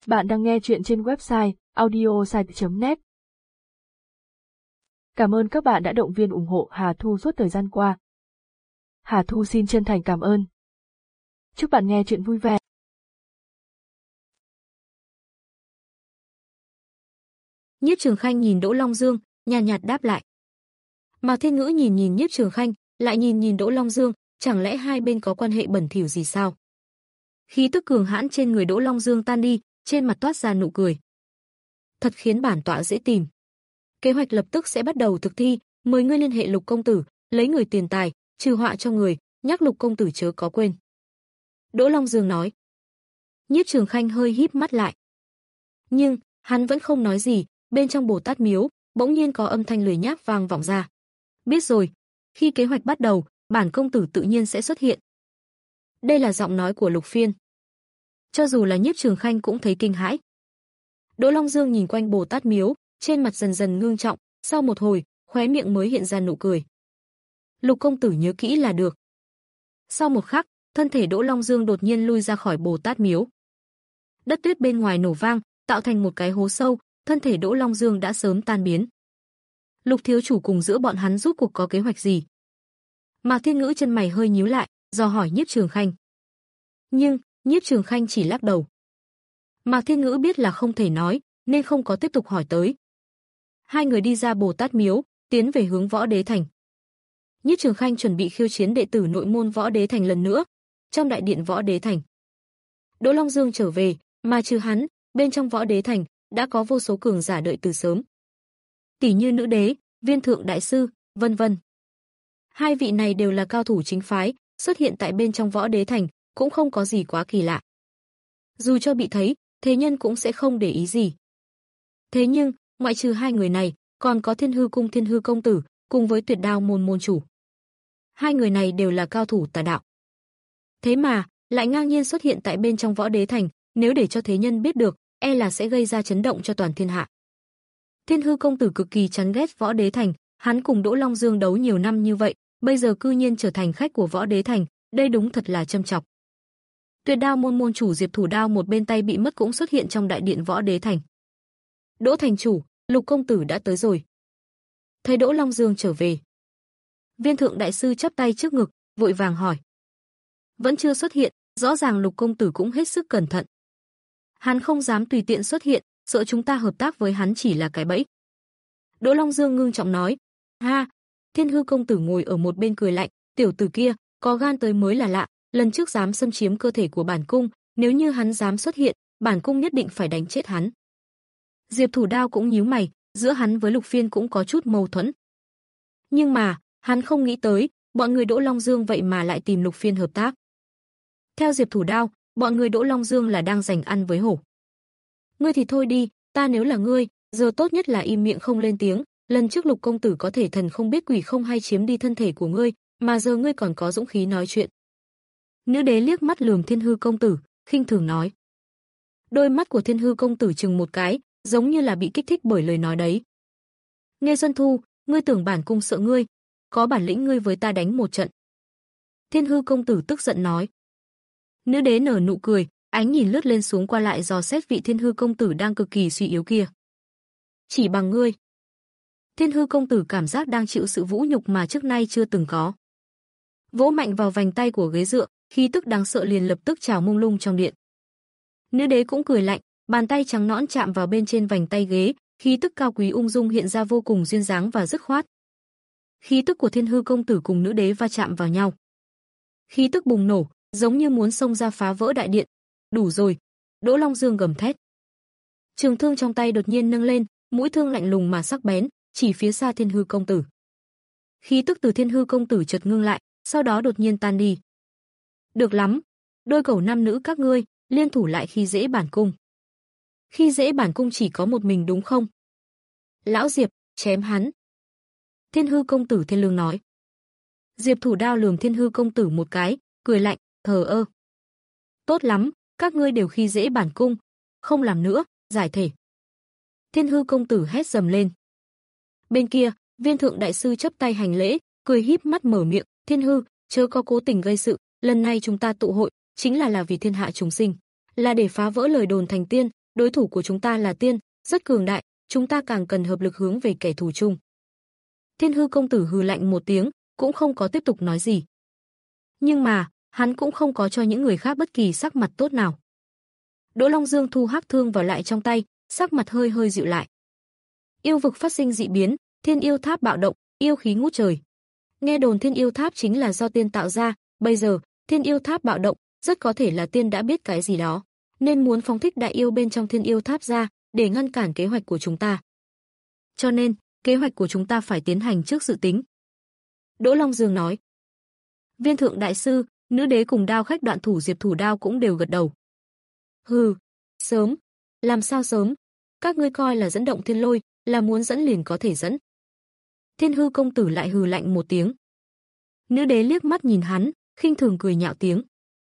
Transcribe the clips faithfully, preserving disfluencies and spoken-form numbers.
Bạn đang nghe chuyện trên website audiosite chấm net. Cảm ơn các bạn đã động viên ủng hộ Hà Thu suốt thời gian qua. Hà Thu xin chân thành cảm ơn. Chúc bạn nghe chuyện vui vẻ. Nhiếp Trường Khanh nhìn Đỗ Long Dương, nhàn nhạt, nhạt đáp lại. Mạc Thiên Ngữ nhìn nhìn Nhiếp Trường Khanh, lại nhìn nhìn Đỗ Long Dương, chẳng lẽ hai bên có quan hệ bẩn thỉu gì sao? Khí tức cường hãn trên người Đỗ Long Dương tan đi, trên mặt toát ra nụ cười. Thật khiến bản tọa dễ tìm. Kế hoạch lập tức sẽ bắt đầu thực thi, mời ngươi liên hệ Lục công tử, lấy người tiền tài, trừ họa cho người, nhắc Lục công tử chớ có quên. Đỗ Long Dương nói. Nhiếp Trường Khanh hơi híp mắt lại. Nhưng, hắn vẫn không nói gì, bên trong Bồ Tát miếu, bỗng nhiên có âm thanh lười nhác vang vọng ra. Biết rồi, khi kế hoạch bắt đầu, bản công tử tự nhiên sẽ xuất hiện. Đây là giọng nói của Lục Phiên. Cho dù là Nhiếp Trường Khanh cũng thấy kinh hãi. Đỗ Long Dương nhìn quanh Bồ Tát miếu, trên mặt dần dần ngưng trọng, sau một hồi, khóe miệng mới hiện ra nụ cười. Lục công tử nhớ kỹ là được. Sau một khắc, thân thể Đỗ Long Dương đột nhiên lui ra khỏi Bồ Tát miếu. Đất tuyết bên ngoài nổ vang, tạo thành một cái hố sâu, thân thể Đỗ Long Dương đã sớm tan biến. Lục thiếu chủ cùng giữa bọn hắn rốt cuộc có kế hoạch gì? Mạc Thiên Ngữ chân mày hơi nhíu lại, dò hỏi Nhiếp Trường Khanh. Nhưng, Nhiếp Trường Khanh chỉ lắc đầu. Mạc Thiên Ngữ biết là không thể nói, nên không có tiếp tục hỏi tới. Hai người đi ra Bồ Tát miếu, tiến về hướng Võ Đế Thành. Nhiếp Trường Khanh chuẩn bị khiêu chiến đệ tử nội môn Võ Đế Thành lần nữa, trong đại điện Võ Đế Thành. Đỗ Long Dương trở về, mà trừ hắn, bên trong Võ Đế Thành đã có vô số cường giả đợi từ sớm. Tỷ như Nữ Đế, Viên Thượng Đại Sư, vân vân. Hai vị này đều là cao thủ chính phái, xuất hiện tại bên trong Võ Đế Thành, cũng không có gì quá kỳ lạ. Dù cho bị thấy, thế nhân cũng sẽ không để ý gì. Thế nhưng, ngoại trừ hai người này, còn có Thiên Hư Cung Thiên Hư công tử, cùng với Tuyệt Đao môn môn chủ. Hai người này đều là cao thủ tà đạo. Thế mà, lại ngang nhiên xuất hiện tại bên trong Võ Đế Thành, nếu để cho thế nhân biết được, e là sẽ gây ra chấn động cho toàn thiên hạ. Thiên Hư công tử cực kỳ chán ghét Võ Đế Thành, hắn cùng Đỗ Long Dương đấu nhiều năm như vậy, bây giờ cư nhiên trở thành khách của Võ Đế Thành, đây đúng thật là châm chọc. Tuyệt Đao môn môn chủ Diệp Thủ Đao một bên tay bị mất cũng xuất hiện trong đại điện Võ Đế Thành. Đỗ thành chủ, Lục công tử đã tới rồi. Thấy Đỗ Long Dương trở về, Viên Thượng Đại Sư chắp tay trước ngực, vội vàng hỏi. Vẫn chưa xuất hiện, rõ ràng Lục công tử cũng hết sức cẩn thận. Hắn không dám tùy tiện xuất hiện, sợ chúng ta hợp tác với hắn chỉ là cái bẫy. Đỗ Long Dương ngưng trọng nói. Ha, Thiên Hư công tử ngồi ở một bên cười lạnh, tiểu tử kia, có gan tới mới là lạ, lần trước dám xâm chiếm cơ thể của bản cung, nếu như hắn dám xuất hiện, bản cung nhất định phải đánh chết hắn. Diệp Thủ Đao cũng nhíu mày, giữa hắn với Lục Phiên cũng có chút mâu thuẫn. Nhưng mà, hắn không nghĩ tới, bọn người Đỗ Long Dương vậy mà lại tìm Lục Phiên hợp tác. Theo Diệp Thủ Đao, bọn người Đỗ Long Dương là đang giành ăn với hổ. Ngươi thì thôi đi, ta nếu là ngươi, giờ tốt nhất là im miệng không lên tiếng, lần trước Lục công tử có thể thần không biết quỷ không hay chiếm đi thân thể của ngươi, mà giờ ngươi còn có dũng khí nói chuyện. Nữ Đế liếc mắt lườm Thiên Hư công tử, khinh thường nói. Đôi mắt của Thiên Hư công tử chừng một cái, giống như là bị kích thích bởi lời nói đấy. Nghe Xuân Thu, ngươi tưởng bản cung sợ ngươi, có bản lĩnh ngươi với ta đánh một trận. Thiên Hư công tử tức giận nói. Nữ Đế nở nụ cười, ánh nhìn lướt lên xuống qua lại dò xét vị Thiên Hư công tử đang cực kỳ suy yếu kia. Chỉ bằng ngươi. Thiên Hư công tử cảm giác đang chịu sự vũ nhục mà trước nay chưa từng có. Vỗ mạnh vào vành tay của ghế dựa, khí tức đáng sợ liền lập tức trào mông lung trong điện. Nữ Đế cũng cười lạnh, bàn tay trắng nõn chạm vào bên trên vành tay ghế, khí tức cao quý ung dung hiện ra vô cùng duyên dáng và dứt khoát. Khí tức của Thiên Hư công tử cùng Nữ Đế va chạm vào nhau. Khí tức bùng nổ, giống như muốn xông ra phá vỡ đại điện. Đủ rồi, Đỗ Long Dương gầm thét. Trường thương trong tay đột nhiên nâng lên, mũi thương lạnh lùng mà sắc bén, chỉ phía xa Thiên Hư công tử. Khí tức từ Thiên Hư công tử chợt ngưng lại, sau đó đột nhiên tan đi. Được lắm, đôi cẩu nam nữ các ngươi, liên thủ lại khi dễ bản cung. Khi dễ bản cung chỉ có một mình đúng không? Lão Diệp, chém hắn. Thiên Hư công tử Thiên Lương nói. Diệp Thủ Đao lườm Thiên Hư công tử một cái, cười lạnh, thờ ơ. Tốt lắm, các ngươi đều khi dễ bản cung, không làm nữa, giải thể. Thiên Hư công tử hét dầm lên. Bên kia, Viên Thượng Đại Sư chắp tay hành lễ, cười híp mắt mở miệng, Thiên Hư, chớ có cố tình gây sự, lần này chúng ta tụ hội, chính là là vì thiên hạ chúng sinh, là để phá vỡ lời đồn thành tiên, đối thủ của chúng ta là tiên, rất cường đại, chúng ta càng cần hợp lực hướng về kẻ thù chung. Thiên Hư công tử hừ lạnh một tiếng, cũng không có tiếp tục nói gì. Nhưng mà, hắn cũng không có cho những người khác bất kỳ sắc mặt tốt nào. Đỗ Long Dương thu hắc thương vào lại trong tay, sắc mặt hơi hơi dịu lại. Yêu vực phát sinh dị biến, Thiên Yêu Tháp bạo động, yêu khí ngút trời. Nghe đồn Thiên Yêu Tháp chính là do tiên tạo ra, bây giờ, Thiên Yêu Tháp bạo động, rất có thể là tiên đã biết cái gì đó, nên muốn phóng thích đại yêu bên trong Thiên Yêu Tháp ra, để ngăn cản kế hoạch của chúng ta. Cho nên, kế hoạch của chúng ta phải tiến hành trước dự tính. Đỗ Long Dương nói. Viên thượng đại sư, nữ đế cùng Đao khách Đoạn Thủ Diệp Thủ Đao cũng đều gật đầu. Hừ, sớm, làm sao sớm? Các ngươi coi là dẫn động thiên lôi, là muốn dẫn liền có thể dẫn. Thiên Hư công tử lại hừ lạnh một tiếng. Nữ đế liếc mắt nhìn hắn, khinh thường cười nhạo tiếng.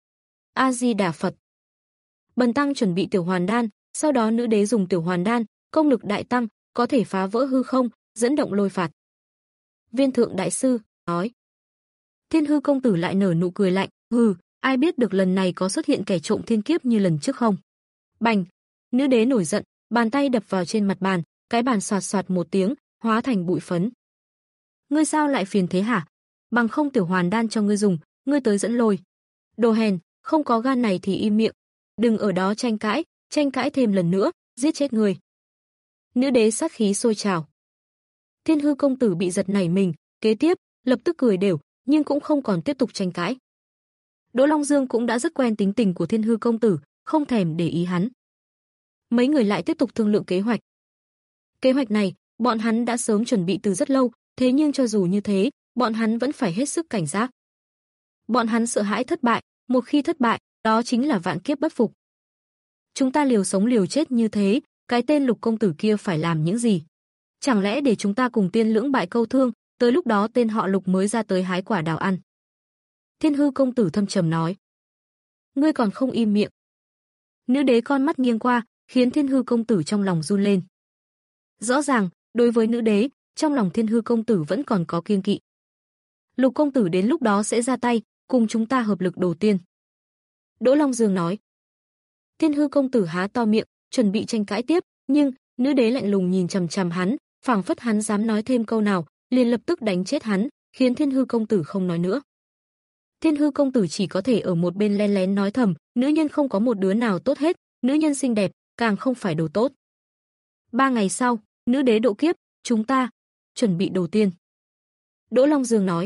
A Di Đà Phật. Bần tăng chuẩn bị tiểu hoàn đan, sau đó nữ đế dùng tiểu hoàn đan, công lực đại tăng, có thể phá vỡ hư không, dẫn động lôi phạt. Viên thượng đại sư nói. Thiên Hư công tử lại nở nụ cười lạnh, hừ, ai biết được lần này có xuất hiện kẻ trộm thiên kiếp như lần trước không? Bành, nữ đế nổi giận, bàn tay đập vào trên mặt bàn, cái bàn xoạt xoạt một tiếng, hóa thành bụi phấn. Ngươi sao lại phiền thế hả? Bằng không tiểu hoàn đan cho ngươi dùng, ngươi tới dẫn lôi. Đồ hèn, không có gan này thì im miệng, đừng ở đó tranh cãi, tranh cãi thêm lần nữa, giết chết ngươi. Nữ đế sát khí sôi trào. Thiên Hư công tử bị giật nảy mình, kế tiếp, lập tức cười đều, nhưng cũng không còn tiếp tục tranh cãi. Đỗ Long Dương cũng đã rất quen tính tình của Thiên Hư công tử, không thèm để ý hắn. Mấy người lại tiếp tục thương lượng kế hoạch. Kế hoạch này, bọn hắn đã sớm chuẩn bị từ rất lâu, thế nhưng cho dù như thế, bọn hắn vẫn phải hết sức cảnh giác. Bọn hắn sợ hãi thất bại, một khi thất bại, đó chính là vạn kiếp bất phục. Chúng ta liều sống liều chết như thế, cái tên Lục công tử kia phải làm những gì? Chẳng lẽ để chúng ta cùng tiên lưỡng bại câu thương, tới lúc đó tên họ Lục mới ra tới hái quả đào ăn? Thiên Hư công tử thâm trầm nói. Ngươi còn không im miệng. Nữ đế con mắt nghiêng qua, khiến Thiên Hư công tử trong lòng run lên. Rõ ràng, đối với nữ đế, trong lòng Thiên Hư công tử vẫn còn có kiêng kỵ. Lục công tử đến lúc đó sẽ ra tay, cùng chúng ta hợp lực đồ tiên. Đỗ Long Dương nói. Thiên Hư công tử há to miệng, chuẩn bị tranh cãi tiếp, nhưng nữ đế lạnh lùng nhìn chằm chằm hắn, phảng phất hắn dám nói thêm câu nào, liền lập tức đánh chết hắn, khiến Thiên Hư công tử không nói nữa. Thiên Hư công tử chỉ có thể ở một bên lén lén nói thầm, nữ nhân không có một đứa nào tốt hết, nữ nhân xinh đẹp, càng không phải đồ tốt. Ba ngày sau, nữ đế độ kiếp, chúng ta chuẩn bị đầu tiên. Đỗ Long Dương nói.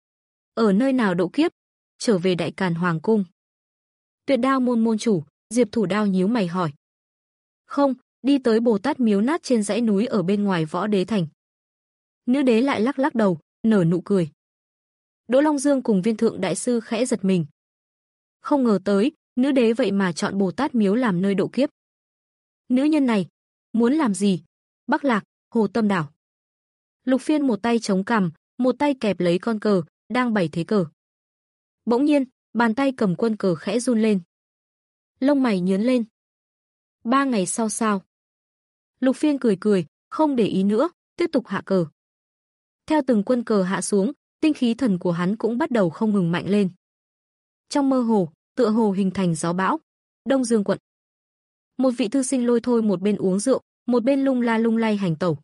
Ở nơi nào độ kiếp? Trở về Đại Càn Hoàng cung. Tuyệt Đao môn môn chủ, Diệp Thủ Đao nhíu mày hỏi. Không, đi tới Bồ Tát miếu nát trên dãy núi ở bên ngoài Võ Đế thành. Nữ đế lại lắc lắc đầu, nở nụ cười. Đỗ Long Dương cùng Viên thượng đại sư khẽ giật mình. Không ngờ tới, nữ đế vậy mà chọn Bồ Tát miếu làm nơi độ kiếp. Nữ nhân này, muốn làm gì? Bắc Lạc, Hồ Tâm đảo. Lục Phiên một tay chống cằm, một tay kẹp lấy con cờ, đang bày thế cờ. Bỗng nhiên, bàn tay cầm quân cờ khẽ run lên. Lông mày nhướng lên. Ba ngày sau sao? Lục Phiên cười cười, không để ý nữa, tiếp tục hạ cờ. Theo từng quân cờ hạ xuống, tinh khí thần của hắn cũng bắt đầu không ngừng mạnh lên. Trong mơ hồ, tựa hồ hình thành gió bão. Đông Dương quận. Một vị thư sinh lôi thôi một bên uống rượu, một bên lung la lung lay hành tẩu.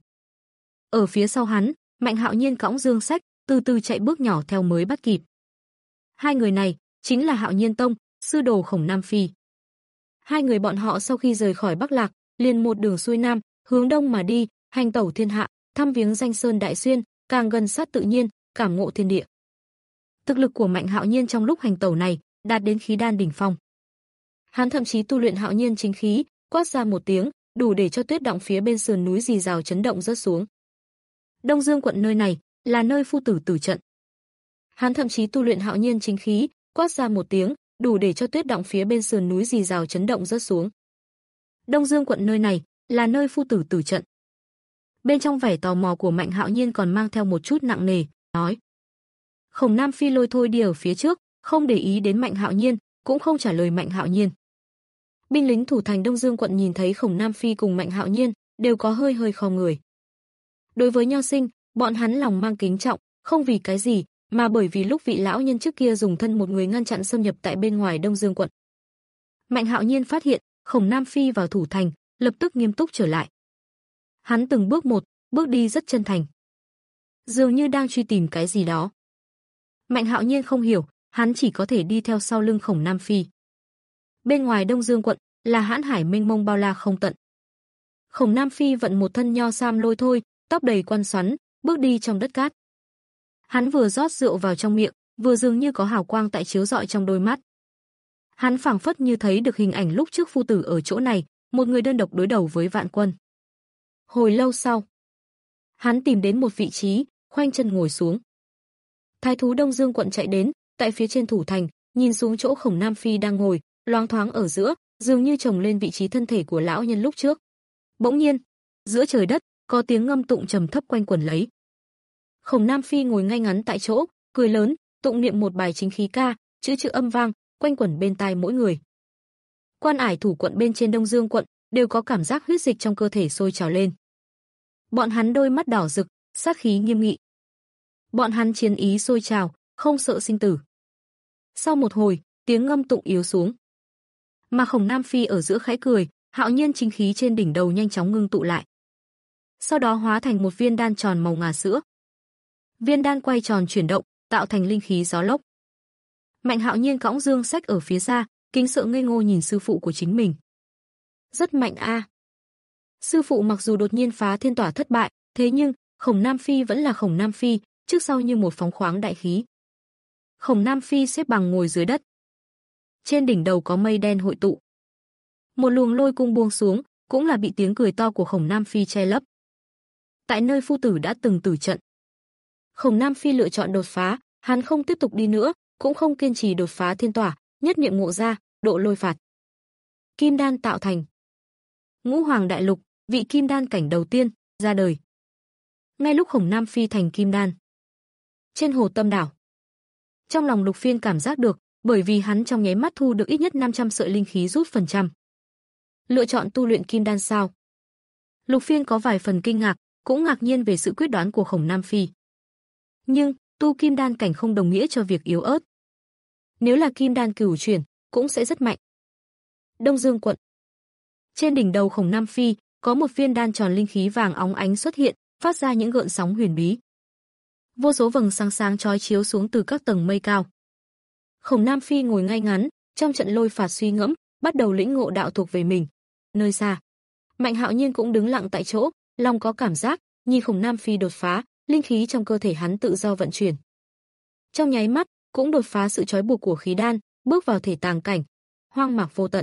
Ở phía sau hắn, Mạnh Hạo Nhiên cõng dương sách, từ từ chạy bước nhỏ theo mới bắt kịp. Hai người này chính là Hạo Nhiên Tông, sư đồ Khổng Nam Phi. Hai người bọn họ sau khi rời khỏi Bắc Lạc, liền một đường xuôi nam, hướng đông mà đi, hành tẩu thiên hạ, thăm viếng danh sơn đại xuyên, càng gần sát tự nhiên, cảm ngộ thiên địa. Thực lực của Mạnh Hạo Nhiên trong lúc hành tẩu này đạt đến khí đan đỉnh phong. Hắn thậm chí tu luyện Hạo Nhiên chính khí, quát ra một tiếng, đủ để cho tuyết động phía bên sườn núi rì rào chấn động rớt xuống. Đông Dương quận nơi này là nơi phu tử tử trận. Hắn thậm chí tu luyện Hạo Nhiên chính khí, quát ra một tiếng, đủ để cho tuyết động phía bên sườn núi rì rào chấn động rớt xuống. Đông Dương quận nơi này là nơi phu tử tử trận. Bên trong vẻ tò mò của Mạnh Hạo Nhiên còn mang theo một chút nặng nề, nói: Khổng Nam Phi lôi thôi đi ở phía trước, không để ý đến Mạnh Hạo Nhiên, cũng không trả lời Mạnh Hạo Nhiên. Binh lính thủ thành Đông Dương quận nhìn thấy Khổng Nam Phi cùng Mạnh Hạo Nhiên, đều có hơi hơi khom người. Đối với Nho Sinh, bọn hắn lòng mang kính trọng, không vì cái gì, mà bởi vì lúc vị lão nhân trước kia dùng thân một người ngăn chặn xâm nhập tại bên ngoài Đông Dương quận. Mạnh Hạo Nhiên phát hiện, Khổng Nam Phi vào thủ thành, lập tức nghiêm túc trở lại. Hắn từng bước một, bước đi rất chân thành, dường như đang truy tìm cái gì đó. Mạnh Hạo Nhiên không hiểu, hắn chỉ có thể đi theo sau lưng Khổng Nam Phi. Bên ngoài Đông Dương quận là hãn hải mênh mông bao la không tận. Khổng Nam Phi vận một thân nho sam lôi thôi, tóc đầy quăn xoắn, bước đi trong đất cát. Hắn vừa rót rượu vào trong miệng, vừa dường như có hào quang tại chiếu rọi trong đôi mắt. Hắn phảng phất như thấy được hình ảnh lúc trước phu tử ở chỗ này, một người đơn độc đối đầu với vạn quân. Hồi lâu sau, hắn tìm đến một vị trí, khoanh chân ngồi xuống. Thái thú Đông Dương quận chạy đến, tại phía trên thủ thành, nhìn xuống chỗ Khổng Nam Phi đang ngồi, loáng thoáng ở giữa, dường như chồng lên vị trí thân thể của lão nhân lúc trước. Bỗng nhiên, giữa trời đất, có tiếng ngâm tụng trầm thấp quanh quẩn lấy. Khổng Nam Phi ngồi ngay ngắn tại chỗ, cười lớn, tụng niệm một bài chính khí ca, chữ chữ âm vang, quanh quẩn bên tai mỗi người. Quan ải thủ quận bên trên Đông Dương quận đều có cảm giác huyết dịch trong cơ thể sôi trào lên. Bọn hắn đôi mắt đỏ rực, sát khí nghiêm nghị. Bọn hắn chiến ý sôi trào, không sợ sinh tử. Sau một hồi, tiếng ngâm tụng yếu xuống. Mà Khổng Nam Phi ở giữa khẽ cười, Hạo Nhiên chính khí trên đỉnh đầu nhanh chóng ngưng tụ lại. Sau đó hóa thành một viên đan tròn màu ngà sữa. Viên đan quay tròn chuyển động, tạo thành linh khí gió lốc. Mạnh Hạo Nhiên cõng dương sách ở phía xa, kính sợ ngây ngô nhìn sư phụ của chính mình. Rất mạnh a. À. Sư phụ mặc dù đột nhiên phá thiên tỏa thất bại, thế nhưng Khổng Nam Phi vẫn là Khổng Nam Phi, trước sau như một phóng khoáng đại khí. Khổng Nam Phi xếp bằng ngồi dưới đất. Trên đỉnh đầu có mây đen hội tụ. Một luồng lôi cung buông xuống, cũng là bị tiếng cười to của Khổng Nam Phi che lấp. Tại nơi phu tử đã từng tử trận, Khổng Nam Phi lựa chọn đột phá, hắn không tiếp tục đi nữa, cũng không kiên trì đột phá thiên tỏa, nhất niệm ngộ ra, độ lôi phạt. Kim đan tạo thành. Ngũ Hoàng đại lục, vị kim đan cảnh đầu tiên ra đời. Ngay lúc Khổng Nam Phi thành kim đan, trên hồ Tâm đảo, trong lòng Lục Phiên cảm giác được, bởi vì hắn trong nháy mắt thu được ít nhất năm trăm sợi linh khí rút phần trăm. Lựa chọn tu luyện kim đan sao? Lục Phiên có vài phần kinh ngạc, cũng ngạc nhiên về sự quyết đoán của Khổng Nam Phi. Nhưng, tu kim đan cảnh không đồng nghĩa cho việc yếu ớt. Nếu là kim đan cửu chuyển, cũng sẽ rất mạnh. Đông Dương quận. Trên đỉnh đầu Khổng Nam Phi, có một viên đan tròn linh khí vàng óng ánh xuất hiện, phát ra những gợn sóng huyền bí. Vô số vầng sáng sáng chói chiếu xuống từ các tầng mây cao. Khổng Nam Phi ngồi ngay ngắn, trong trận lôi phạt suy ngẫm, bắt đầu lĩnh ngộ đạo thuộc về mình. Nơi xa, Mạnh Hạo Nhiên cũng đứng lặng tại chỗ, lòng có cảm giác, nhìn Khổng Nam Phi đột phá, linh khí trong cơ thể hắn tự do vận chuyển. Trong nháy mắt, cũng đột phá sự trói buộc của khí đan, bước vào thể tàng cảnh, hoang mạc vô tận.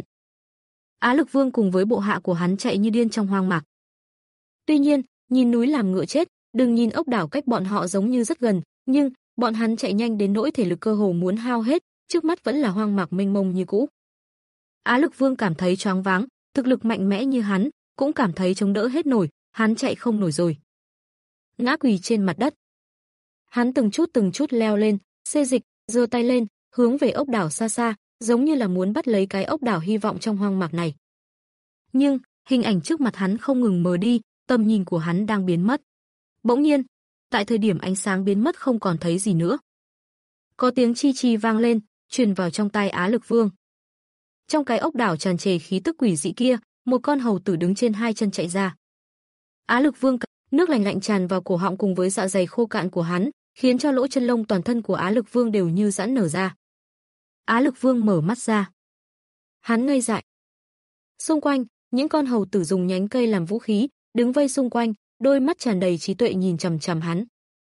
Á Lực Vương cùng với bộ hạ của hắn chạy như điên trong hoang mạc. Tuy nhiên, nhìn núi làm ngựa chết, đừng nhìn ốc đảo cách bọn họ giống như rất gần, nhưng bọn hắn chạy nhanh đến nỗi thể lực cơ hồ muốn hao hết, trước mắt vẫn là hoang mạc mênh mông như cũ. Á Lực Vương cảm thấy choáng váng, thực lực mạnh mẽ như hắn, cũng cảm thấy chống đỡ hết nổi, hắn chạy không nổi rồi. Ngã quỳ trên mặt đất. Hắn từng chút từng chút leo lên, xê dịch, giơ tay lên, hướng về ốc đảo xa xa, giống như là muốn bắt lấy cái ốc đảo hy vọng trong hoang mạc này. Nhưng, hình ảnh trước mặt hắn không ngừng mờ đi, tầm nhìn của hắn đang biến mất. Bỗng nhiên, tại thời điểm ánh sáng biến mất không còn thấy gì nữa. Có tiếng chi chi vang lên, truyền vào trong tai Á Lực Vương. Trong cái ốc đảo tràn trề khí tức quỷ dị kia, một con hầu tử đứng trên hai chân chạy ra. Á Lực Vương, nước lạnh lạnh tràn vào cổ họng cùng với dạ dày khô cạn của hắn, khiến cho lỗ chân lông toàn thân của Á Lực Vương đều như giãn nở ra. Á Lực Vương mở mắt ra. Hắn ngây dại. Xung quanh, những con hầu tử dùng nhánh cây làm vũ khí, đứng vây xung quanh, đôi mắt tràn đầy trí tuệ nhìn chằm chằm hắn.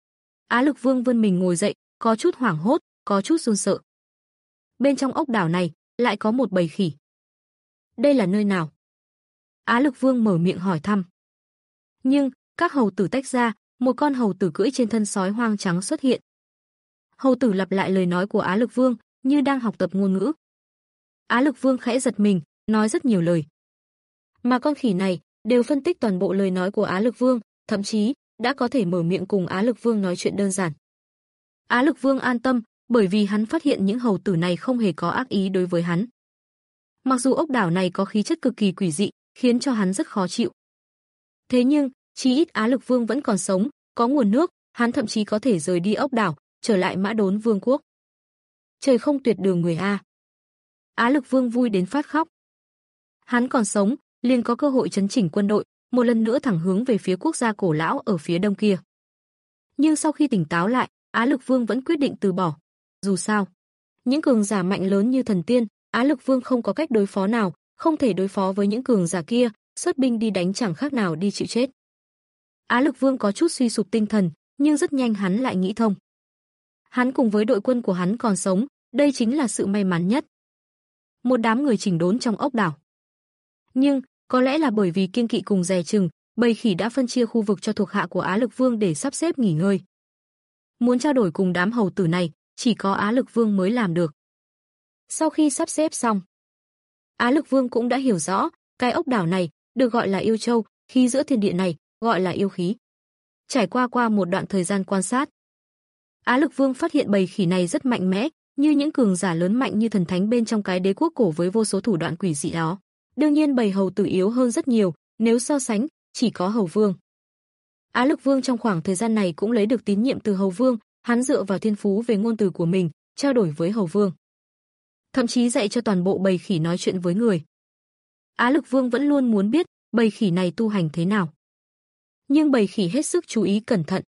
Á Lực Vương vươn mình ngồi dậy, có chút hoảng hốt, có chút run sợ. Bên trong ốc đảo này, lại có một bầy khỉ. Đây là nơi nào? Á Lực Vương mở miệng hỏi thăm. Nhưng, các hầu tử tách ra, một con hầu tử cưỡi trên thân sói hoang trắng xuất hiện. Hầu tử lặp lại lời nói của Á Lực Vương, như đang học tập ngôn ngữ. Á Lực Vương khẽ giật mình, nói rất nhiều lời. Mà con khỉ này đều phân tích toàn bộ lời nói của Á Lực Vương, thậm chí đã có thể mở miệng cùng Á Lực Vương nói chuyện đơn giản. Á Lực Vương an tâm, bởi vì hắn phát hiện những hầu tử này không hề có ác ý đối với hắn. Mặc dù ốc đảo này có khí chất cực kỳ quỷ dị, khiến cho hắn rất khó chịu. Thế nhưng, chí ít Á Lực Vương vẫn còn sống, có nguồn nước, hắn thậm chí có thể rời đi ốc đảo, trở lại Mã Đốn Vương quốc. Trời không tuyệt đường người a. Á Lực Vương vui đến phát khóc. Hắn còn sống, liền có cơ hội chấn chỉnh quân đội, một lần nữa thẳng hướng về phía quốc gia cổ lão ở phía đông kia. Nhưng sau khi tỉnh táo lại, Á Lực Vương vẫn quyết định từ bỏ. Dù sao, những cường giả mạnh lớn như thần tiên, Á Lực Vương không có cách đối phó nào, không thể đối phó với những cường giả kia, xuất binh đi đánh chẳng khác nào đi chịu chết. Á Lực Vương có chút suy sụp tinh thần, nhưng rất nhanh hắn lại nghĩ thông. Hắn cùng với đội quân của hắn còn sống, đây chính là sự may mắn nhất. Một đám người chỉnh đốn trong ốc đảo. Nhưng, có lẽ là bởi vì kiêng kỵ cùng dè chừng, bầy khỉ đã phân chia khu vực cho thuộc hạ của Á Lực Vương để sắp xếp nghỉ ngơi. Muốn trao đổi cùng đám hầu tử này, chỉ có Á Lực Vương mới làm được. Sau khi sắp xếp xong, Á Lực Vương cũng đã hiểu rõ, cái ốc đảo này được gọi là Yêu Châu, khí giữa thiên địa này gọi là yêu khí. Trải qua qua một đoạn thời gian quan sát, Á Lực Vương phát hiện bầy khỉ này rất mạnh mẽ, như những cường giả lớn mạnh như thần thánh bên trong cái đế quốc cổ với vô số thủ đoạn quỷ dị đó. Đương nhiên bầy hầu tử yếu hơn rất nhiều, nếu so sánh, chỉ có Hầu Vương. Á Lực Vương trong khoảng thời gian này cũng lấy được tín nhiệm từ Hầu Vương, hắn dựa vào thiên phú về ngôn từ của mình, trao đổi với Hầu Vương. Thậm chí dạy cho toàn bộ bầy khỉ nói chuyện với người. Á Lực Vương vẫn luôn muốn biết bầy khỉ này tu hành thế nào. Nhưng bầy khỉ hết sức chú ý cẩn thận.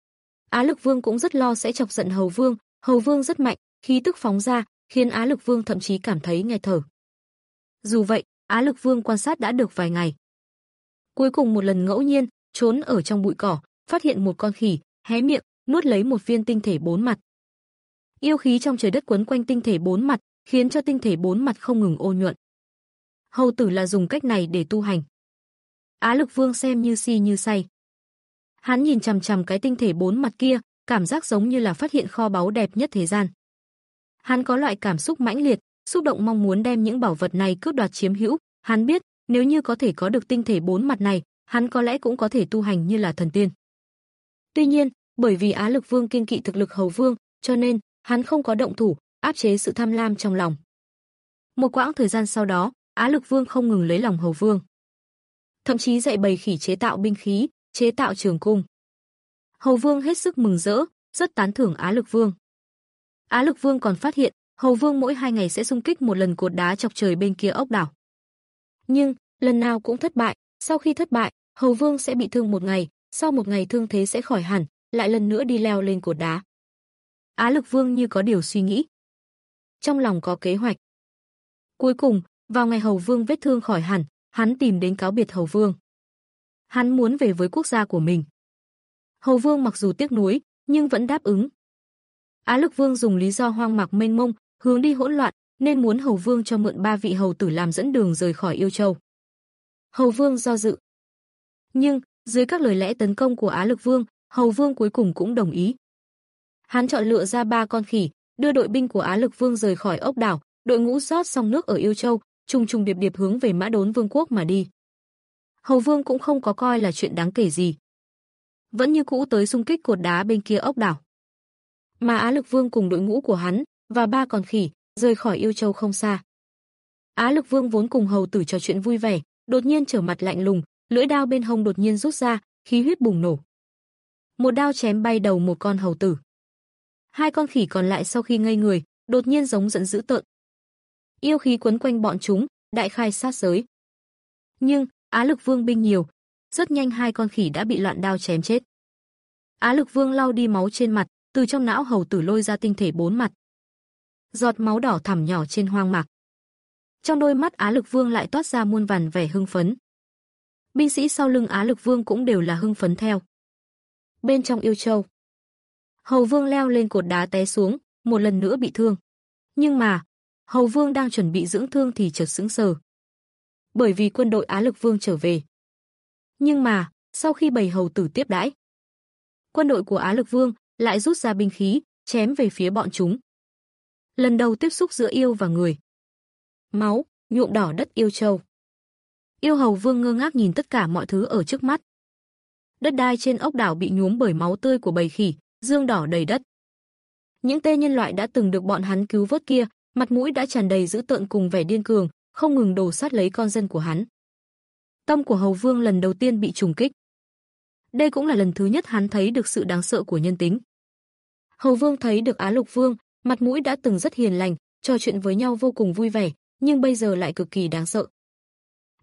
Á Lực Vương cũng rất lo sẽ chọc giận Hầu Vương, Hầu Vương rất mạnh, khí tức phóng ra, khiến Á Lực Vương thậm chí cảm thấy nghẹt thở. Dù vậy, Á Lực Vương quan sát đã được vài ngày. Cuối cùng một lần ngẫu nhiên, trốn ở trong bụi cỏ, phát hiện một con khỉ, hé miệng, nuốt lấy một viên tinh thể bốn mặt. Yêu khí trong trời đất quấn quanh tinh thể bốn mặt, khiến cho tinh thể bốn mặt không ngừng ô nhuận. Hầu tử là dùng cách này để tu hành. Á Lực Vương xem như si như say. Hắn nhìn chằm chằm cái tinh thể bốn mặt kia, cảm giác giống như là phát hiện kho báu đẹp nhất thế gian. Hắn có loại cảm xúc mãnh liệt, xúc động mong muốn đem những bảo vật này cướp đoạt chiếm hữu. Hắn biết, nếu như có thể có được tinh thể bốn mặt này, hắn có lẽ cũng có thể tu hành như là thần tiên. Tuy nhiên, bởi vì Á Lực Vương kiêng kỵ thực lực Hầu Vương, cho nên hắn không có động thủ, áp chế sự tham lam trong lòng. Một quãng thời gian sau đó, Á Lực Vương không ngừng lấy lòng Hầu Vương. Thậm chí dạy bầy khỉ chế tạo binh khí, chế tạo trường cung. Hầu Vương hết sức mừng rỡ, rất tán thưởng Á Lực Vương. Á Lực Vương còn phát hiện, Hầu Vương mỗi hai ngày sẽ xung kích một lần cột đá chọc trời bên kia ốc đảo. Nhưng, lần nào cũng thất bại, sau khi thất bại, Hầu Vương sẽ bị thương một ngày, sau một ngày thương thế sẽ khỏi hẳn, lại lần nữa đi leo lên cột đá. Á Lực Vương như có điều suy nghĩ. Trong lòng có kế hoạch. Cuối cùng, vào ngày Hầu Vương vết thương khỏi hẳn, hắn tìm đến cáo biệt Hầu Vương. Hắn muốn về với quốc gia của mình. Hầu Vương mặc dù tiếc nuối, nhưng vẫn đáp ứng. Á Lực Vương dùng lý do hoang mạc mênh mông, hướng đi hỗn loạn, nên muốn Hầu Vương cho mượn ba vị hầu tử làm dẫn đường rời khỏi Yêu Châu. Hầu Vương do dự. Nhưng, dưới các lời lẽ tấn công của Á Lực Vương, Hầu Vương cuối cùng cũng đồng ý. Hắn chọn lựa ra ba con khỉ, đưa đội binh của Á Lực Vương rời khỏi ốc đảo, đội ngũ rót xong nước ở Yêu Châu, trùng trùng điệp điệp hướng về Mã Đốn Vương quốc mà đi. Hầu Vương cũng không có coi là chuyện đáng kể gì. Vẫn như cũ tới xung kích cột đá bên kia ốc đảo. Mà Á Lực Vương cùng đội ngũ của hắn và ba con khỉ rời khỏi Yêu Châu không xa. Á Lực Vương vốn cùng hầu tử trò chuyện vui vẻ, đột nhiên trở mặt lạnh lùng, lưỡi đao bên hông đột nhiên rút ra, khí huyết bùng nổ. Một đao chém bay đầu một con hầu tử. Hai con khỉ còn lại sau khi ngây người, đột nhiên giống giận dữ tợn. Yêu khí quấn quanh bọn chúng, đại khai sát giới. Nhưng, Á Lực Vương binh nhiều, rất nhanh hai con khỉ đã bị loạn đao chém chết. Á Lực Vương lau đi máu trên mặt, từ trong não hầu tử lôi ra tinh thể bốn mặt. Giọt máu đỏ thẳm nhỏ trên hoang mạc. Trong đôi mắt Á Lực Vương lại toát ra muôn vàn vẻ hưng phấn. Binh sĩ sau lưng Á Lực Vương cũng đều là hưng phấn theo. Bên trong Yêu Châu, Hầu Vương leo lên cột đá té xuống, một lần nữa bị thương. Nhưng mà, Hầu Vương đang chuẩn bị dưỡng thương thì chợt sững sờ. Bởi vì quân đội Á Lực Vương trở về. Nhưng mà, sau khi bầy hầu tử tiếp đãi, quân đội của Á Lực Vương lại rút ra binh khí, chém về phía bọn chúng. Lần đầu tiếp xúc giữa yêu và người. Máu, nhuộm đỏ đất Yêu Châu. Yêu Hầu Vương ngơ ngác nhìn tất cả mọi thứ ở trước mắt. Đất đai trên ốc đảo bị nhuốm bởi máu tươi của bầy khỉ, dương đỏ đầy đất. Những tên nhân loại đã từng được bọn hắn cứu vớt kia, mặt mũi đã tràn đầy dữ tợn cùng vẻ điên cường, không ngừng đổ sát lấy con dân của hắn. Tâm của Hầu Vương lần đầu tiên bị trùng kích. Đây cũng là lần thứ nhất hắn thấy được sự đáng sợ của nhân tính. Hầu Vương thấy được Á Lực Vương, mặt mũi đã từng rất hiền lành, trò chuyện với nhau vô cùng vui vẻ, nhưng bây giờ lại cực kỳ đáng sợ.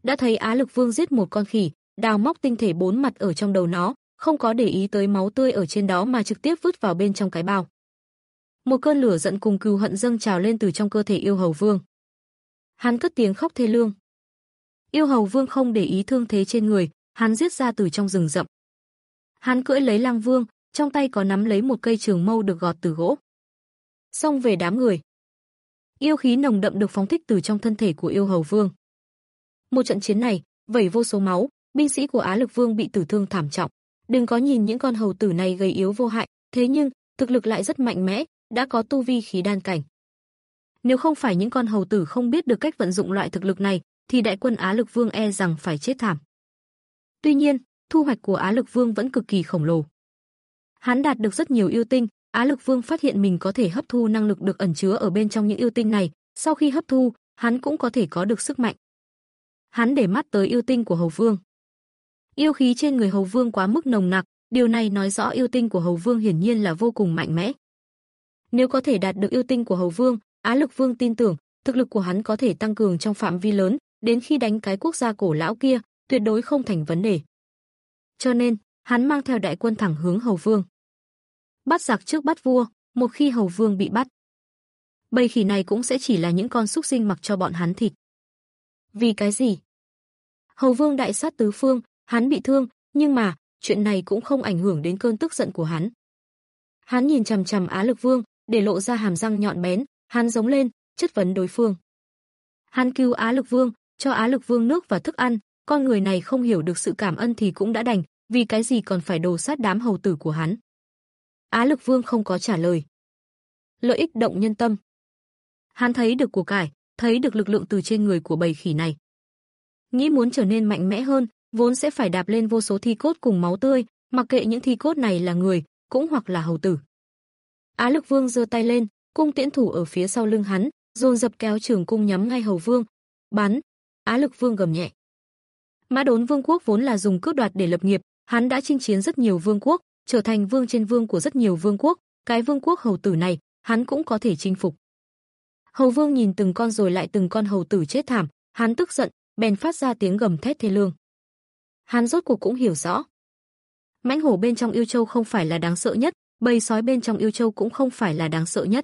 đã thấy Á Lực Vương giết một con khỉ, đào móc tinh thể bốn mặt ở trong đầu nó, không có để ý tới máu tươi ở trên đó mà trực tiếp vứt vào bên trong cái bao. Một cơn lửa giận cùng cừu hận dâng trào lên từ trong cơ thể Yêu Hầu Vương. Hắn cất tiếng khóc thê lương. Yêu Hầu Vương không để ý thương thế trên người, hắn giết ra từ trong rừng rậm. Hắn cưỡi lấy Lang Vương, trong tay có nắm lấy một cây trường mâu được gọt từ gỗ. Xông về đám người. Yêu khí nồng đậm được phóng thích từ trong thân thể của Yêu Hầu Vương. Một trận chiến này, vẩy vô số máu, binh sĩ của Á Lực Vương bị tử thương thảm trọng. Đừng có nhìn những con hầu tử này gầy yếu vô hại, thế nhưng thực lực lại rất mạnh mẽ, đã có tu vi khí đan cảnh. Nếu không phải những con hầu tử không biết được cách vận dụng loại thực lực này, thì đại quân Á Lực Vương e rằng phải chết thảm. Tuy nhiên, thu hoạch của Á Lực Vương vẫn cực kỳ khổng lồ. Hắn đạt được rất nhiều yêu tinh, Á Lực Vương phát hiện mình có thể hấp thu năng lực được ẩn chứa ở bên trong những yêu tinh này, sau khi hấp thu, hắn cũng có thể có được sức mạnh. Hắn để mắt tới yêu tinh của Hầu Vương. Yêu khí trên người Hầu Vương quá mức nồng nặc, điều này nói rõ yêu tinh của Hầu Vương hiển nhiên là vô cùng mạnh mẽ. Nếu có thể đạt được yêu tinh của Hầu Vương, Á Lực Vương tin tưởng, thực lực của hắn có thể tăng cường trong phạm vi lớn, đến khi đánh cái quốc gia cổ lão kia, tuyệt đối không thành vấn đề. Cho nên, hắn mang theo đại quân thẳng hướng Hầu Vương. Bắt giặc trước bắt vua, một khi Hầu Vương bị bắt, bầy khỉ này cũng sẽ chỉ là những con súc sinh mặc cho bọn hắn thịt. Vì cái gì? Hầu Vương đại sát tứ phương, hắn bị thương, nhưng mà, chuyện này cũng không ảnh hưởng đến cơn tức giận của hắn. Hắn nhìn chằm chằm Á Lực Vương, để lộ ra hàm răng nhọn bén, hắn giống lên, chất vấn đối phương. Hắn cứu Á Lực Vương, cho Á Lực Vương nước và thức ăn, con người này không hiểu được sự cảm ơn thì cũng đã đành, vì cái gì còn phải đồ sát đám hầu tử của hắn. Á Lực Vương không có trả lời. Lợi ích động nhân tâm. Hắn thấy được của cải, thấy được lực lượng từ trên người của bầy khỉ này. Nghĩ muốn trở nên mạnh mẽ hơn, vốn sẽ phải đạp lên vô số thi cốt cùng máu tươi, mặc kệ những thi cốt này là người, cũng hoặc là hầu tử. Á Lực Vương giơ tay lên, cung tiễn thủ ở phía sau lưng hắn, dồn dập kéo trường cung nhắm ngay Hầu Vương. Bắn! Á Lực Vương gầm nhẹ. Mã Đốn Vương quốc vốn là dùng cướp đoạt để lập nghiệp, hắn đã chinh chiến rất nhiều vương quốc, trở thành vương trên vương của rất nhiều vương quốc, cái vương quốc hầu tử này, hắn cũng có thể chinh phục. Hầu Vương nhìn từng con rồi lại từng con hầu tử chết thảm, hắn tức giận, bèn phát ra tiếng gầm thét thê lương. Hắn rốt cuộc cũng hiểu rõ. Mãnh hổ bên trong Yêu Châu không phải là đáng sợ nhất, bầy sói bên trong Yêu Châu cũng không phải là đáng sợ nhất.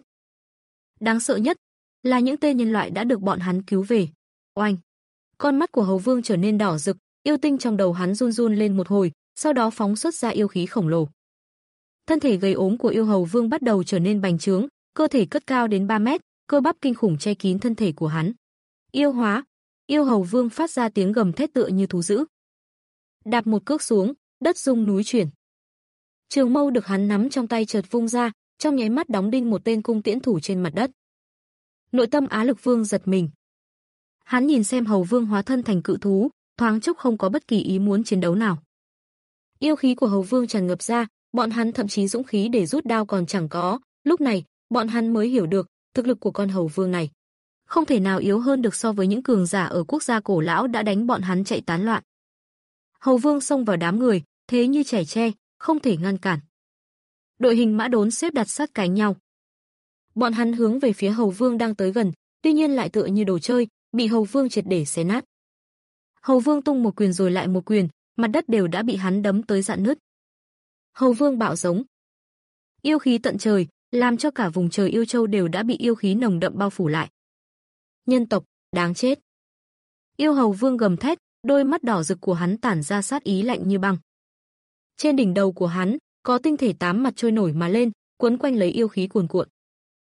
Đáng sợ nhất là những tên nhân loại đã được bọn hắn cứu về. Oanh! Con mắt của Hầu Vương trở nên đỏ rực, yêu tinh trong đầu hắn run run lên một hồi, sau đó phóng xuất ra yêu khí khổng lồ. Thân thể gầy ốm của Yêu Hầu Vương bắt đầu trở nên bành trướng, cơ thể cất cao đến ba mét, cơ bắp kinh khủng che kín thân thể của hắn. Yêu hóa! Yêu Hầu Vương phát ra tiếng gầm thét tựa như thú dữ. Đạp một cước xuống, đất rung núi chuyển. Trường mâu được hắn nắm trong tay chợt vung ra, trong nháy mắt đóng đinh một tên cung tiễn thủ trên mặt đất. Nội tâm Á Lực Vương giật mình. Hắn nhìn xem Hầu Vương hóa thân thành cự thú, thoáng chốc không có bất kỳ ý muốn chiến đấu nào. Yêu khí của Hầu Vương tràn ngập ra, bọn hắn thậm chí dũng khí để rút đao còn chẳng có, lúc này, bọn hắn mới hiểu được, thực lực của con Hầu Vương này không thể nào yếu hơn được so với những cường giả ở quốc gia cổ lão đã đánh bọn hắn chạy tán loạn. Hầu Vương xông vào đám người, thế như chẻ tre, không thể ngăn cản. Đội hình Mã Đốn xếp đặt sát cánh nhau. Bọn hắn hướng về phía Hầu Vương đang tới gần, tuy nhiên lại tựa như đồ chơi, bị Hầu Vương triệt để xé nát. Hầu Vương tung một quyền rồi lại một quyền, mặt đất đều đã bị hắn đấm tới rạn nứt. Hầu Vương bạo giống. Yêu khí tận trời, làm cho cả vùng trời Yêu Châu đều đã bị yêu khí nồng đậm bao phủ lại. Nhân tộc, đáng chết. Yêu Hầu Vương gầm thét, đôi mắt đỏ rực của hắn tản ra sát ý lạnh như băng. Trên đỉnh đầu của hắn, có tinh thể tám mặt trôi nổi mà lên, quấn quanh lấy yêu khí cuồn cuộn.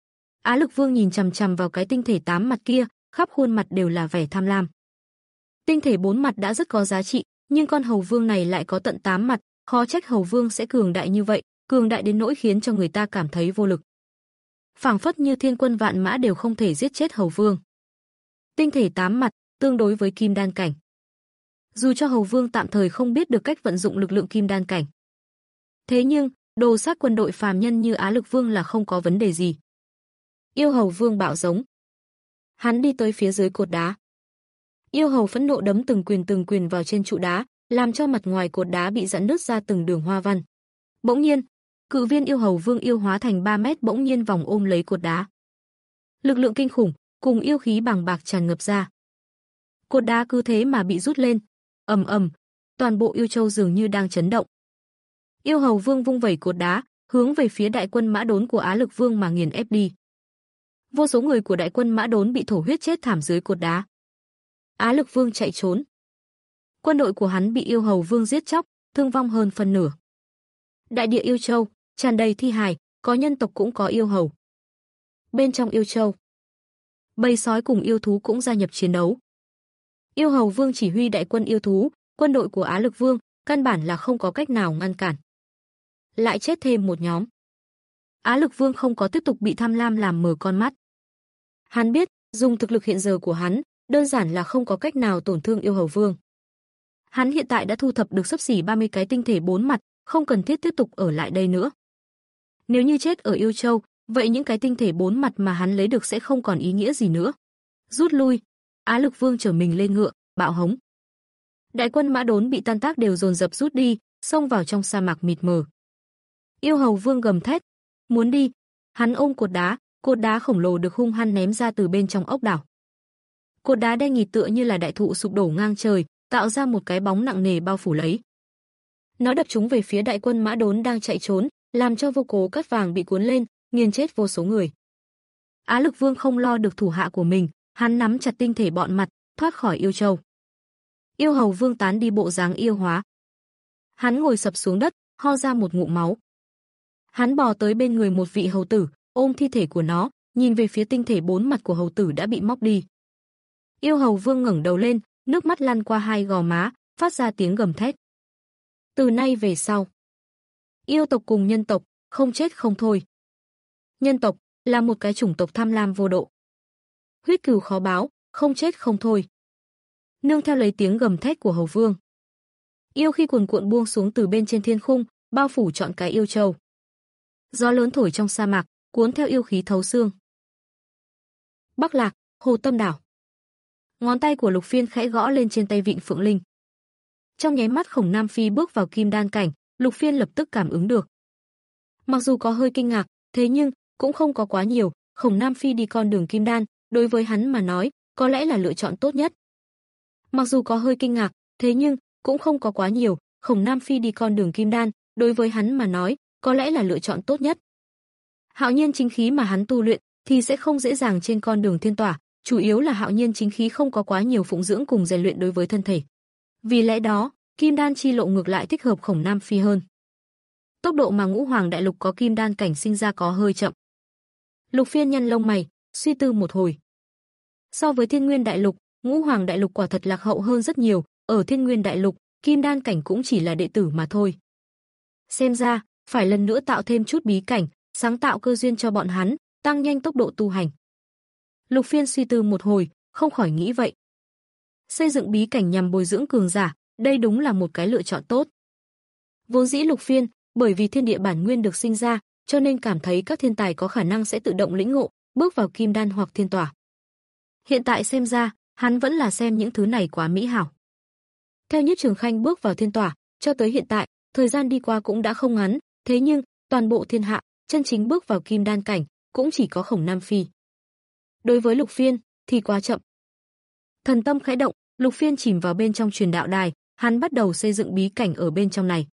Á Lực Vương nhìn chằm chằm vào cái tinh thể tám mặt kia, khắp khuôn mặt đều là vẻ tham lam. Tinh thể bốn mặt đã rất có giá trị, nhưng con Hầu Vương này lại có tận tám mặt, khó trách Hầu Vương sẽ cường đại như vậy, cường đại đến nỗi khiến cho người ta cảm thấy vô lực. Phảng phất như thiên quân vạn mã đều không thể giết chết Hầu Vương. Tinh thể tám mặt, tương đối với kim đan cảnh. Dù cho Hầu Vương tạm thời không biết được cách vận dụng lực lượng kim đan cảnh. Thế nhưng, đồ sát quân đội phàm nhân như Á Lực Vương là không có vấn đề gì. Yêu Hầu Vương bạo giống. Hắn đi tới phía dưới cột đá. Yêu Hầu phẫn nộ đấm từng quyền từng quyền vào trên trụ đá, làm cho mặt ngoài cột đá bị giãn nứt ra từng đường hoa văn. Bỗng nhiên, cự viên Yêu Hầu Vương yêu hóa thành ba mét bỗng nhiên vòng ôm lấy cột đá. Lực lượng kinh khủng, cùng yêu khí bàng bạc tràn ngập ra. Cột đá cứ thế mà bị rút lên. Ầm ầm, toàn bộ Yêu Châu dường như đang chấn động. Yêu Hầu Vương vung vẩy cột đá, hướng về phía đại quân Mã Đốn của Á Lực Vương mà nghiền ép đi. Vô số người của đại quân Mã Đốn bị thổ huyết chết thảm dưới cột đá. Á Lực Vương chạy trốn. Quân đội của hắn bị Yêu Hầu Vương giết chóc, thương vong hơn phân nửa. Đại địa Yêu Châu tràn đầy thi hài, có nhân tộc cũng có yêu hầu. Bên trong Yêu Châu, bầy sói cùng yêu thú cũng gia nhập chiến đấu. Yêu Hầu Vương chỉ huy đại quân yêu thú, quân đội của Á Lực Vương căn bản là không có cách nào ngăn cản. Lại chết thêm một nhóm. Á Lực Vương không có tiếp tục bị tham lam làm mờ con mắt. Hắn biết, dùng thực lực hiện giờ của hắn, đơn giản là không có cách nào tổn thương Yêu Hầu Vương. Hắn hiện tại đã thu thập được xấp xỉ ba mươi cái tinh thể bốn mặt, không cần thiết tiếp tục ở lại đây nữa. Nếu như chết ở Yêu Châu, vậy những cái tinh thể bốn mặt mà hắn lấy được sẽ không còn ý nghĩa gì nữa. Rút lui. Á Lực Vương trở mình lên ngựa, bạo hống. Đại quân Mã Đốn bị tan tác đều dồn dập rút đi, xông vào trong sa mạc mịt mờ. Yêu Hầu Vương gầm thét, muốn đi. Hắn ôm cột đá, cột đá khổng lồ được hung hăng ném ra từ bên trong ốc đảo. Cột đá đen nghịt tựa như là đại thụ sụp đổ ngang trời, tạo ra một cái bóng nặng nề bao phủ lấy. Nó đập trúng về phía đại quân Mã Đốn đang chạy trốn, làm cho vô cố cắt vàng bị cuốn lên, nghiền chết vô số người. Á Lực Vương không lo được thủ hạ của mình, hắn nắm chặt tinh thể bọn mặt, thoát khỏi Yêu Châu. Yêu Hầu Vương tán đi bộ dáng yêu hóa. Hắn ngồi sập xuống đất, ho ra một ngụm máu. Hắn bò tới bên người một vị hầu tử, ôm thi thể của nó, nhìn về phía tinh thể bốn mặt của hầu tử đã bị móc đi. Yêu Hầu Vương ngẩng đầu lên, nước mắt lăn qua hai gò má, phát ra tiếng gầm thét. Từ nay về sau, yêu tộc cùng nhân tộc, không chết không thôi. Nhân tộc là một cái chủng tộc tham lam vô độ. Huyết cừu khó báo, không chết không thôi. Nương theo lấy tiếng gầm thét của Hầu Vương. Yêu khi cuồn cuộn buông xuống từ bên trên thiên khung, bao phủ trọn cái Yêu Châu. Gió lớn thổi trong sa mạc, cuốn theo yêu khí thấu xương. Bắc Lạc, Hồ Tâm Đảo. Ngón tay của Lục Phiên khẽ gõ lên trên tay vịn Phượng Linh. Trong nháy mắt Khổng Nam Phi bước vào kim đan cảnh, Lục Phiên lập tức cảm ứng được. Mặc dù có hơi kinh ngạc, thế nhưng cũng không có quá nhiều, Khổng Nam Phi đi con đường kim đan, đối với hắn mà nói, có lẽ là lựa chọn tốt nhất. Mặc dù có hơi kinh ngạc, thế nhưng cũng không có quá nhiều, Khổng Nam Phi đi con đường kim đan, đối với hắn mà nói, có lẽ là lựa chọn tốt nhất. Hạo nhiên chính khí mà hắn tu luyện thì sẽ không dễ dàng trên con đường thiên tỏa, chủ yếu là hạo nhiên chính khí không có quá nhiều phụng dưỡng cùng rèn luyện đối với thân thể. Vì lẽ đó, kim đan chi lộ ngược lại thích hợp Khổng Nam Phi hơn. Tốc độ mà Ngũ Hoàng Đại Lục có kim đan cảnh sinh ra có hơi chậm. Lục Phiên nhăn lông mày, suy tư một hồi. So với Thiên Nguyên Đại Lục, Ngũ Hoàng Đại Lục quả thật lạc hậu hơn rất nhiều, ở Thiên Nguyên Đại Lục, kim đan cảnh cũng chỉ là đệ tử mà thôi. Xem ra, phải lần nữa tạo thêm chút bí cảnh, sáng tạo cơ duyên cho bọn hắn, tăng nhanh tốc độ tu hành. Lục Phiên suy tư một hồi, không khỏi nghĩ vậy. Xây dựng bí cảnh nhằm bồi dưỡng cường giả, đây đúng là một cái lựa chọn tốt. Vốn dĩ Lục Phiên, bởi vì thiên địa bản nguyên được sinh ra, cho nên cảm thấy các thiên tài có khả năng sẽ tự động lĩnh ngộ, bước vào kim đan hoặc thiên tỏa. Hiện tại xem ra, hắn vẫn là xem những thứ này quá mỹ hảo. Theo Nhiếp Trường Khanh bước vào thiên tỏa, cho tới hiện tại, thời gian đi qua cũng đã không ngắn, thế nhưng, toàn bộ thiên hạ, chân chính bước vào kim đan cảnh, cũng chỉ có Khổng Nam Phi. Đối với Lục Phiên, thì quá chậm. Thần tâm khẽ động, Lục Phiên chìm vào bên trong truyền đạo đài, hắn bắt đầu xây dựng bí cảnh ở bên trong này.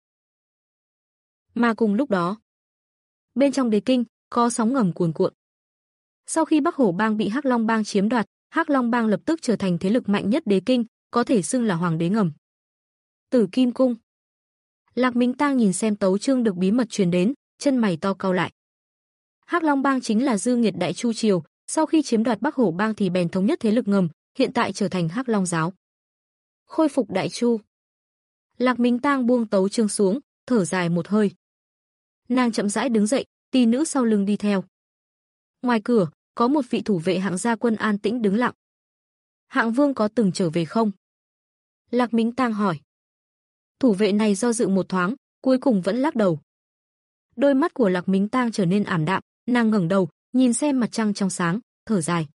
Mà cùng lúc đó, bên trong đế kinh, có sóng ngầm cuồn cuộn. Sau khi Bắc Hổ Bang bị Hắc Long Bang chiếm đoạt, Hắc Long Bang lập tức trở thành thế lực mạnh nhất đế kinh, có thể xưng là hoàng đế ngầm. Tử Kim Cung. Lạc Minh Tang nhìn xem tấu chương được bí mật truyền đến, chân mày to cau lại. Hắc Long Bang chính là dư nghiệt Đại Chu triều, sau khi chiếm đoạt Bắc Hổ Bang thì bèn thống nhất thế lực ngầm, hiện tại trở thành Hắc Long giáo. Khôi phục Đại Chu. Lạc Minh Tang buông tấu chương xuống, thở dài một hơi. Nàng chậm rãi đứng dậy, tỷ nữ sau lưng đi theo. Ngoài cửa, có một vị thủ vệ hạng gia quân an tĩnh đứng lặng. Hạng Vương có từng trở về không? Lạc Minh Tang hỏi. Thủ vệ này do dự một thoáng, cuối cùng vẫn lắc đầu. Đôi mắt của Lạc Minh Tang trở nên ảm đạm, nàng ngẩng đầu, nhìn xem mặt trăng trong sáng, thở dài.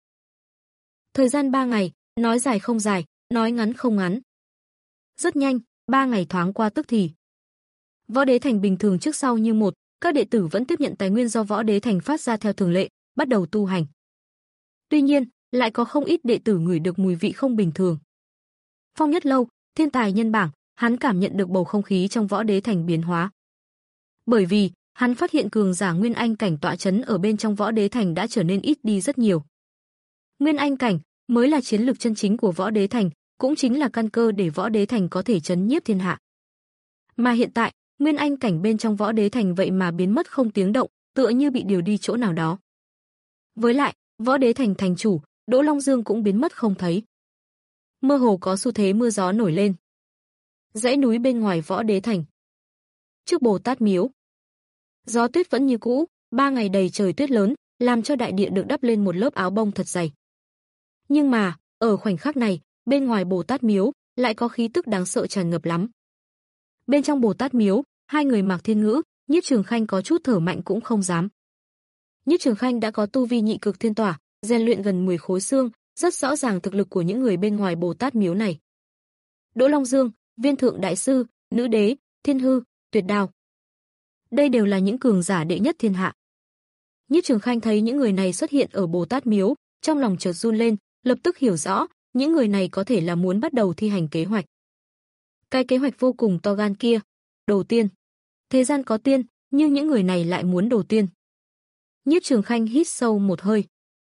Thời gian ba ngày, nói dài không dài, nói ngắn không ngắn. Rất nhanh, ba ngày thoáng qua tức thì. Võ Đế Thành bình thường trước sau như một, các đệ tử vẫn tiếp nhận tài nguyên do Võ Đế Thành phát ra theo thường lệ, bắt đầu tu hành. Tuy nhiên, lại có không ít đệ tử ngửi được mùi vị không bình thường. Phong Nhất Lâu, thiên tài nhân bảng, hắn cảm nhận được bầu không khí trong Võ Đế Thành biến hóa. Bởi vì, hắn phát hiện cường giả Nguyên Anh cảnh tọa chấn ở bên trong Võ Đế Thành đã trở nên ít đi rất nhiều. Nguyên Anh cảnh mới là chiến lược chân chính của Võ Đế Thành, cũng chính là căn cơ để Võ Đế Thành có thể chấn nhiếp thiên hạ. Mà hiện tại, Nguyên Anh cảnh bên trong Võ Đế Thành vậy mà biến mất không tiếng động, tựa như bị điều đi chỗ nào đó. Với lại, Võ Đế Thành thành chủ, Đỗ Long Dương cũng biến mất không thấy. Mơ hồ có xu thế mưa gió nổi lên. Dãy núi bên ngoài Võ Đế Thành. Trước Bồ Tát Miếu. Gió tuyết vẫn như cũ, ba ngày đầy trời tuyết lớn, làm cho đại địa được đắp lên một lớp áo bông thật dày. Nhưng mà, ở khoảnh khắc này, bên ngoài Bồ Tát Miếu, lại có khí tức đáng sợ tràn ngập lắm. Bên trong Bồ Tát Miếu, hai người Mạc Thiên Ngữ, Nhiếp Trường Khanh có chút thở mạnh cũng không dám. Nhiếp Trường Khanh đã có tu vi nhị cực thiên tỏa, rèn luyện gần mười khối xương, rất rõ ràng thực lực của những người bên ngoài Bồ Tát Miếu này. Đỗ Long Dương, Viên Thượng Đại Sư, Nữ Đế, Thiên Hư, Tuyệt Đao. Đây đều là những cường giả đệ nhất thiên hạ. Nhiếp Trường Khanh thấy những người này xuất hiện ở Bồ Tát Miếu, trong lòng chợt run lên, lập tức hiểu rõ, những người này có thể là muốn bắt đầu thi hành kế hoạch. Cái kế hoạch vô cùng to gan kia, đầu tiên. Thế gian có tiên, nhưng những người này lại muốn đầu tiên. Nhiếp Trường Khanh hít sâu một hơi.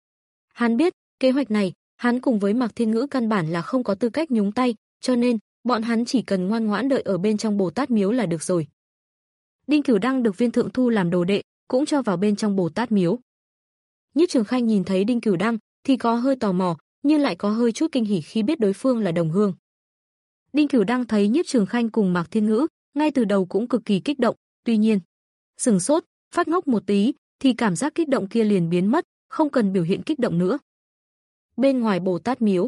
Hắn biết, kế hoạch này, hắn cùng với Mạc Thiên Ngữ căn bản là không có tư cách nhúng tay, cho nên, bọn hắn chỉ cần ngoan ngoãn đợi ở bên trong Bồ Tát Miếu là được rồi. Đinh Cửu Đăng được Viên Thượng thu làm đồ đệ, cũng cho vào bên trong Bồ Tát Miếu. Nhiếp Trường Khanh nhìn thấy Đinh Cửu Đăng, thì có hơi tò mò, nhưng lại có hơi chút kinh hỉ khi biết đối phương là đồng hương. Đinh Cửu Đăng thấy Nhiếp Trường Khanh cùng Mạc Thiên Ngữ, ngay từ đầu cũng cực kỳ kích động, tuy nhiên, sừng sốt, phát ngốc một tí, thì cảm giác kích động kia liền biến mất, không cần biểu hiện kích động nữa. Bên ngoài Bồ Tát Miếu,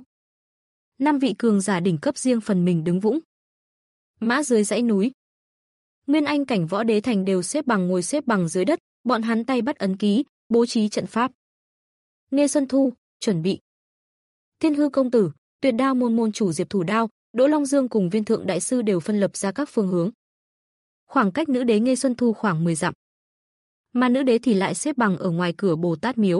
năm vị cường giả đỉnh cấp riêng phần mình đứng vững. Mã dưới dãy núi, Nguyên Anh cảnh Võ Đế Thành đều xếp bằng ngồi xếp bằng dưới đất, bọn hắn tay bắt ấn ký, bố trí trận pháp. Nghê Xuân Thu, chuẩn bị. Thiên Hư công tử, Tuyệt Đao môn môn chủ Diệp Thủ Đao, Đỗ Long Dương cùng Viên Thượng Đại Sư đều phân lập ra các phương hướng. Khoảng cách Nữ Đế Nghê Xuân Thu khoảng mười dặm. Mà Nữ Đế thì lại xếp bằng ở ngoài cửa Bồ Tát Miếu.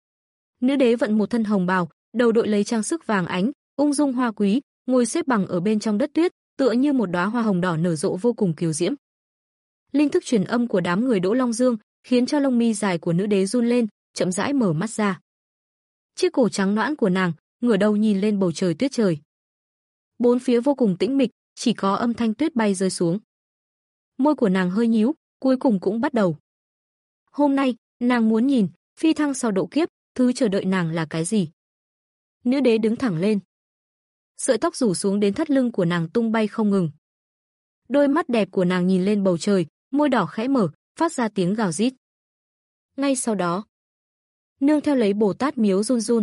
Nữ Đế vận một thân hồng bào, đầu đội lấy trang sức vàng ánh, ung dung hoa quý, ngồi xếp bằng ở bên trong đất tuyết, tựa như một đóa hoa hồng đỏ nở rộ vô cùng kiều diễm. Linh thức truyền âm của đám người Đỗ Long Dương khiến cho lông mi dài của Nữ Đế run lên, chậm rãi mở mắt ra. Chiếc cổ trắng nõn của nàng ngửa đầu nhìn lên bầu trời tuyết trời. Bốn phía vô cùng tĩnh mịch, chỉ có âm thanh tuyết bay rơi xuống. Môi của nàng hơi nhíu, cuối cùng cũng bắt đầu. Hôm nay, nàng muốn nhìn, phi thăng sau độ kiếp, thứ chờ đợi nàng là cái gì? Nữ Đế đứng thẳng lên. Sợi tóc rủ xuống đến thắt lưng của nàng tung bay không ngừng. Đôi mắt đẹp của nàng nhìn lên bầu trời, môi đỏ khẽ mở, phát ra tiếng gào rít. Ngay sau đó, nương theo lấy Bồ Tát Miếu run run,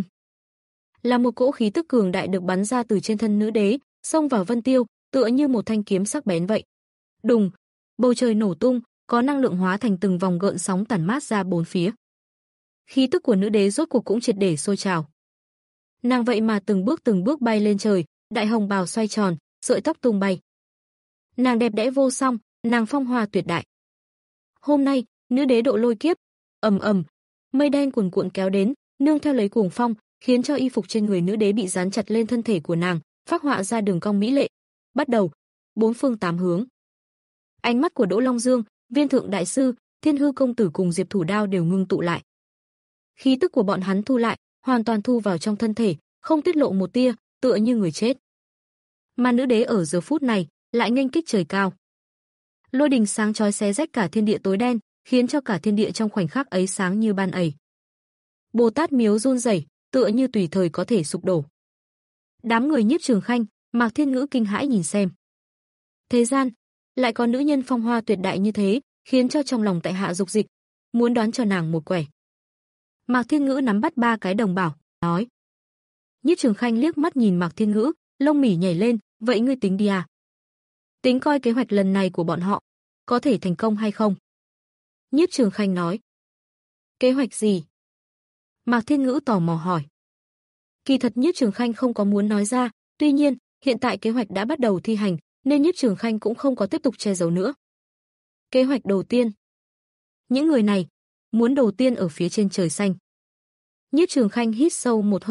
là một cỗ khí tức cường đại được bắn ra từ trên thân Nữ Đế, xông vào Vân Tiêu, tựa như một thanh kiếm sắc bén vậy. Đùng, bầu trời nổ tung, có năng lượng hóa thành từng vòng gợn sóng tản mát ra bốn phía. Khí tức của Nữ Đế rốt cuộc cũng triệt để sôi trào. Nàng vậy mà từng bước từng bước bay lên trời, đại hồng bào xoay tròn, sợi tóc tung bay. Nàng đẹp đẽ vô song, nàng phong hoa tuyệt đại. Hôm nay, Nữ Đế độ lôi kiếp, ầm ầm, mây đen cuồn cuộn kéo đến, nương theo lấy cuồng phong, khiến cho y phục trên người Nữ Đế bị dán chặt lên thân thể của nàng, phác họa ra đường cong mỹ lệ. Bắt đầu, bốn phương tám hướng. Ánh mắt của Đỗ Long Dương, Viên Thượng Đại Sư, Thiên Hư công tử cùng Diệp Thủ Đao đều ngưng tụ lại. Khí tức của bọn hắn thu lại, hoàn toàn thu vào trong thân thể, không tiết lộ một tia, tựa như người chết. Mà Nữ Đế ở giờ phút này lại nghênh kích trời cao. Lôi đình sáng chói xé rách cả thiên địa tối đen, khiến cho cả thiên địa trong khoảnh khắc ấy sáng như ban ẩy. Bồ Tát Miếu run rẩy, tựa như tùy thời có thể sụp đổ. Đám người Nhiếp Trường Khanh, Mạc Thiên Ngữ kinh hãi nhìn xem. Thế gian lại có nữ nhân phong hoa tuyệt đại như thế, khiến cho trong lòng tại hạ dục dịch, muốn đoán cho nàng một quẻ. Mạc Thiên Ngữ nắm bắt ba cái đồng bảo, nói. Nhiếp Trường Khanh liếc mắt nhìn Mạc Thiên Ngữ, lông mỉ nhảy lên, vậy ngươi tính đi à? Tính coi kế hoạch lần này của bọn họ có thể thành công hay không? Nhiếp Trường Khanh nói. Kế hoạch gì? Mạc Thiên Ngữ tò mò hỏi. Kỳ thật Nhiếp Trường Khanh không có muốn nói ra, tuy nhiên, hiện tại kế hoạch đã bắt đầu thi hành, nên Nhiếp Trường Khanh cũng không có tiếp tục che giấu nữa. Kế hoạch đầu tiên. Những người này muốn đầu tiên ở phía trên trời xanh. Nhiếp Trường Khanh hít sâu một hơi,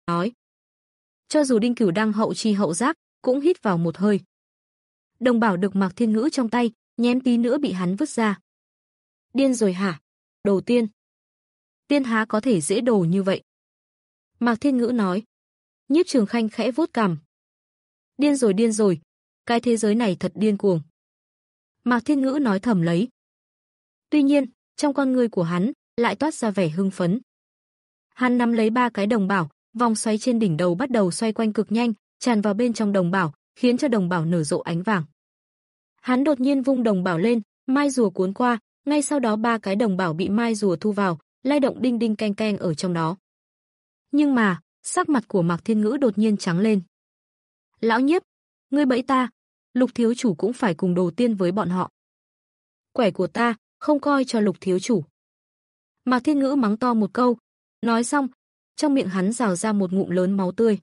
nói. Cho dù Đinh Cửu đang hậu chi hậu giác, cũng hít vào một hơi. Đồng bảo được Mạc Thiên Ngữ trong tay, nhém tí nữa bị hắn vứt ra. Điên rồi hả? Đồ tiên. Tiên há có thể dễ đồ như vậy? Mạc Thiên Ngữ nói. Nhiếp Trường Khanh khẽ vuốt cằm. Điên rồi điên rồi, cái thế giới này thật điên cuồng. Mạc Thiên Ngữ nói thầm lấy. Tuy nhiên, trong con ngươi của hắn lại toát ra vẻ hưng phấn. Hắn nắm lấy ba cái đồng bảo, vòng xoáy trên đỉnh đầu bắt đầu xoay quanh cực nhanh, tràn vào bên trong đồng bảo, khiến cho đồng bảo nở rộ ánh vàng. Hắn đột nhiên vung đồng bảo lên, mai rùa cuốn qua, ngay sau đó ba cái đồng bảo bị mai rùa thu vào, lay động đinh đinh keng keng ở trong đó. Nhưng mà, sắc mặt của Mạc Thiên Ngữ đột nhiên trắng lên. Lão Nhiếp, ngươi bẫy ta, Lục thiếu chủ cũng phải cùng đồ tiên với bọn họ. Quẻ của ta, không coi cho Lục thiếu chủ. Mạc Thiên Ngữ mắng to một câu, nói xong, trong miệng hắn rào ra một ngụm lớn máu tươi.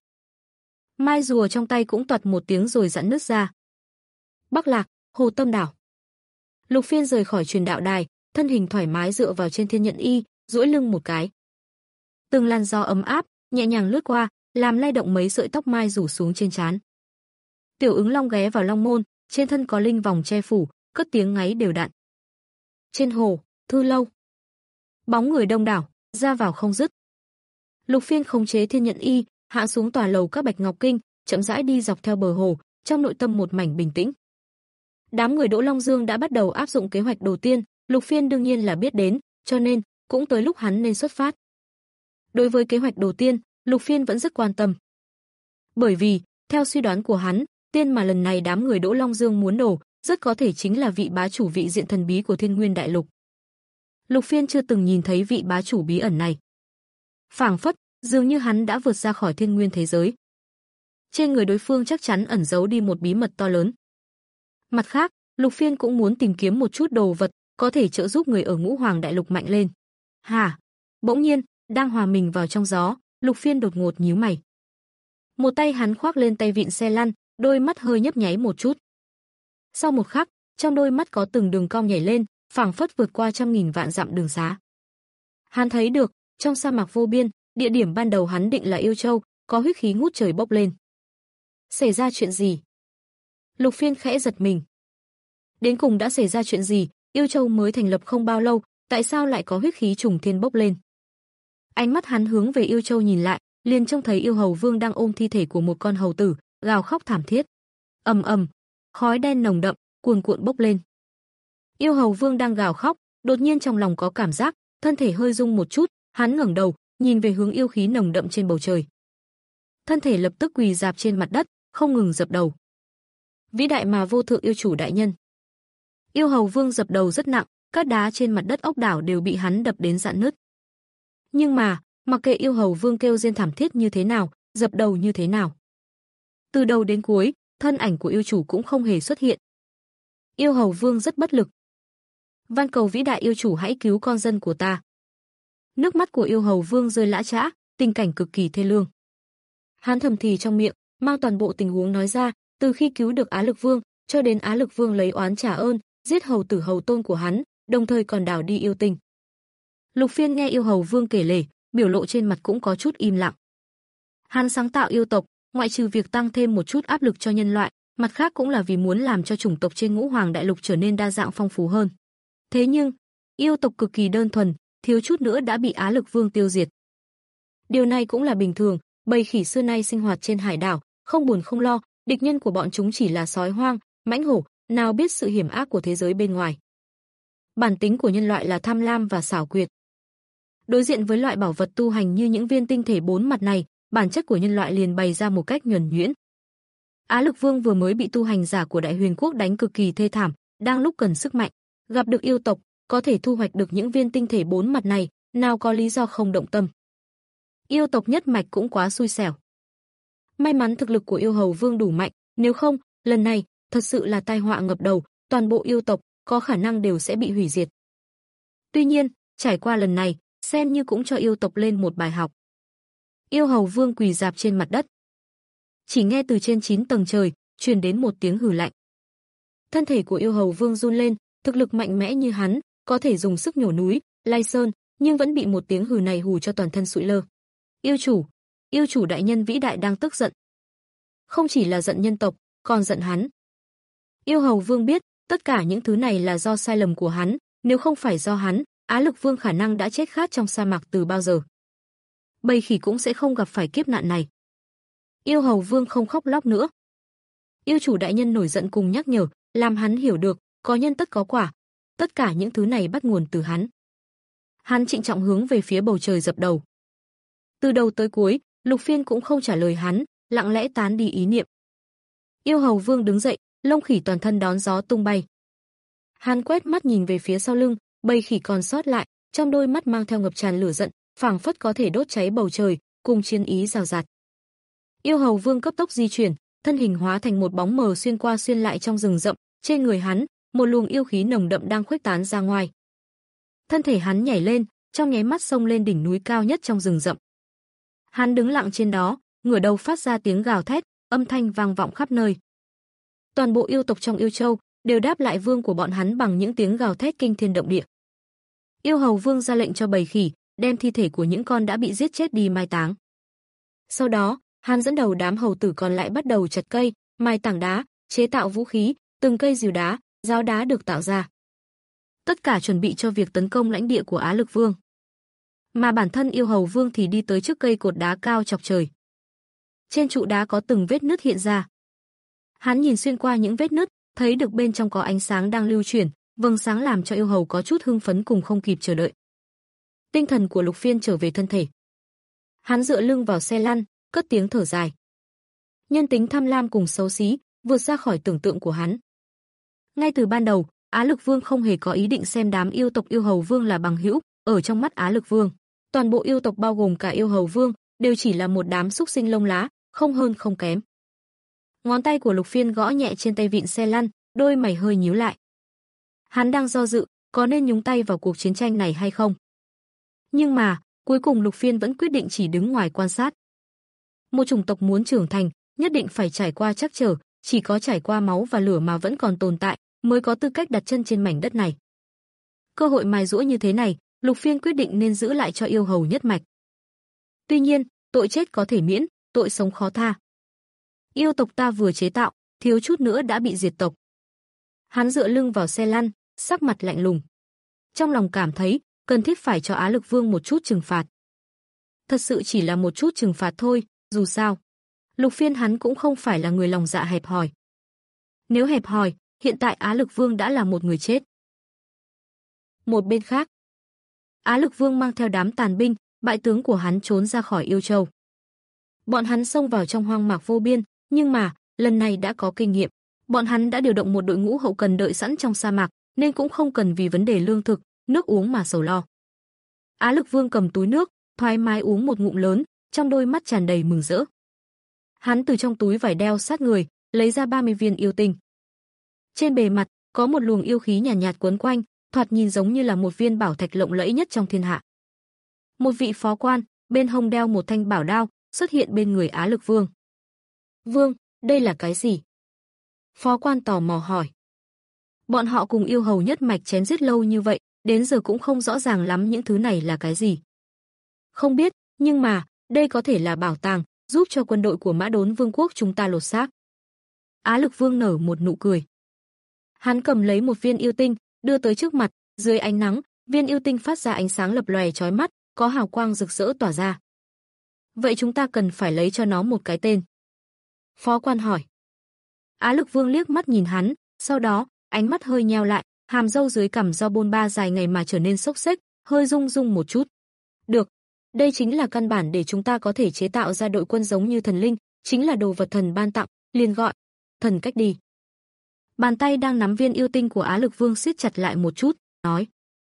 Mai rùa trong tay cũng toạt một tiếng rồi giãn nứt ra. Bắc Lạc, Hồ Tâm Đảo. Lục Phiên rời khỏi truyền đạo đài, thân hình thoải mái dựa vào trên thiên nhận y, duỗi lưng một cái. Từng làn gió ấm áp, nhẹ nhàng lướt qua, làm lay động mấy sợi tóc mai rủ xuống trên trán. Tiểu Ứng Long ghé vào long môn, trên thân có linh vòng che phủ, cất tiếng ngáy đều đặn. Trên hồ, thư lâu. Bóng người đông đảo, ra vào không dứt. Lục Phiên khống chế thiên nhận y, hạ xuống tòa lầu các bạch ngọc kinh, chậm rãi đi dọc theo bờ hồ, trong nội tâm một mảnh bình tĩnh. Đám người Đỗ Long Dương đã bắt đầu áp dụng kế hoạch đồ tiên, Lục Phiên đương nhiên là biết đến, cho nên cũng tới lúc hắn nên xuất phát. Đối với kế hoạch đồ tiên, Lục Phiên vẫn rất quan tâm. Bởi vì, theo suy đoán của hắn, tiên mà lần này đám người Đỗ Long Dương muốn đổ, rất có thể chính là vị bá chủ vị diện thần bí của Thiên Nguyên Đại Lục. Lục Phiên chưa từng nhìn thấy vị bá chủ bí ẩn này. Phảng phất, dường như hắn đã vượt ra khỏi thiên nguyên thế giới. Trên người đối phương chắc chắn ẩn giấu đi một bí mật to lớn. Mặt khác, Lục Phiên cũng muốn tìm kiếm một chút đồ vật có thể trợ giúp người ở Ngũ Hoàng Đại Lục mạnh lên. Hả? Bỗng nhiên, đang hòa mình vào trong gió, Lục Phiên đột ngột nhíu mày. Một tay hắn khoác lên tay vịn xe lăn, đôi mắt hơi nhấp nháy một chút. Sau một khắc, trong đôi mắt có từng đường cong nhảy lên, phảng phất vượt qua trăm nghìn vạn dặm đường xá. Hắn thấy được, trong sa mạc vô biên, địa điểm ban đầu hắn định là Yêu Châu, có huyết khí ngút trời bốc lên. Xảy ra chuyện gì? Lục Phiên khẽ giật mình. Đến cùng đã xảy ra chuyện gì? Yêu Châu mới thành lập không bao lâu, tại sao lại có huyết khí trùng thiên bốc lên? Ánh mắt hắn hướng về Yêu Châu nhìn lại, liền trông thấy Yêu Hầu Vương đang ôm thi thể của một con hầu tử, gào khóc thảm thiết. Ầm ầm, khói đen nồng đậm cuồn cuộn bốc lên. Yêu Hầu Vương đang gào khóc, đột nhiên trong lòng có cảm giác, thân thể hơi rung một chút, hắn ngẩng đầu, nhìn về hướng yêu khí nồng đậm trên bầu trời. Thân thể lập tức quỳ rạp trên mặt đất, không ngừng dập đầu. Vĩ đại mà vô thượng yêu chủ đại nhân. Yêu Hầu Vương dập đầu rất nặng, các đá trên mặt đất ốc đảo đều bị hắn đập đến rạn nứt. Nhưng mà, mặc kệ Yêu Hầu Vương kêu rên thảm thiết như thế nào, dập đầu như thế nào, từ đầu đến cuối, thân ảnh của yêu chủ cũng không hề xuất hiện. Yêu Hầu Vương rất bất lực. Van cầu vĩ đại yêu chủ hãy cứu con dân của ta. Nước mắt của Yêu Hầu Vương rơi lã chã, tình cảnh cực kỳ thê lương. Hắn thầm thì trong miệng, mang toàn bộ tình huống nói ra, từ khi cứu được Á Lực Vương, cho đến Á Lực Vương lấy oán trả ơn, giết hầu tử hầu tôn của hắn, đồng thời còn đảo đi yêu tinh. Lục Phiên nghe Yêu Hầu Vương kể lể, biểu lộ trên mặt cũng có chút im lặng. Hắn sáng tạo yêu tộc, ngoại trừ việc tăng thêm một chút áp lực cho nhân loại, mặt khác cũng là vì muốn làm cho chủng tộc trên Ngũ Hoàng Đại Lục trở nên đa dạng phong phú hơn. Thế nhưng, yêu tộc cực kỳ đơn thuần, thiếu chút nữa đã bị Á Lực Vương tiêu diệt. Điều này cũng là bình thường, bầy khỉ xưa nay sinh hoạt trên hải đảo, không buồn không lo, địch nhân của bọn chúng chỉ là sói hoang, mãnh hổ, nào biết sự hiểm ác của thế giới bên ngoài. Bản tính của nhân loại là tham lam và xảo quyệt. Đối diện với loại bảo vật tu hành như những viên tinh thể bốn mặt này, bản chất của nhân loại liền bày ra một cách nhuần nhuyễn. Á Lực Vương vừa mới bị tu hành giả của Đại Huyền Quốc đánh cực kỳ thê thảm, đang lúc cần sức mạnh, gặp được yêu tộc, có thể thu hoạch được những viên tinh thể bốn mặt này, nào có lý do không động tâm. Yêu tộc nhất mạch cũng quá xui xẻo. May mắn thực lực của Yêu Hầu Vương đủ mạnh, nếu không, lần này thật sự là tai họa ngập đầu, toàn bộ yêu tộc có khả năng đều sẽ bị hủy diệt. Tuy nhiên, trải qua lần này, xem như cũng cho yêu tộc lên một bài học. Yêu Hầu Vương quỳ rạp trên mặt đất. Chỉ nghe từ trên chín tầng trời truyền đến một tiếng hừ lạnh. Thân thể của Yêu Hầu Vương run lên, thực lực mạnh mẽ như hắn, có thể dùng sức nhổ núi, lai sơn, nhưng vẫn bị một tiếng hừ này hù cho toàn thân sụi lơ. Yêu chủ, yêu chủ đại nhân vĩ đại đang tức giận. Không chỉ là giận nhân tộc, còn giận hắn. Yêu Hầu Vương biết, tất cả những thứ này là do sai lầm của hắn, nếu không phải do hắn, Á Lực Vương khả năng đã chết khát trong sa mạc từ bao giờ. Bầy khỉ cũng sẽ không gặp phải kiếp nạn này. Yêu Hầu Vương không khóc lóc nữa. Yêu chủ đại nhân nổi giận cùng nhắc nhở, làm hắn hiểu được, có nhân tất có quả. Tất cả những thứ này bắt nguồn từ hắn. Hắn trịnh trọng hướng về phía bầu trời dập đầu. Từ đầu tới cuối, Lục Phiên cũng không trả lời hắn, lặng lẽ tán đi ý niệm. Yêu Hầu Vương đứng dậy, lông khỉ toàn thân đón gió tung bay. Hắn quét mắt nhìn về phía sau lưng, bầy khỉ còn sót lại, trong đôi mắt mang theo ngập tràn lửa giận, phảng phất có thể đốt cháy bầu trời, cùng chiến ý rào rạt. Yêu Hầu Vương cấp tốc di chuyển, thân hình hóa thành một bóng mờ xuyên qua xuyên lại trong rừng rậm, trên người hắn, một luồng yêu khí nồng đậm đang khuếch tán ra ngoài. Thân thể hắn nhảy lên, trong nháy mắt xông lên đỉnh núi cao nhất trong rừng rậm. Hắn đứng lặng trên đó, ngửa đầu phát ra tiếng gào thét, âm thanh vang vọng khắp nơi. Toàn bộ yêu tộc trong Yêu Châu đều đáp lại vương của bọn hắn bằng những tiếng gào thét kinh thiên động địa. Yêu Hầu Vương ra lệnh cho bầy khỉ, đem thi thể của những con đã bị giết chết đi mai táng. Sau đó, hắn dẫn đầu đám hầu tử còn lại bắt đầu chặt cây, mai tảng đá, chế tạo vũ khí, từng cây rìu đá, giáo đá được tạo ra. Tất cả chuẩn bị cho việc tấn công lãnh địa của Á Lực Vương. Mà bản thân Yêu Hầu Vương thì đi tới trước cây cột đá cao chọc trời. Trên trụ đá có từng vết nứt hiện ra. Hắn nhìn xuyên qua những vết nứt, thấy được bên trong có ánh sáng đang lưu chuyển, vầng sáng làm cho Yêu Hầu có chút hưng phấn cùng không kịp chờ đợi. Tinh thần của Lục Phiên trở về thân thể. Hắn dựa lưng vào xe lăn, cất tiếng thở dài. Nhân tính tham lam cùng xấu xí, vượt ra khỏi tưởng tượng của hắn. Ngay từ ban đầu, Á Lực Vương không hề có ý định xem đám yêu tộc Yêu Hầu Vương là bằng hữu, ở trong mắt Á Lực Vương, toàn bộ yêu tộc bao gồm cả Yêu Hầu Vương, đều chỉ là một đám súc sinh lông lá, không hơn không kém. Ngón tay của Lục Phiên gõ nhẹ trên tay vịn xe lăn, đôi mày hơi nhíu lại. Hắn đang do dự, có nên nhúng tay vào cuộc chiến tranh này hay không? Nhưng mà, cuối cùng Lục Phiên vẫn quyết định chỉ đứng ngoài quan sát. Một chủng tộc muốn trưởng thành, nhất định phải trải qua trắc trở, chỉ có trải qua máu và lửa mà vẫn còn tồn tại, mới có tư cách đặt chân trên mảnh đất này. Cơ hội mài giũa như thế này, Lục Phiên quyết định nên giữ lại cho Yêu Hầu nhất mạch. Tuy nhiên, tội chết có thể miễn, tội sống khó tha. Yêu tộc ta vừa chế tạo, thiếu chút nữa đã bị diệt tộc. Hắn dựa lưng vào xe lăn, sắc mặt lạnh lùng. Trong lòng cảm thấy, cần thiết phải cho Á Lực Vương một chút trừng phạt. Thật sự chỉ là một chút trừng phạt thôi, dù sao. Lục Phiên hắn cũng không phải là người lòng dạ hẹp hòi. Nếu hẹp hòi, hiện tại Á Lực Vương đã là một người chết. Một bên khác, Á Lực Vương mang theo đám tàn binh, bại tướng của hắn trốn ra khỏi Yêu Châu. Bọn hắn xông vào trong hoang mạc vô biên, nhưng mà, lần này đã có kinh nghiệm. Bọn hắn đã điều động một đội ngũ hậu cần đợi sẵn trong sa mạc, nên cũng không cần vì vấn đề lương thực, nước uống mà sầu lo. Á Lực Vương cầm túi nước, thoải mái uống một ngụm lớn, trong đôi mắt tràn đầy mừng rỡ. Hắn từ trong túi vải đeo sát người, lấy ra ba mươi viên yêu tinh. Trên bề mặt, có một luồng yêu khí nhàn nhạt, nhạt quấn quanh, thoạt nhìn giống như là một viên bảo thạch lộng lẫy nhất trong thiên hạ. Một vị phó quan, bên hông đeo một thanh bảo đao, xuất hiện bên người Á Lực Vương. Vương, đây là cái gì? Phó quan tò mò hỏi. Bọn họ cùng Yêu Hầu nhất mạch chém giết lâu như vậy, đến giờ cũng không rõ ràng lắm những thứ này là cái gì. Không biết, nhưng mà, đây có thể là bảo tàng, giúp cho quân đội của Mã Đốn Vương quốc chúng ta lột xác. Á Lực Vương nở một nụ cười. Hắn cầm lấy một viên yêu tinh, đưa tới trước mặt, dưới ánh nắng, viên yêu tinh phát ra ánh sáng lập lòe chói mắt, có hào quang rực rỡ tỏa ra. Vậy chúng ta cần phải lấy cho nó một cái tên. Phó quan hỏi. Á Lực Vương liếc mắt nhìn hắn, sau đó, ánh mắt hơi nheo lại, hàm râu dưới cằm do bôn ba dài ngày mà trở nên xốc xếch, hơi rung rung một chút. Được, đây chính là căn bản để chúng ta có thể chế tạo ra đội quân giống như thần linh, chính là đồ vật thần ban tặng, liền gọi thần cách đi. Bàn tay đang nắm viên yêu tinh của Á Lực Vương siết chặt lại một chút, nói.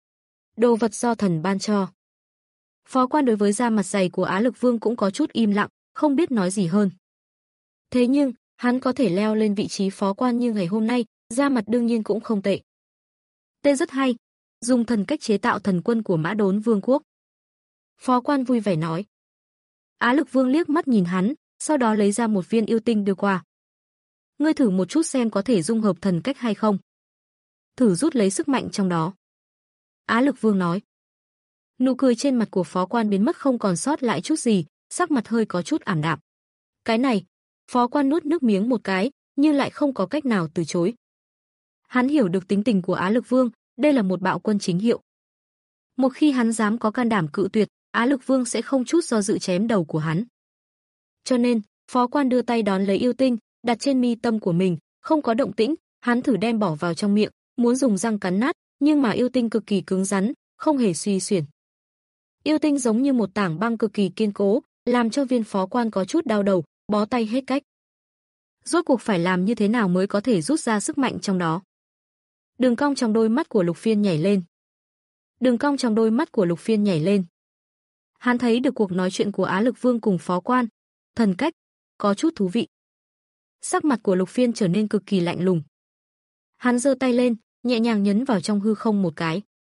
Đồ vật do thần ban cho. Phó quan đối với da mặt dày của Á Lực Vương cũng có chút im lặng, không biết nói gì hơn. Thế nhưng, hắn có thể leo lên vị trí phó quan như ngày hôm nay, da mặt đương nhiên cũng không tệ. Tên rất hay, dùng thần cách chế tạo thần quân của Mã Đốn Vương quốc. Phó quan vui vẻ nói. Á Lực Vương liếc mắt nhìn hắn, sau đó lấy ra một viên yêu tinh đưa qua. Ngươi thử một chút xem có thể dung hợp thần cách hay không. Thử rút lấy sức mạnh trong đó. Á Lực Vương nói. Nụ cười trên mặt của phó quan biến mất không còn sót lại chút gì, sắc mặt hơi có chút ảm đạm. Cái này, Phó Quan nuốt nước miếng một cái, nhưng lại không có cách nào từ chối. Hắn hiểu được tính tình của Á Lực Vương, đây là một bạo quân chính hiệu. Một khi hắn dám có can đảm cự tuyệt, Á Lực Vương sẽ không chút do dự chém đầu của hắn. Cho nên, Phó Quan đưa tay đón lấy yêu tinh, đặt trên mi tâm của mình, không có động tĩnh, hắn thử đem bỏ vào trong miệng, muốn dùng răng cắn nát, nhưng mà yêu tinh cực kỳ cứng rắn, không hề suy xuyển. Yêu tinh giống như một tảng băng cực kỳ kiên cố, làm cho viên Phó Quan có chút đau đầu, bó tay hết cách. Rốt cuộc phải làm như thế nào mới có thể rút ra sức mạnh trong đó? Đường cong trong đôi mắt của Lục Phiên nhảy lên. Đường cong trong đôi mắt của Lục Phiên nhảy lên. Hắn thấy được cuộc nói chuyện của Á Lực Vương cùng Phó Quan, thần cách, có chút thú vị. Sắc mặt của Lục Phiên trở nên cực kỳ lạnh lùng. Hắn giơ tay lên, nhẹ nhàng nhấn vào trong hư không một cái.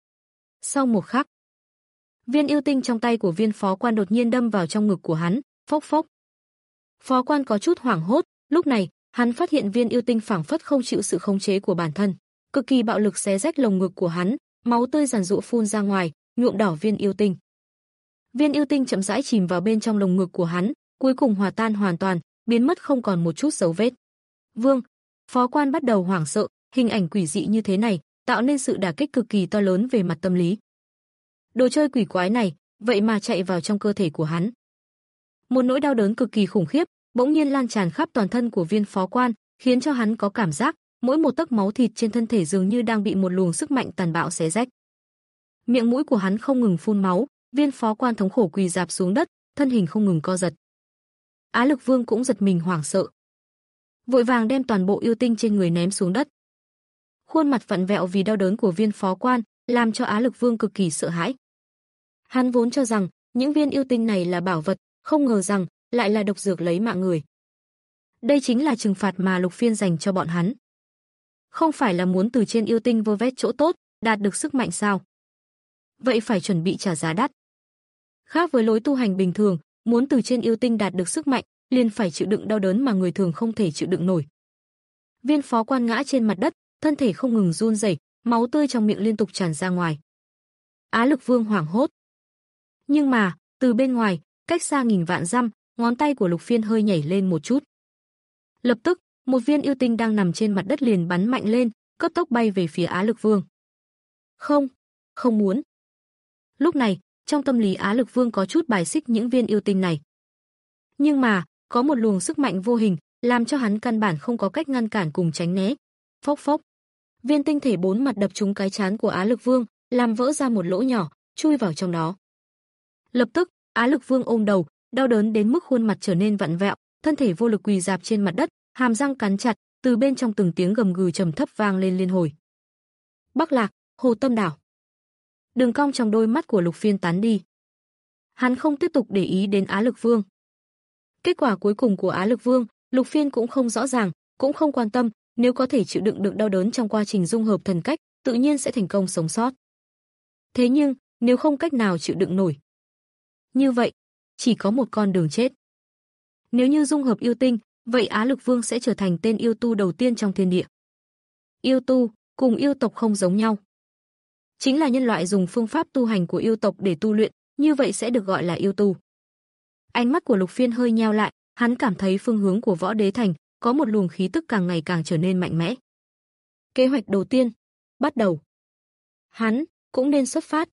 Sau một khắc, viên yêu tinh trong tay của viên Phó Quan đột nhiên đâm vào trong ngực của hắn, phốc phốc. Phó Quan có chút hoảng hốt, lúc này, hắn phát hiện viên yêu tinh phảng phất không chịu sự khống chế của bản thân, cực kỳ bạo lực xé rách lồng ngực của hắn, máu tươi giàn giụa phun ra ngoài, nhuộm đỏ viên yêu tinh. Viên yêu tinh chậm rãi chìm vào bên trong lồng ngực của hắn, cuối cùng hòa tan hoàn toàn, biến mất không còn một chút dấu vết. Vương, Phó Quan bắt đầu hoảng sợ, hình ảnh quỷ dị như thế này, tạo nên sự đả kích cực kỳ to lớn về mặt tâm lý. Đồ chơi quỷ quái này, vậy mà chạy vào trong cơ thể của hắn. Một nỗi đau đớn cực kỳ khủng khiếp, bỗng nhiên lan tràn khắp toàn thân của viên Phó Quan, khiến cho hắn có cảm giác, mỗi một tấc máu thịt trên thân thể dường như đang bị một luồng sức mạnh tàn bạo xé rách. Miệng mũi của hắn không ngừng phun máu, viên Phó Quan thống khổ quỳ rạp xuống đất, thân hình không ngừng co giật. Á Lực Vương cũng giật mình hoảng sợ, vội vàng đem toàn bộ yêu tinh trên người ném xuống đất. Khuôn mặt vặn vẹo vì đau đớn của viên Phó Quan, làm cho Á Lực Vương cực kỳ sợ hãi. Hắn vốn cho rằng những viên yêu tinh này là bảo vật, không ngờ rằng lại là độc dược lấy mạng người. Đây chính là trừng phạt mà Lục Phiên dành cho bọn hắn. Không phải là muốn từ trên yêu tinh vơ vét chỗ tốt, đạt được sức mạnh sao? Vậy phải chuẩn bị trả giá đắt. Khác với lối tu hành bình thường, muốn từ trên yêu tinh đạt được sức mạnh, liền phải chịu đựng đau đớn mà người thường không thể chịu đựng nổi. Viên Phó Quan ngã trên mặt đất, thân thể không ngừng run rẩy, máu tươi trong miệng liên tục tràn ra ngoài. Á Lực Vương hoảng hốt. Nhưng mà, từ bên ngoài, cách xa nghìn vạn dặm, ngón tay của Lục Phiên hơi nhảy lên một chút. Lập tức, một viên yêu tinh đang nằm trên mặt đất liền bắn mạnh lên, cấp tốc bay về phía Á Lực Vương. Không, không muốn. Lúc này, trong tâm lý Á Lực Vương có chút bài xích những viên yêu tinh này. Nhưng mà, có một luồng sức mạnh vô hình, làm cho hắn căn bản không có cách ngăn cản cùng tránh né. Phốc phốc. Viên tinh thể bốn mặt đập trúng cái trán của Á Lực Vương, làm vỡ ra một lỗ nhỏ, chui vào trong đó. Lập tức, Á Lực Vương ôm đầu, đau đớn đến mức khuôn mặt trở nên vặn vẹo, thân thể vô lực quỳ rạp trên mặt đất, hàm răng cắn chặt, từ bên trong từng tiếng gầm gừ trầm thấp vang lên liên hồi. Bắc Lạc, Hồ Tâm Đảo. Đường cong trong đôi mắt của Lục Phiên tán đi. Hắn không tiếp tục để ý đến Á Lực Vương. Kết quả cuối cùng của Á Lực Vương, Lục Phiên cũng không rõ ràng, cũng không quan tâm, nếu có thể chịu đựng được đau đớn trong quá trình dung hợp thần cách, tự nhiên sẽ thành công sống sót. Thế nhưng, nếu không cách nào chịu đựng nổi, như vậy, chỉ có một con đường chết. Nếu như dung hợp yêu tinh, vậy Á Lực Vương sẽ trở thành tên yêu tu đầu tiên trong thiên địa. Yêu tu, cùng yêu tộc không giống nhau. Chính là nhân loại dùng phương pháp tu hành của yêu tộc để tu luyện, như vậy sẽ được gọi là yêu tu. Ánh mắt của Lục Phiên hơi nheo lại, hắn cảm thấy phương hướng của Võ Đế Thành có một luồng khí tức càng ngày càng trở nên mạnh mẽ. Kế hoạch đầu tiên, bắt đầu. Hắn cũng nên xuất phát.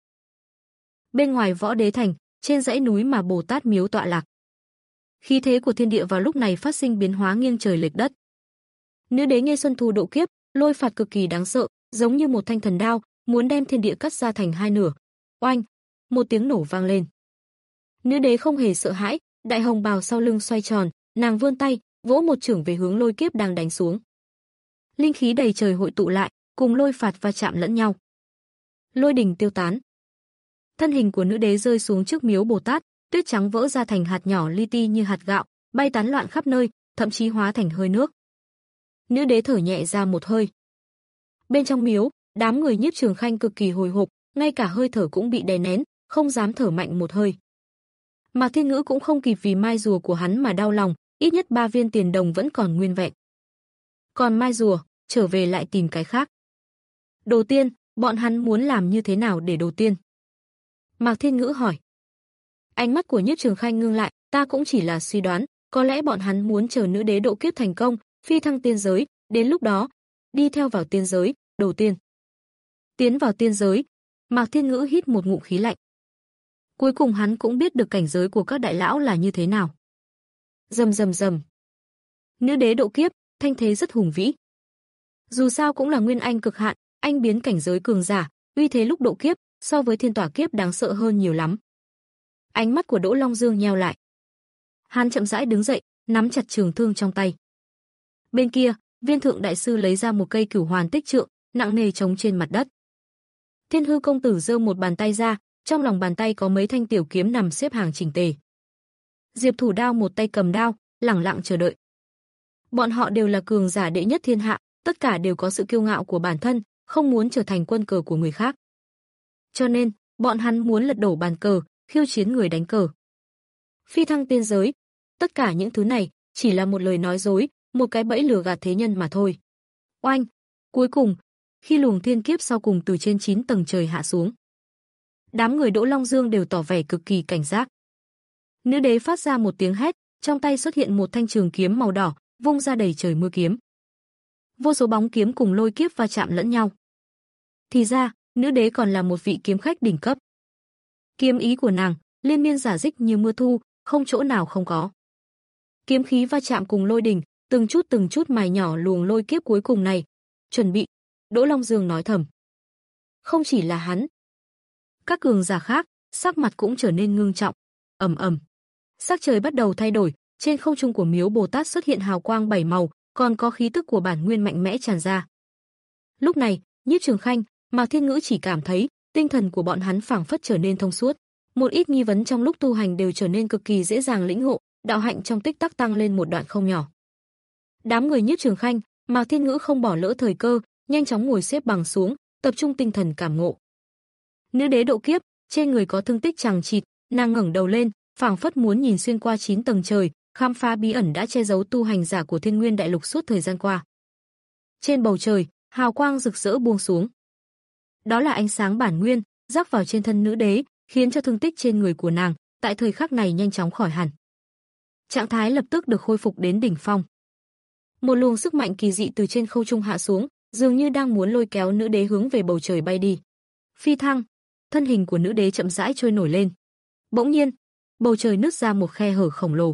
Bên ngoài Võ Đế Thành, trên dãy núi mà Bồ Tát miếu tọa lạc, khí thế của thiên địa vào lúc này phát sinh biến hóa nghiêng trời lệch đất. Nữ đế Nghê Xuân Thu độ kiếp, lôi phạt cực kỳ đáng sợ, giống như một thanh thần đao, muốn đem thiên địa cắt ra thành hai nửa. Oanh, một tiếng nổ vang lên. Nữ đế không hề sợ hãi, đại hồng bào sau lưng xoay tròn, nàng vươn tay, vỗ một chưởng về hướng lôi kiếp đang đánh xuống. Linh khí đầy trời hội tụ lại, cùng lôi phạt va chạm lẫn nhau. Lôi đình tiêu tán. Thân hình của nữ đế rơi xuống trước miếu Bồ Tát, tuyết trắng vỡ ra thành hạt nhỏ li ti như hạt gạo, bay tán loạn khắp nơi, thậm chí hóa thành hơi nước. Nữ đế thở nhẹ ra một hơi. Bên trong miếu, đám người Nhiếp Trường Khanh cực kỳ hồi hộp, ngay cả hơi thở cũng bị đè nén, không dám thở mạnh một hơi. Mạc Thiên Ngữ cũng không kịp vì mai rùa của hắn mà đau lòng, ít nhất ba viên tiền đồng vẫn còn nguyên vẹn. Còn mai rùa, trở về lại tìm cái khác. Đồ tiên, bọn hắn muốn làm như thế nào để đồ tiên? Mạc Thiên Ngữ hỏi. Ánh mắt của Nhiếp Trường Khanh ngưng lại, ta cũng chỉ là suy đoán, có lẽ bọn hắn muốn chờ nữ đế độ kiếp thành công, phi thăng tiên giới, đến lúc đó, đi theo vào tiên giới, đầu tiên. Tiến vào tiên giới, Mạc Thiên Ngữ hít một ngụm khí lạnh. Cuối cùng hắn cũng biết được cảnh giới của các đại lão là như thế nào. Rầm rầm rầm. Nữ đế độ kiếp, thanh thế rất hùng vĩ. Dù sao cũng là nguyên anh cực hạn, anh biến cảnh giới cường giả, uy thế lúc độ kiếp so với thiên tỏa kiếp đáng sợ hơn nhiều lắm. Ánh mắt của Đỗ Long Dương nheo lại. Hắn chậm rãi đứng dậy, nắm chặt trường thương trong tay. Bên kia, Viên Thượng đại sư lấy ra một cây Cửu Hoàn Tích Trượng, nặng nề trống trên mặt đất. Thiên Hư công tử giơ một bàn tay ra, trong lòng bàn tay có mấy thanh tiểu kiếm nằm xếp hàng chỉnh tề. Diệp Thủ Đao một tay cầm đao, lẳng lặng chờ đợi. Bọn họ đều là cường giả đệ nhất thiên hạ, tất cả đều có sự kiêu ngạo của bản thân, không muốn trở thành quân cờ của người khác. Cho nên, bọn hắn muốn lật đổ bàn cờ, khiêu chiến người đánh cờ. Phi thăng tiên giới, tất cả những thứ này chỉ là một lời nói dối, một cái bẫy lừa gạt thế nhân mà thôi. Oanh! Cuối cùng, khi luồng thiên kiếp sau cùng từ trên chín tầng trời hạ xuống, đám người Đỗ Long Dương đều tỏ vẻ cực kỳ cảnh giác. Nữ đế phát ra một tiếng hét, trong tay xuất hiện một thanh trường kiếm màu đỏ, vung ra đầy trời mưa kiếm. Vô số bóng kiếm cùng lôi kiếp va chạm lẫn nhau. Thì ra, nữ đế còn là một vị kiếm khách đỉnh cấp. Kiếm ý của nàng, liên miên giả dích như mưa thu, không chỗ nào không có. Kiếm khí va chạm cùng lôi đình, từng chút từng chút mài nhỏ luồng lôi kiếp cuối cùng này. Chuẩn bị, Đỗ Long Dương nói thầm. Không chỉ là hắn. Các cường giả khác, sắc mặt cũng trở nên ngưng trọng. Ầm ầm. Sắc trời bắt đầu thay đổi, trên không trung của miếu Bồ Tát xuất hiện hào quang bảy màu, còn có khí tức của bản nguyên mạnh mẽ tràn ra. Lúc này, Nhiếp Trường Khanh, Mạc Thiên Ngữ chỉ cảm thấy tinh thần của bọn hắn phảng phất trở nên thông suốt, một ít nghi vấn trong lúc tu hành đều trở nên cực kỳ dễ dàng lĩnh ngộ, đạo hạnh trong tích tắc tăng lên một đoạn không nhỏ. Đám người Nhiếp Trường Khanh, Mạc Thiên Ngữ không bỏ lỡ thời cơ, nhanh chóng ngồi xếp bằng xuống, tập trung tinh thần cảm ngộ. Nữ đế độ kiếp, trên người có thương tích chằng chịt, nàng ngẩng đầu lên, phảng phất muốn nhìn xuyên qua chín tầng trời, khám phá bí ẩn đã che giấu tu hành giả của Thiên Nguyên Đại Lục suốt thời gian qua. Trên bầu trời, hào quang rực rỡ buông xuống. Đó là ánh sáng bản nguyên, rắc vào trên thân nữ đế, khiến cho thương tích trên người của nàng tại thời khắc này nhanh chóng khỏi hẳn. Trạng thái lập tức được khôi phục đến đỉnh phong. Một luồng sức mạnh kỳ dị từ trên không trung hạ xuống, dường như đang muốn lôi kéo nữ đế hướng về bầu trời bay đi. Phi thăng, thân hình của nữ đế chậm rãi trôi nổi lên. Bỗng nhiên, bầu trời nứt ra một khe hở khổng lồ.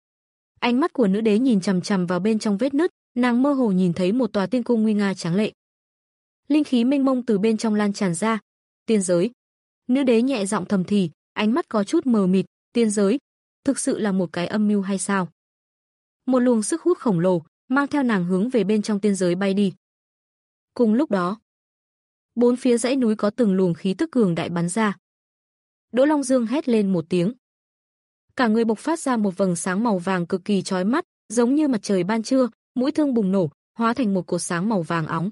Ánh mắt của nữ đế nhìn chằm chằm vào bên trong vết nứt, nàng mơ hồ nhìn thấy một tòa tiên cung nguy nga tráng lệ. Linh khí mênh mông từ bên trong lan tràn ra. Tiên giới. Nữ đế nhẹ giọng thầm thì, ánh mắt có chút mờ mịt, tiên giới, thực sự là một cái âm mưu hay sao? Một luồng sức hút khổng lồ mang theo nàng hướng về bên trong tiên giới bay đi. Cùng lúc đó, bốn phía dãy núi có từng luồng khí tức cường đại bắn ra. Đỗ Long Dương hét lên một tiếng. Cả người bộc phát ra một vầng sáng màu vàng cực kỳ chói mắt, giống như mặt trời ban trưa, mũi thương bùng nổ, hóa thành một cột sáng màu vàng óng.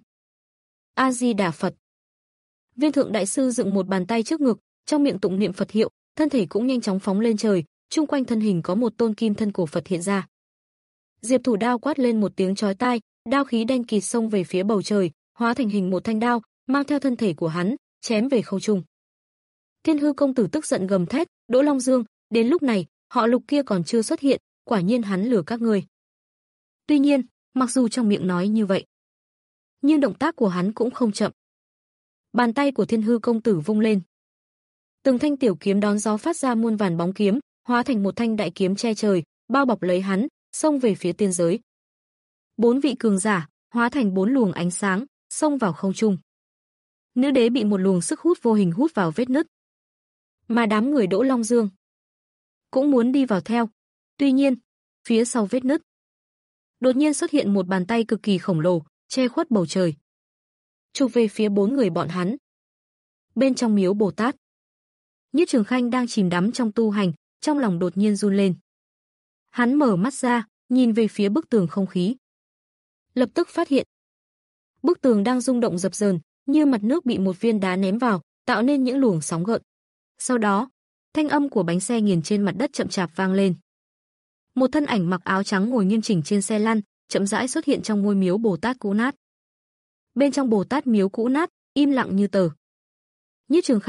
A Di Đà Phật. Viên Thượng đại sư dựng một bàn tay trước ngực, trong miệng tụng niệm Phật hiệu, thân thể cũng nhanh chóng phóng lên trời, chung quanh thân hình có một tôn kim thân cổ Phật hiện ra. Diệp Thủ Đao quát lên một tiếng chói tai, đao khí đen kịt xông về phía bầu trời, hóa thành hình một thanh đao, mang theo thân thể của hắn, chém về không trung. Thiên Hư công tử tức giận gầm thét, Đỗ Long Dương, đến lúc này, họ Lục kia còn chưa xuất hiện, quả nhiên hắn lừa các ngươi. Tuy nhiên, mặc dù trong miệng nói như vậy, nhưng động tác của hắn cũng không chậm. Bàn tay của Thiên Hư công tử vung lên. Từng thanh tiểu kiếm đón gió phát ra muôn vàn bóng kiếm, hóa thành một thanh đại kiếm che trời, bao bọc lấy hắn, xông về phía tiên giới. Bốn vị cường giả, hóa thành bốn luồng ánh sáng, xông vào không trung. Nữ đế bị một luồng sức hút vô hình hút vào vết nứt. Mà đám người Đỗ Long Dương cũng muốn đi vào theo. Tuy nhiên, phía sau vết nứt, đột nhiên xuất hiện một bàn tay cực kỳ khổng lồ, che khuất bầu trời, chụp về phía bốn người bọn hắn. Bên trong miếu Bồ Tát, Nhiếp Trường Khanh đang chìm đắm trong tu hành, trong lòng đột nhiên run lên. Hắn mở mắt ra, nhìn về phía bức tường không khí. Lập tức phát hiện, bức tường đang rung động dập dờn, như mặt nước bị một viên đá ném vào, tạo nên những luồng sóng gợn. Sau đó, thanh âm của bánh xe nghiền trên mặt đất chậm chạp vang lên. Một thân ảnh mặc áo trắng ngồi nghiêm chỉnh trên xe lăn, chậm rãi xuất hiện trong ngôi miếu Bồ Tát cũ nát. Bên trong Bồ Tát miếu cũ nát, im lặng như tờ. Nhiếp Trường Khanh,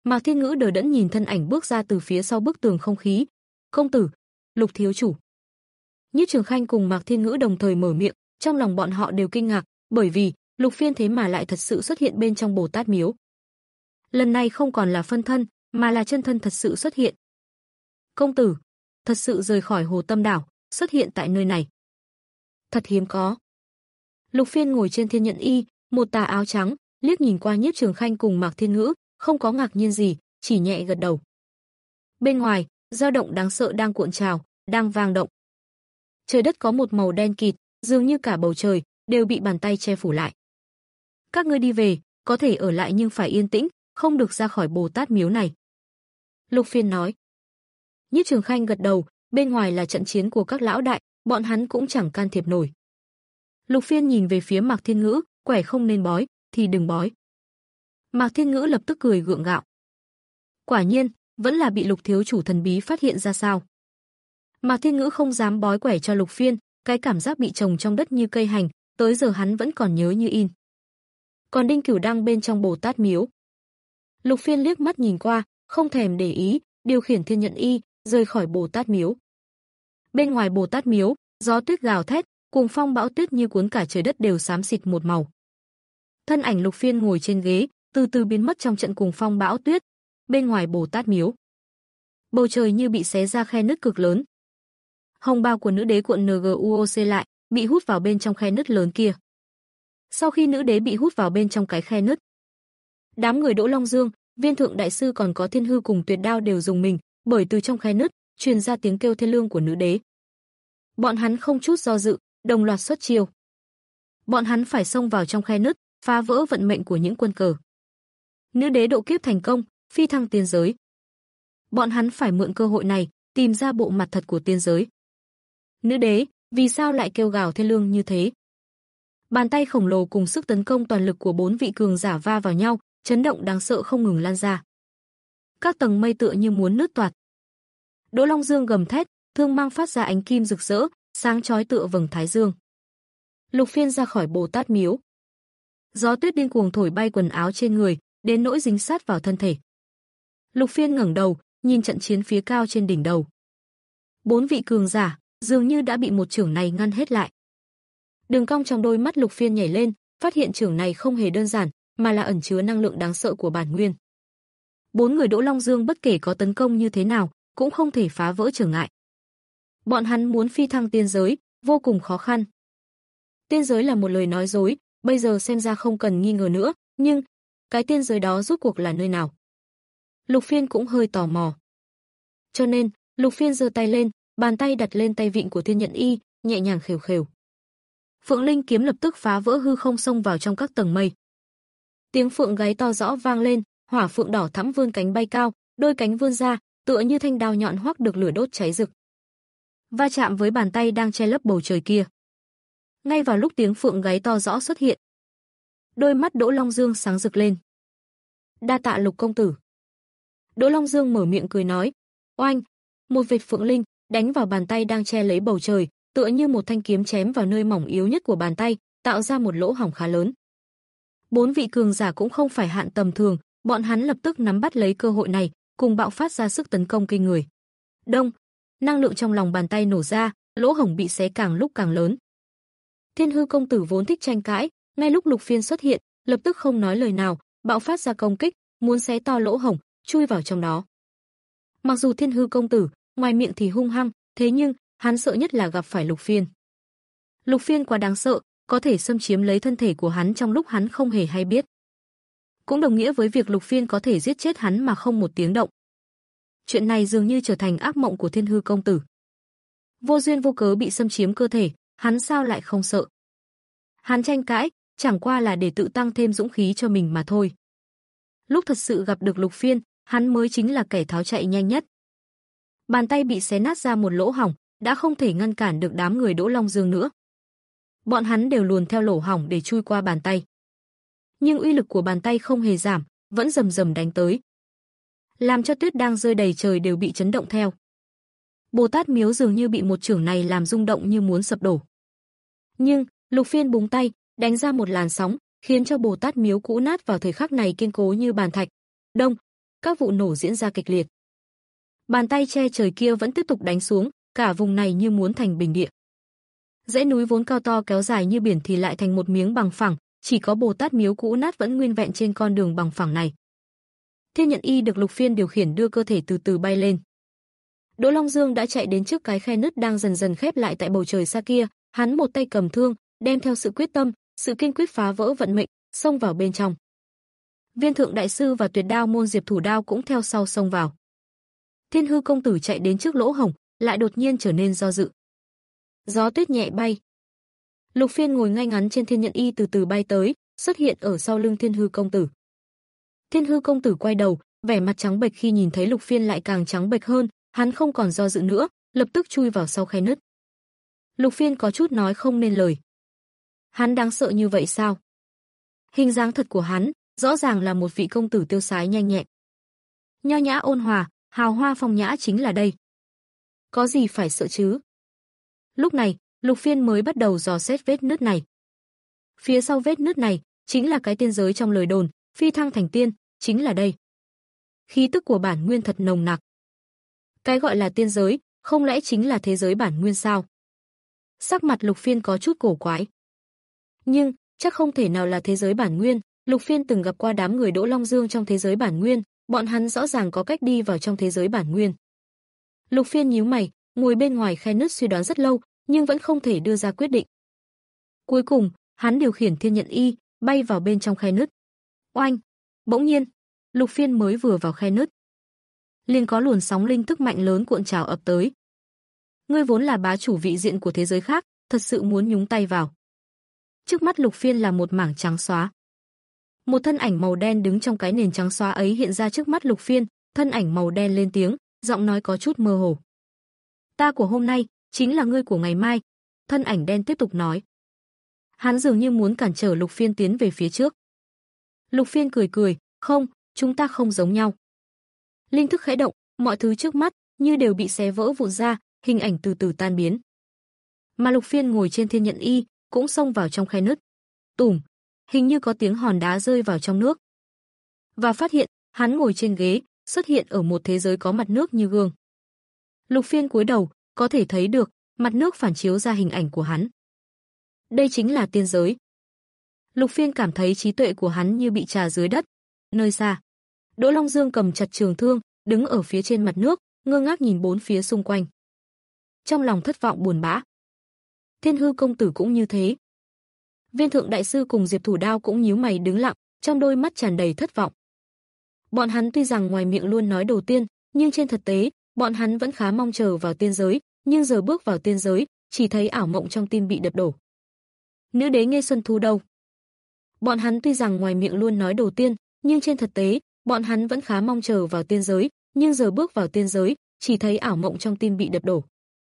Mạc Thiên Ngữ đờ đẫn nhìn thân ảnh bước ra từ phía sau bức tường không khí. "Công tử, Lục thiếu chủ." Nhiếp Trường Khanh cùng Mạc Thiên Ngữ đồng thời mở miệng, trong lòng bọn họ đều kinh ngạc, bởi vì Lục Phiên thế mà lại thật sự xuất hiện bên trong Bồ Tát miếu. Lần này không còn là phân thân, mà là chân thân thật sự xuất hiện. "Công tử, thật sự rời khỏi Hồ Tâm đảo, xuất hiện tại nơi này. Thật hiếm có." Lục Phiên ngồi trên thiên nhận y, một tà áo trắng, liếc nhìn qua Nhiếp Trường Khanh cùng Mạc Thiên Ngữ, không có ngạc nhiên gì, chỉ nhẹ gật đầu. Bên ngoài, dao động đáng sợ đang cuộn trào, đang vang động. Trời đất có một màu đen kịt, dường như cả bầu trời đều bị bàn tay che phủ lại. "Các ngươi đi về, có thể ở lại nhưng phải yên tĩnh, không được ra khỏi Bồ Tát miếu này." Lục Phiên nói. Nhiếp Trường Khanh gật đầu, bên ngoài là trận chiến của các lão đại, bọn hắn cũng chẳng can thiệp nổi. Lục Phiên nhìn về phía Mạc Thiên Ngữ, "Quẻ không nên bói, thì đừng bói." Mạc Thiên Ngữ lập tức cười gượng gạo. Quả nhiên, vẫn là bị Lục thiếu chủ thần bí phát hiện ra sao. Mạc Thiên Ngữ không dám bói quẻ cho Lục Phiên, cái cảm giác bị trồng trong đất như cây hành, tới giờ hắn vẫn còn nhớ như in. Còn Đinh Cửu đang bên trong Bồ Tát miếu. Lục Phiên liếc mắt nhìn qua, không thèm để ý, điều khiển thiên nhận y, rời khỏi Bồ Tát miếu. Bên ngoài Bồ Tát miếu, gió tuyết gào thét, cùng phong bão tuyết như cuốn cả trời đất đều xám xịt một màu. Thân ảnh Lục Phiên ngồi trên ghế, từ từ biến mất trong trận cùng phong bão tuyết. Bên ngoài Bồ Tát miếu, bầu trời như bị xé ra khe nứt cực lớn. Hồng bào của nữ đế cuộn en giê u o xê lại, bị hút vào bên trong khe nứt lớn kia. Sau khi nữ đế bị hút vào bên trong cái khe nứt, đám người Đỗ Long Dương, Viên Thượng đại sư còn có Thiên Hư cùng Tuyệt Đao đều dùng mình, bởi từ trong khe nứt truyền ra tiếng kêu thê lương của nữ đế. Bọn hắn không chút do dự, đồng loạt xuất chiêu. Bọn hắn phải xông vào trong khe nứt, phá vỡ vận mệnh của những quân cờ. Nữ đế độ kiếp thành công, phi thăng tiên giới. Bọn hắn phải mượn cơ hội này, tìm ra bộ mặt thật của tiên giới. Nữ đế, vì sao lại kêu gào thê lương như thế? Bàn tay khổng lồ cùng sức tấn công toàn lực của bốn vị cường giả va vào nhau, chấn động đáng sợ không ngừng lan ra. Các tầng mây tựa như muốn nứt toạc. Đỗ Long Dương gầm thét, thương mang phát ra ánh kim rực rỡ, sáng chói tựa vầng thái dương. Lục Phiên ra khỏi Bồ Tát miếu. Gió tuyết điên cuồng thổi bay quần áo trên người, đến nỗi dính sát vào thân thể. Lục Phiên ngẩng đầu, nhìn trận chiến phía cao trên đỉnh đầu. Bốn vị cường giả dường như đã bị một chưởng này ngăn hết lại. Đường cong trong đôi mắt Lục Phiên nhảy lên, phát hiện chưởng này không hề đơn giản, mà là ẩn chứa năng lượng đáng sợ của bản nguyên. Bốn người Đỗ Long Dương bất kể có tấn công như thế nào, cũng không thể phá vỡ trở ngại. Bọn hắn muốn phi thăng tiên giới, vô cùng khó khăn. Tiên giới là một lời nói dối, bây giờ xem ra không cần nghi ngờ nữa, nhưng cái tiên giới đó rốt cuộc là nơi nào? Lục Phiên cũng hơi tò mò. Cho nên, Lục Phiên giơ tay lên, bàn tay đặt lên tay vịn của thiên nhận y, nhẹ nhàng khều khều. Phượng Linh kiếm lập tức phá vỡ hư không xông vào trong các tầng mây. Tiếng phượng gáy to rõ vang lên, hỏa phượng đỏ thắm vươn cánh bay cao, đôi cánh vươn ra, tựa như thanh đao nhọn hoắc được lửa đốt cháy rực. Va chạm với bàn tay đang che lấp bầu trời kia. Ngay vào lúc tiếng phượng gáy to rõ xuất hiện, đôi mắt Đỗ Long Dương sáng rực lên. "Đa tạ Lục công tử." Đỗ Long Dương mở miệng cười nói. Oanh, một vệt phượng linh đánh vào bàn tay đang che lấy bầu trời, tựa như một thanh kiếm chém vào nơi mỏng yếu nhất của bàn tay, tạo ra một lỗ hổng khá lớn. Bốn vị cường giả cũng không phải hạn tầm thường, bọn hắn lập tức nắm bắt lấy cơ hội này, cùng bạo phát ra sức tấn công kinh người. Đông, năng lượng trong lòng bàn tay nổ ra, lỗ hổng bị xé càng lúc càng lớn. Thiên Hư công tử vốn thích tranh cãi, ngay lúc Lục Phiên xuất hiện, lập tức không nói lời nào, bạo phát ra công kích, muốn xé to lỗ hổng, chui vào trong đó. Mặc dù Thiên Hư công tử, ngoài miệng thì hung hăng, thế nhưng hắn sợ nhất là gặp phải Lục Phiên. Lục Phiên quá đáng sợ, có thể xâm chiếm lấy thân thể của hắn trong lúc hắn không hề hay biết. Cũng đồng nghĩa với việc Lục Phiên có thể giết chết hắn mà không một tiếng động. Chuyện này dường như trở thành ác mộng của Thiên Hư công tử. Vô duyên vô cớ bị xâm chiếm cơ thể, hắn sao lại không sợ? Hắn tranh cãi, chẳng qua là để tự tăng thêm dũng khí cho mình mà thôi. Lúc thật sự gặp được Lục Phiên, hắn mới chính là kẻ tháo chạy nhanh nhất. Bàn tay bị xé nát ra một lỗ hổng, đã không thể ngăn cản được đám người Đỗ Long Dương nữa. Bọn hắn đều luồn theo lỗ hổng để chui qua bàn tay. Nhưng uy lực của bàn tay không hề giảm, vẫn rầm rầm đánh tới, làm cho tuyết đang rơi đầy trời đều bị chấn động theo. Bồ Tát miếu dường như bị một chưởng này làm rung động như muốn sập đổ. Nhưng Lục Phiên búng tay, đánh ra một làn sóng, khiến cho Bồ Tát miếu cũ nát vào thời khắc này kiên cố như bàn thạch. Đông, các vụ nổ diễn ra kịch liệt. Bàn tay che trời kia vẫn tiếp tục đánh xuống, cả vùng này như muốn thành bình địa. Dãy núi vốn cao to kéo dài như biển thì lại thành một miếng bằng phẳng, chỉ có Bồ Tát miếu cũ nát vẫn nguyên vẹn trên con đường bằng phẳng này. Thiên Nhận Y được Lục Phiên điều khiển đưa cơ thể từ từ bay lên. Đỗ Long Dương đã chạy đến trước cái khe nứt đang dần dần khép lại tại bầu trời xa kia, hắn một tay cầm thương, đem theo sự quyết tâm, sự kiên quyết phá vỡ vận mệnh, xông vào bên trong. Viên Thượng đại sư và Tuyệt Đao môn Diệp Thủ Đao cũng theo sau xông vào. Thiên Hư công tử chạy đến trước lỗ hổng, lại đột nhiên trở nên do dự. Gió tuyết nhẹ bay. Lục Phiên ngồi ngay ngắn trên Thiên Nhận Y từ từ bay tới, xuất hiện ở sau lưng Thiên Hư công tử. Thiên Hư công tử quay đầu, vẻ mặt trắng bệch khi nhìn thấy Lục Phiên lại càng trắng bệch hơn, hắn không còn do dự nữa, lập tức chui vào sau khe nứt. Lục Phiên có chút nói không nên lời. Hắn đáng sợ như vậy sao? Hình dáng thật của hắn, rõ ràng là một vị công tử tiêu sái nhanh nhẹn. Nho nhã ôn hòa, hào hoa phong nhã chính là đây. Có gì phải sợ chứ? Lúc này, Lục Phiên mới bắt đầu dò xét vết nứt này. Phía sau vết nứt này, chính là cái tiên giới trong lời đồn, phi thăng thành tiên, chính là đây. Khí tức của bản nguyên thật nồng nặc. Cái gọi là tiên giới, không lẽ chính là thế giới bản nguyên sao? Sắc mặt Lục Phiên có chút cổ quái. Nhưng, chắc không thể nào là thế giới bản nguyên, Lục Phiên từng gặp qua đám người Đỗ Long Dương trong thế giới bản nguyên, bọn hắn rõ ràng có cách đi vào trong thế giới bản nguyên. Lục Phiên nhíu mày, ngồi bên ngoài khe nứt suy đoán rất lâu, nhưng vẫn không thể đưa ra quyết định. Cuối cùng, hắn điều khiển Thiên Nhận Y, bay vào bên trong khe nứt. Oanh! Bỗng nhiên, Lục Phiên mới vừa vào khe nứt, liền có luồng sóng linh thức mạnh lớn cuộn trào ập tới. Ngươi vốn là bá chủ vị diện của thế giới khác, thật sự muốn nhúng tay vào. Trước mắt Lục Phiên là một mảng trắng xóa. Một thân ảnh màu đen đứng trong cái nền trắng xóa ấy hiện ra trước mắt Lục Phiên, thân ảnh màu đen lên tiếng, giọng nói có chút mơ hồ. Ta của hôm nay, chính là ngươi của ngày mai, thân ảnh đen tiếp tục nói. Hắn dường như muốn cản trở Lục Phiên tiến về phía trước. Lục Phiên cười cười, không, chúng ta không giống nhau. Linh thức khẽ động, mọi thứ trước mắt như đều bị xé vỡ vụn ra, hình ảnh từ từ tan biến. Mà Lục Phiên ngồi trên Thiên Nhận Y, cũng xông vào trong khe nứt. Tùm, hình như có tiếng hòn đá rơi vào trong nước. Và phát hiện, hắn ngồi trên ghế, xuất hiện ở một thế giới có mặt nước như gương. Lục Phiên cúi đầu, có thể thấy được, mặt nước phản chiếu ra hình ảnh của hắn. Đây chính là tiên giới. Lục Phiên cảm thấy trí tuệ của hắn như bị trà dưới đất. Nơi xa, Đỗ Long Dương cầm chặt trường thương, đứng ở phía trên mặt nước, ngơ ngác nhìn bốn phía xung quanh. Trong lòng thất vọng buồn bã. Thiên Hư công tử cũng như thế. Viên Thượng đại sư cùng Diệp Thủ Đao cũng nhíu mày đứng lặng, trong đôi mắt tràn đầy thất vọng. Bọn hắn tuy rằng ngoài miệng luôn nói đầu tiên, nhưng trên thực tế, bọn hắn vẫn khá mong chờ vào tiên giới, nhưng giờ bước vào tiên giới, chỉ thấy ảo mộng trong tim bị đập đổ. Nữ đế Nghê Xuân Thu đâu? Bọn hắn tuy rằng ngoài miệng luôn nói đầu tiên, nhưng trên thực tế, bọn hắn vẫn khá mong chờ vào tiên giới, nhưng giờ bước vào tiên giới, chỉ thấy ảo mộng trong tim bị đập đổ.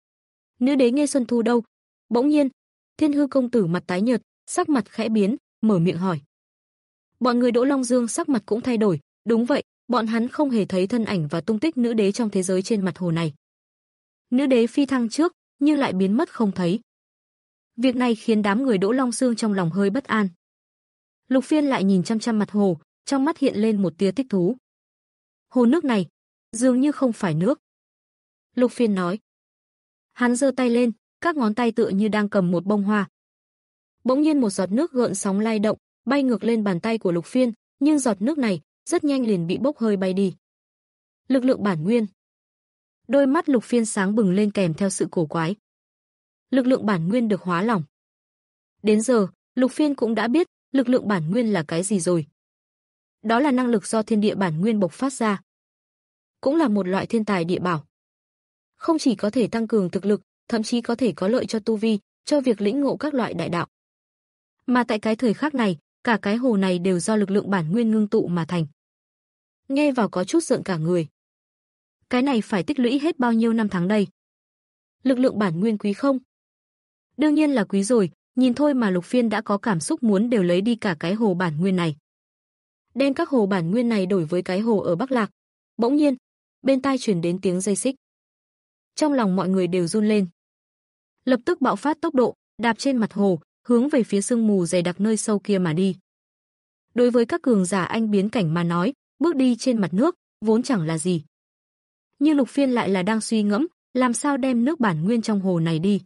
Nữ đế Nghê Xuân Thu đâu? Bỗng nhiên, Thiên Hư công tử mặt tái nhợt, sắc mặt khẽ biến, mở miệng hỏi. Bọn người Đỗ Long Dương sắc mặt cũng thay đổi, đúng vậy, bọn hắn không hề thấy thân ảnh và tung tích nữ đế trong thế giới trên mặt hồ này. Nữ đế phi thăng trước, nhưng lại biến mất không thấy. Việc này khiến đám người Đỗ Long Dương trong lòng hơi bất an. Lục Phiên lại nhìn chăm chăm mặt hồ, trong mắt hiện lên một tia thích thú. Hồ nước này, dường như không phải nước. Lục Phiên nói. Hắn giơ tay lên, các ngón tay tựa như đang cầm một bông hoa. Bỗng nhiên một giọt nước gợn sóng lay động, bay ngược lên bàn tay của Lục Phiên, nhưng giọt nước này rất nhanh liền bị bốc hơi bay đi. Lực lượng bản nguyên. Đôi mắt Lục Phiên sáng bừng lên kèm theo sự cổ quái. Lực lượng bản nguyên được hóa lỏng. Đến giờ, Lục Phiên cũng đã biết lực lượng bản nguyên là cái gì rồi. Đó là năng lực do thiên địa bản nguyên bộc phát ra. Cũng là một loại thiên tài địa bảo. Không chỉ có thể tăng cường thực lực, thậm chí có thể có lợi cho tu vi, cho việc lĩnh ngộ các loại đại đạo. Mà tại cái thời khắc này, cả cái hồ này đều do lực lượng bản nguyên ngưng tụ mà thành. Nghe vào có chút giận cả người. Cái này phải tích lũy hết bao nhiêu năm tháng đây? Lực lượng bản nguyên quý không? Đương nhiên là quý rồi, nhìn thôi mà Lục Phiên đã có cảm xúc muốn đều lấy đi cả cái hồ bản nguyên này. Đem các hồ bản nguyên này đổi với cái hồ ở Bắc Lạc. Bỗng nhiên, bên tai truyền đến tiếng dây xích. Trong lòng mọi người đều run lên. Lập tức bạo phát tốc độ, đạp trên mặt hồ, hướng về phía sương mù dày đặc nơi sâu kia mà đi. Đối với các cường giả anh biến cảnh mà nói, bước đi trên mặt nước, vốn chẳng là gì. Nhưng Lục Phiên lại là đang suy ngẫm, làm sao đem nước bản nguyên trong hồ này đi.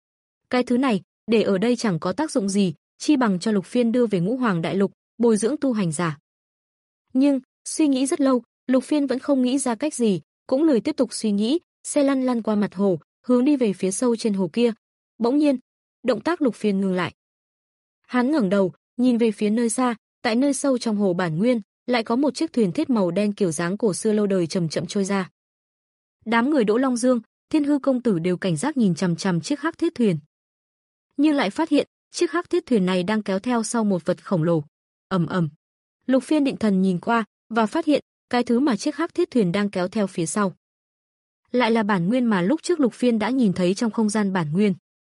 Cái thứ này, để ở đây chẳng có tác dụng gì, chi bằng cho Lục Phiên đưa về Ngũ Hoàng Đại Lục, bồi dưỡng tu hành giả. Nhưng, suy nghĩ rất lâu, Lục Phiên vẫn không nghĩ ra cách gì, cũng lười tiếp tục suy nghĩ, xe lăn lăn qua mặt hồ, hướng đi về phía sâu trên hồ kia. Bỗng nhiên, động tác Lục Phiên ngừng lại. Hắn ngẩng đầu, nhìn về phía nơi xa, tại nơi sâu trong hồ bản nguyên, lại có một chiếc thuyền thiết màu đen kiểu dáng cổ xưa lâu đời chậm chậm trôi ra. Đám người Đỗ Long Dương, Thiên Hư công tử đều cảnh giác nhìn chằm chằm chiếc hắc thiết thuyền. Nhưng lại phát hiện, chiếc hắc thiết thuyền này đang kéo theo sau một vật khổng lồ. Ầm ầm. Lục Phiên định thần nhìn qua và phát hiện, cái thứ mà chiếc hắc thiết thuyền đang kéo theo phía sau lại là bản nguyên mà lúc trước Lục Phiên đã nhìn thấy trong không gian bản nguyên.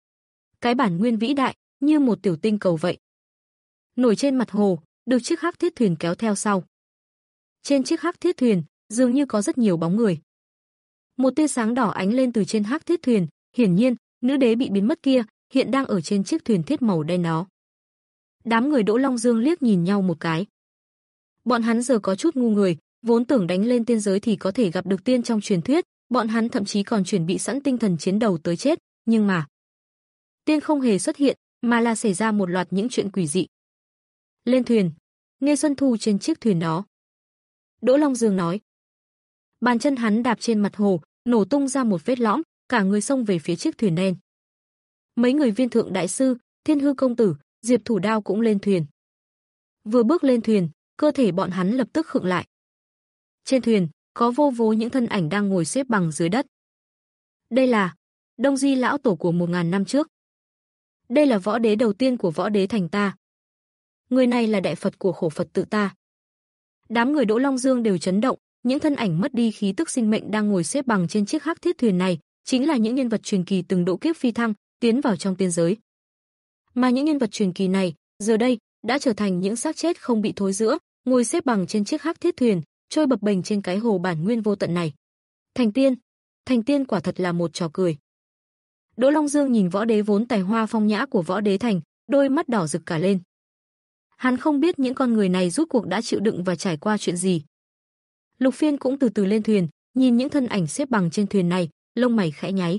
Cái bản nguyên vĩ đại, như một tiểu tinh cầu vậy. Nổi trên mặt hồ, được chiếc hắc thiết thuyền kéo theo sau. Trên chiếc hắc thiết thuyền, dường như có rất nhiều bóng người. Một tia sáng đỏ ánh lên từ trên hắc thiết thuyền, hiển nhiên, nữ đế bị biến mất kia hiện đang ở trên chiếc thuyền thiết màu đen đó. Đám người Đỗ Long Dương liếc nhìn nhau một cái. Bọn hắn giờ có chút ngu người, vốn tưởng đánh lên tiên giới thì có thể gặp được tiên trong truyền thuyết, bọn hắn thậm chí còn chuẩn bị sẵn tinh thần chiến đầu tới chết, nhưng mà tiên không hề xuất hiện, mà là xảy ra một loạt những chuyện quỷ dị. Lên thuyền, Nghe Xuân Thu trên chiếc thuyền đó. Đỗ Long Dương nói. Bàn chân hắn đạp trên mặt hồ, nổ tung ra một vết lõm, cả người xông về phía chiếc thuyền đen. Mấy người Viên Thượng đại sư, Thiên Hư công tử, Diệp Thủ Đao cũng lên thuyền. Vừa bước lên thuyền, cơ thể bọn hắn lập tức khựng lại. Trên thuyền, có vô vô những thân ảnh đang ngồi xếp bằng dưới đất. Đây là Đông Di lão tổ của một ngàn năm trước. Đây là võ đế đầu tiên của võ đế thành ta. Người này là đại Phật của khổ Phật tự ta. Đám người Đỗ Long Dương đều chấn động, những thân ảnh mất đi khí tức sinh mệnh đang ngồi xếp bằng trên chiếc hắc thiết thuyền này, chính là những nhân vật truyền kỳ từng độ kiếp phi thăng, tiến vào trong tiên giới. Mà những nhân vật truyền kỳ này, giờ đây, đã trở thành những xác chết không bị thối rữa, ngồi xếp bằng trên chiếc hắc thiết thuyền, trôi bập bềnh trên cái hồ bản nguyên vô tận này. Thành tiên, thành tiên quả thật là một trò cười. Đỗ Long Dương nhìn võ đế vốn tài hoa phong nhã của võ đế thành, đôi mắt đỏ rực cả lên. Hắn không biết những con người này rút cuộc đã chịu đựng và trải qua chuyện gì. Lục Phiên cũng từ từ lên thuyền, nhìn những thân ảnh xếp bằng trên thuyền này, lông mày khẽ nháy.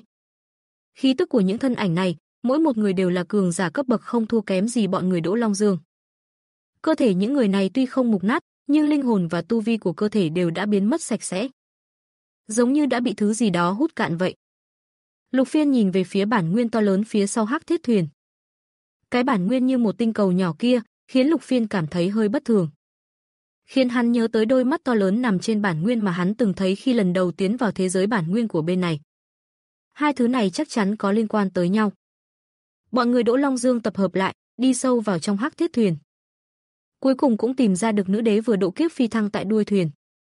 Khí tức của những thân ảnh này, mỗi một người đều là cường giả cấp bậc không thua kém gì bọn người Đỗ Long Dương. Cơ thể những người này tuy không mục nát, nhưng linh hồn và tu vi của cơ thể đều đã biến mất sạch sẽ. Giống như đã bị thứ gì đó hút cạn vậy. Lục Phiên nhìn về phía bản nguyên to lớn phía sau hắc thiết thuyền. Cái bản nguyên như một tinh cầu nhỏ kia, khiến Lục Phiên cảm thấy hơi bất thường. Khiến hắn nhớ tới đôi mắt to lớn nằm trên bản nguyên mà hắn từng thấy khi lần đầu tiến vào thế giới bản nguyên của bên này. Hai thứ này chắc chắn có liên quan tới nhau. Bọn người Đỗ Long Dương tập hợp lại, đi sâu vào trong hắc thiết thuyền. Cuối cùng cũng tìm ra được nữ đế vừa độ kiếp phi thăng tại đuôi thuyền.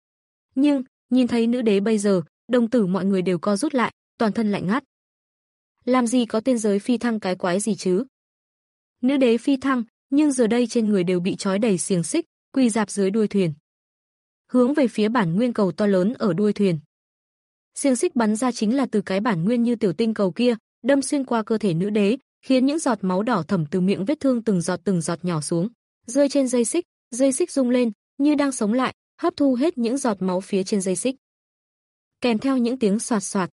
Nhưng, nhìn thấy nữ đế bây giờ, đồng tử mọi người đều co rút lại, toàn thân lạnh ngắt. Làm gì có tiên giới phi thăng cái quái gì chứ? Nữ đế phi thăng, nhưng giờ đây trên người đều bị trói đầy xiềng xích, quỳ rạp dưới đuôi thuyền. Hướng về phía bản nguyên cầu to lớn ở đuôi thuyền. Xiềng xích bắn ra chính là từ cái bản nguyên như tiểu tinh cầu kia, đâm xuyên qua cơ thể nữ đế, khiến những giọt máu đỏ thẫm từ miệng vết thương từng giọt từng giọt nhỏ xuống, rơi trên dây xích, dây xích rung lên, như đang sống lại, hấp thu hết những giọt máu phía trên dây xích. Kèm theo những tiếng xoạt xoạt,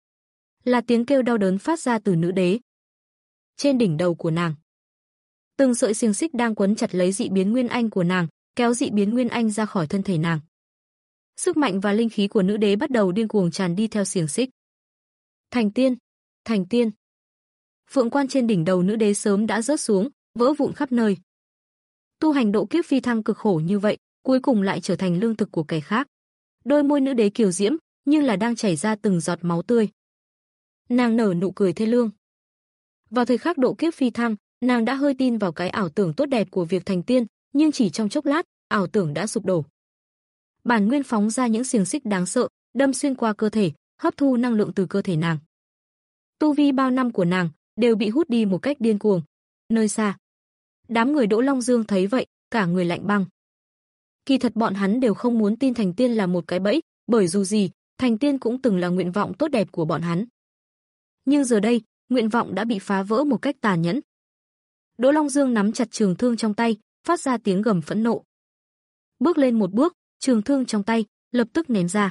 là tiếng kêu đau đớn phát ra từ nữ đế. Trên đỉnh đầu của nàng, từng sợi xiềng xích đang quấn chặt lấy dị biến nguyên anh của nàng, kéo dị biến nguyên anh ra khỏi thân thể nàng. Sức mạnh và linh khí của nữ đế bắt đầu điên cuồng tràn đi theo xiềng xích. Thành tiên, thành tiên. Phượng quan trên đỉnh đầu nữ đế sớm đã rớt xuống, vỡ vụn khắp nơi. Tu hành độ kiếp phi thăng cực khổ như vậy, cuối cùng lại trở thành lương thực của kẻ khác. Đôi môi nữ đế kiều diễm, như là đang chảy ra từng giọt máu tươi. Nàng nở nụ cười thê lương. Vào thời khắc độ kiếp phi thăng, nàng đã hơi tin vào cái ảo tưởng tốt đẹp của việc thành tiên, nhưng chỉ trong chốc lát, ảo tưởng đã sụp đổ. Bản nguyên phóng ra những xiềng xích đáng sợ, đâm xuyên qua cơ thể, hấp thu năng lượng từ cơ thể nàng. Tu vi bao năm của nàng đều bị hút đi một cách điên cuồng. Nơi xa, đám người Đỗ Long Dương thấy vậy, cả người lạnh băng. Kỳ thật bọn hắn đều không muốn tin thành tiên là một cái bẫy, bởi dù gì, thành tiên cũng từng là nguyện vọng tốt đẹp của bọn hắn. Nhưng giờ đây, nguyện vọng đã bị phá vỡ một cách tàn nhẫn. Đỗ Long Dương nắm chặt trường thương trong tay, phát ra tiếng gầm phẫn nộ. Bước lên một bước, trường thương trong tay lập tức ném ra.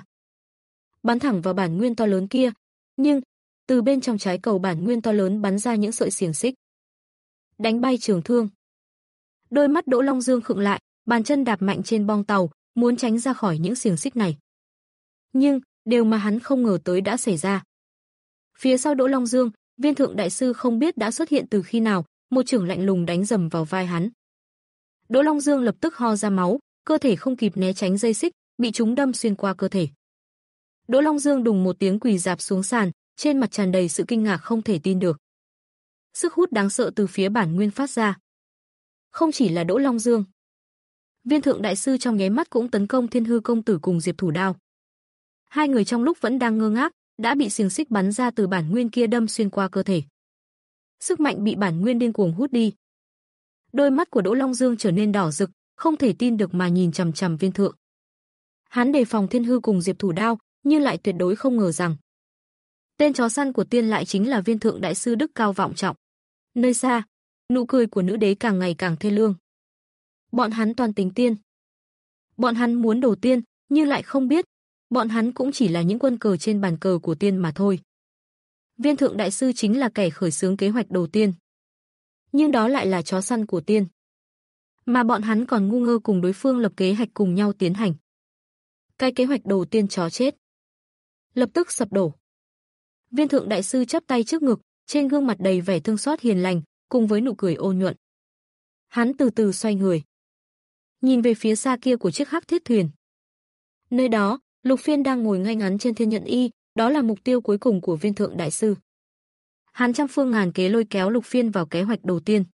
Bắn thẳng vào bản nguyên to lớn kia, nhưng từ bên trong trái cầu bản nguyên to lớn bắn ra những sợi xiềng xích, đánh bay trường thương. Đôi mắt Đỗ Long Dương khựng lại, bàn chân đạp mạnh trên bong tàu, muốn tránh ra khỏi những xiềng xích này. Nhưng, điều mà hắn không ngờ tới đã xảy ra. Phía sau Đỗ Long Dương, Viên Thượng đại sư không biết đã xuất hiện từ khi nào, một chưởng lạnh lùng đánh dầm vào vai hắn. Đỗ Long Dương lập tức ho ra máu, cơ thể không kịp né tránh dây xích, bị chúng đâm xuyên qua cơ thể. Đỗ Long Dương đùng một tiếng quỳ rạp xuống sàn, trên mặt tràn đầy sự kinh ngạc không thể tin được. Sức hút đáng sợ từ phía bản nguyên phát ra. Không chỉ là Đỗ Long Dương, Viên Thượng đại sư trong nháy mắt cũng tấn công Thiên Hư công tử cùng Diệp Thủ Đao. Hai người trong lúc vẫn đang ngơ ngác, đã bị xiềng xích bắn ra từ bản nguyên kia đâm xuyên qua cơ thể. Sức mạnh bị bản nguyên điên cuồng hút đi. Đôi mắt của Đỗ Long Dương trở nên đỏ rực, không thể tin được mà nhìn chằm chằm Viên Thượng. Hắn đề phòng Thiên Hư cùng Diệp Thủ Đao, nhưng lại tuyệt đối không ngờ rằng tên chó săn của tiên lại chính là Viên Thượng đại sư đức cao vọng trọng. Nơi xa, nụ cười của nữ đế càng ngày càng thê lương. Bọn hắn toàn tính tiên. Bọn hắn muốn đổ tiên, nhưng lại không biết, bọn hắn cũng chỉ là những quân cờ trên bàn cờ của tiên mà thôi. Viên Thượng đại sư chính là kẻ khởi xướng kế hoạch đầu tiên. Nhưng đó lại là chó săn của tiên. Mà bọn hắn còn ngu ngơ cùng đối phương lập kế hoạch cùng nhau tiến hành. Cái kế hoạch đầu tiên chó chết lập tức sập đổ. Viên Thượng đại sư chắp tay trước ngực, trên gương mặt đầy vẻ thương xót hiền lành, cùng với nụ cười ôn nhuận. Hắn từ từ xoay người, nhìn về phía xa kia của chiếc hắc thiết thuyền. Nơi đó, Lục Phiên đang ngồi ngay ngắn trên thiên nhận y, đó là mục tiêu cuối cùng của Viên Thượng đại sư. Hắn trăm phương ngàn kế lôi kéo Lục Phiên vào kế hoạch đầu tiên.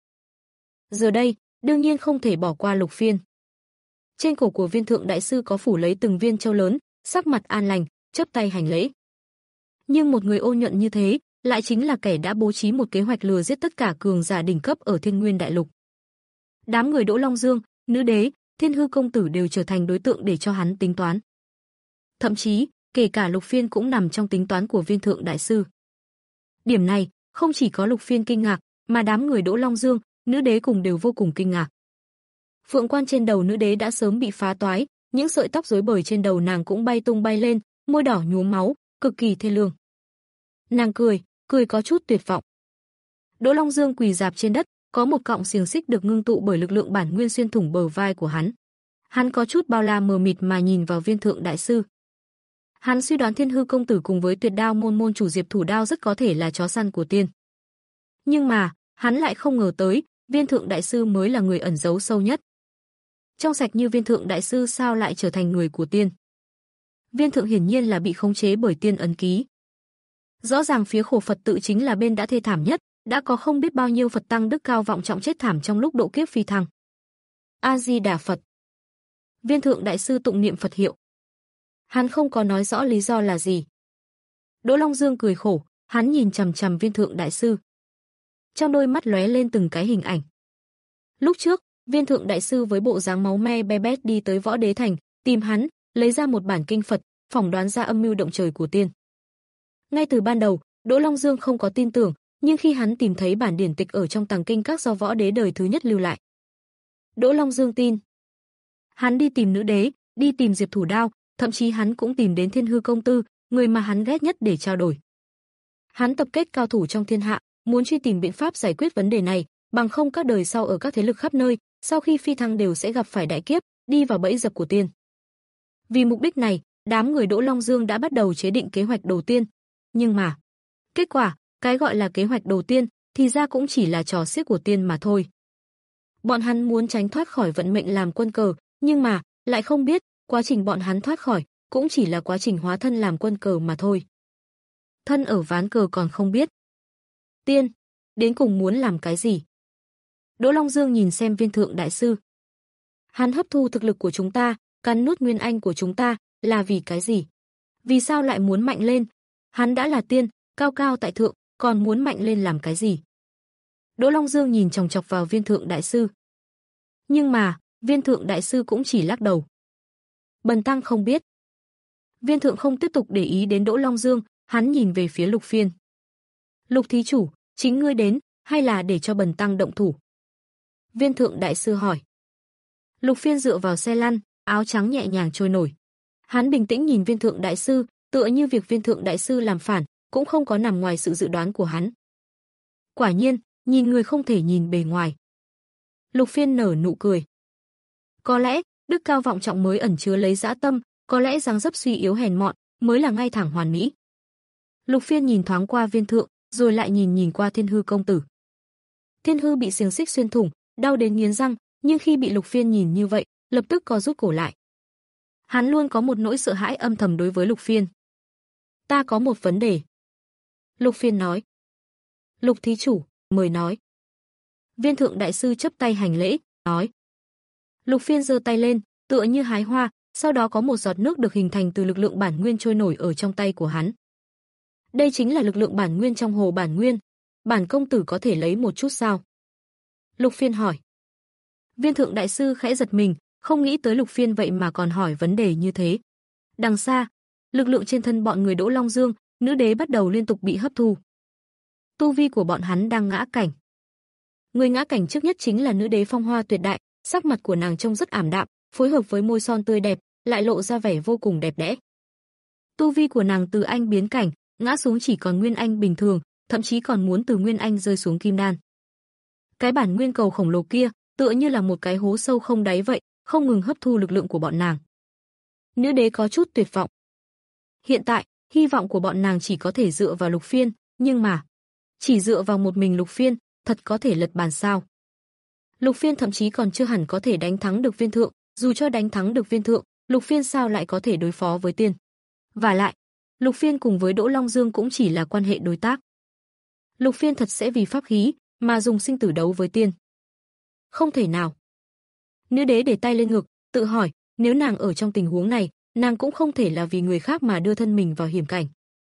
Giờ đây, đương nhiên không thể bỏ qua Lục Phiên. Trên cổ của Viên Thượng đại sư có phủ lấy từng viên châu lớn, sắc mặt an lành, chắp tay hành lễ. Nhưng một người ôn nhuận như thế, lại chính là kẻ đã bố trí một kế hoạch lừa giết tất cả cường giả đỉnh cấp ở Thiên Nguyên đại lục. Đám người Đỗ Long Dương, nữ đế, Thiên Hư công tử đều trở thành đối tượng để cho hắn tính toán. Thậm chí, kể cả Lục Phiên cũng nằm trong tính toán của Viên Thượng đại sư. Điểm này, không chỉ có Lục Phiên kinh ngạc, mà đám người Đỗ Long Dương, nữ đế cùng đều vô cùng kinh ngạc. Phượng quan trên đầu nữ đế đã sớm bị phá toái, những sợi tóc rối bời trên đầu nàng cũng bay tung bay lên, môi đỏ nhuốm máu, cực kỳ thê lương. Nàng cười, cười có chút tuyệt vọng. Đỗ Long Dương quỳ rạp trên đất, có một cọng xiềng xích được ngưng tụ bởi lực lượng bản nguyên xuyên thủng bờ vai của hắn. Hắn có chút bao la mờ mịt mà nhìn vào Viên Thượng đại sư. Hắn suy đoán Thiên Hư công tử cùng với Tuyệt Đao môn môn chủ Diệp Thủ Đao rất có thể là chó săn của tiên. Nhưng mà, hắn lại không ngờ tới, Viên Thượng đại sư mới là người ẩn giấu sâu nhất. Trong sạch như Viên Thượng đại sư sao lại trở thành người của tiên? Viên Thượng hiển nhiên là bị khống chế bởi tiên ấn ký. Rõ ràng phía Khổ Phật tự chính là bên đã thê thảm nhất, đã có không biết bao nhiêu Phật tăng đức cao vọng trọng chết thảm trong lúc độ kiếp phi thăng. A Di Đà Phật. Viên Thượng đại sư tụng niệm Phật hiệu. Hắn không có nói rõ lý do là gì. Đỗ Long Dương cười khổ, hắn nhìn chằm chằm Viên Thượng đại sư. Trong đôi mắt lóe lên từng cái hình ảnh. Lúc trước, Viên Thượng đại sư với bộ dáng máu me be bét đi tới Võ Đế thành, tìm hắn, lấy ra một bản kinh Phật, phỏng đoán ra âm mưu động trời của tiên. Ngay từ ban đầu, Đỗ Long Dương không có tin tưởng, nhưng khi hắn tìm thấy bản điển tịch ở trong tàng kinh các do Võ Đế đời thứ nhất lưu lại, Đỗ Long Dương tin. Hắn đi tìm nữ đế, đi tìm Diệp Thủ Đao, thậm chí hắn cũng tìm đến Thiên Hư công tử, người mà hắn ghét nhất để trao đổi. Hắn tập kết cao thủ trong thiên hạ, muốn truy tìm biện pháp giải quyết vấn đề này, bằng không các đời sau ở các thế lực khắp nơi, sau khi phi thăng đều sẽ gặp phải đại kiếp, đi vào bẫy dập của tiên. Vì mục đích này, đám người Đỗ Long Dương đã bắt đầu chế định kế hoạch đầu tiên. Nhưng mà, kết quả, cái gọi là kế hoạch đầu tiên, thì ra cũng chỉ là trò xiếc của tiên mà thôi. Bọn hắn muốn tránh thoát khỏi vận mệnh làm quân cờ, nhưng mà, lại không biết, quá trình bọn hắn thoát khỏi, cũng chỉ là quá trình hóa thân làm quân cờ mà thôi. Thân ở ván cờ còn không biết. Tiên, đến cùng muốn làm cái gì? Đỗ Long Dương nhìn xem Viên Thượng đại sư. Hắn hấp thu thực lực của chúng ta, cắn nuốt nguyên anh của chúng ta, là vì cái gì? Vì sao lại muốn mạnh lên? Hắn đã là tiên, cao cao tại thượng, còn muốn mạnh lên làm cái gì? Đỗ Long Dương nhìn chòng chọc vào Viên Thượng đại sư. Nhưng mà, Viên Thượng đại sư cũng chỉ lắc đầu. Bần tăng không biết. Viên Thượng không tiếp tục để ý đến Đỗ Long Dương, hắn nhìn về phía Lục Phiên. Lục thí chủ, chính ngươi đến, hay là để cho bần tăng động thủ? Viên Thượng đại sư hỏi. Lục Phiên dựa vào xe lăn, áo trắng nhẹ nhàng trôi nổi. Hắn bình tĩnh nhìn Viên Thượng đại sư, tựa như việc Viên Thượng đại sư làm phản cũng không có nằm ngoài sự dự đoán của hắn. Quả nhiên, nhìn người không thể nhìn bề ngoài. Lục Phiên nở nụ cười. Có lẽ, đức cao vọng trọng mới ẩn chứa lấy dã tâm, có lẽ dáng dấp suy yếu hèn mọn mới là ngay thẳng hoàn mỹ. Lục Phiên nhìn thoáng qua Viên Thượng, rồi lại nhìn nhìn qua Thiên Hư công tử. Thiên Hư bị xiềng xích xuyên thủng, đau đến nghiến răng, nhưng khi bị Lục Phiên nhìn như vậy, lập tức co rút cổ lại. Hắn luôn có một nỗi sợ hãi âm thầm đối với Lục Phiên. Ta có một vấn đề. Lục Phiên nói. Lục thí chủ, mời nói. Viên Thượng đại sư chắp tay hành lễ, nói. Lục Phiên giơ tay lên, tựa như hái hoa, sau đó có một giọt nước được hình thành từ lực lượng bản nguyên trôi nổi ở trong tay của hắn. Đây chính là lực lượng bản nguyên trong hồ bản nguyên. Bản công tử có thể lấy một chút sao? Lục Phiên hỏi. Viên Thượng đại sư khẽ giật mình, không nghĩ tới Lục Phiên vậy mà còn hỏi vấn đề như thế. Đằng xa, lực lượng trên thân bọn người Đỗ Long Dương, nữ đế bắt đầu liên tục bị hấp thu. Tu vi của bọn hắn đang ngã cảnh. Người ngã cảnh trước nhất chính là nữ đế phong hoa tuyệt đại, sắc mặt của nàng trông rất ảm đạm, phối hợp với môi son tươi đẹp, lại lộ ra vẻ vô cùng đẹp đẽ. Tu vi của nàng từ anh biến cảnh, ngã xuống chỉ còn nguyên anh bình thường, thậm chí còn muốn từ nguyên anh rơi xuống kim đan. Cái bản nguyên cầu khổng lồ kia, tựa như là một cái hố sâu không đáy vậy, không ngừng hấp thu lực lượng của bọn nàng. Nữ đế có chút tuyệt vọng. Hiện tại, hy vọng của bọn nàng chỉ có thể dựa vào Lục Phiên, nhưng mà chỉ dựa vào một mình Lục Phiên, thật có thể lật bàn sao? Lục Phiên thậm chí còn chưa hẳn có thể đánh thắng được Viên Thượng, dù cho đánh thắng được Viên Thượng, Lục Phiên sao lại có thể đối phó với Tiên? Và lại, Lục Phiên cùng với Đỗ Long Dương cũng chỉ là quan hệ đối tác. Lục Phiên thật sẽ vì pháp khí mà dùng sinh tử đấu với Tiên? Không thể nào. Nữ đế để tay lên ngực, tự hỏi, nếu nàng ở trong tình huống này, nàng cũng không thể là vì người khác mà đưa thân mình vào hiểm cảnh.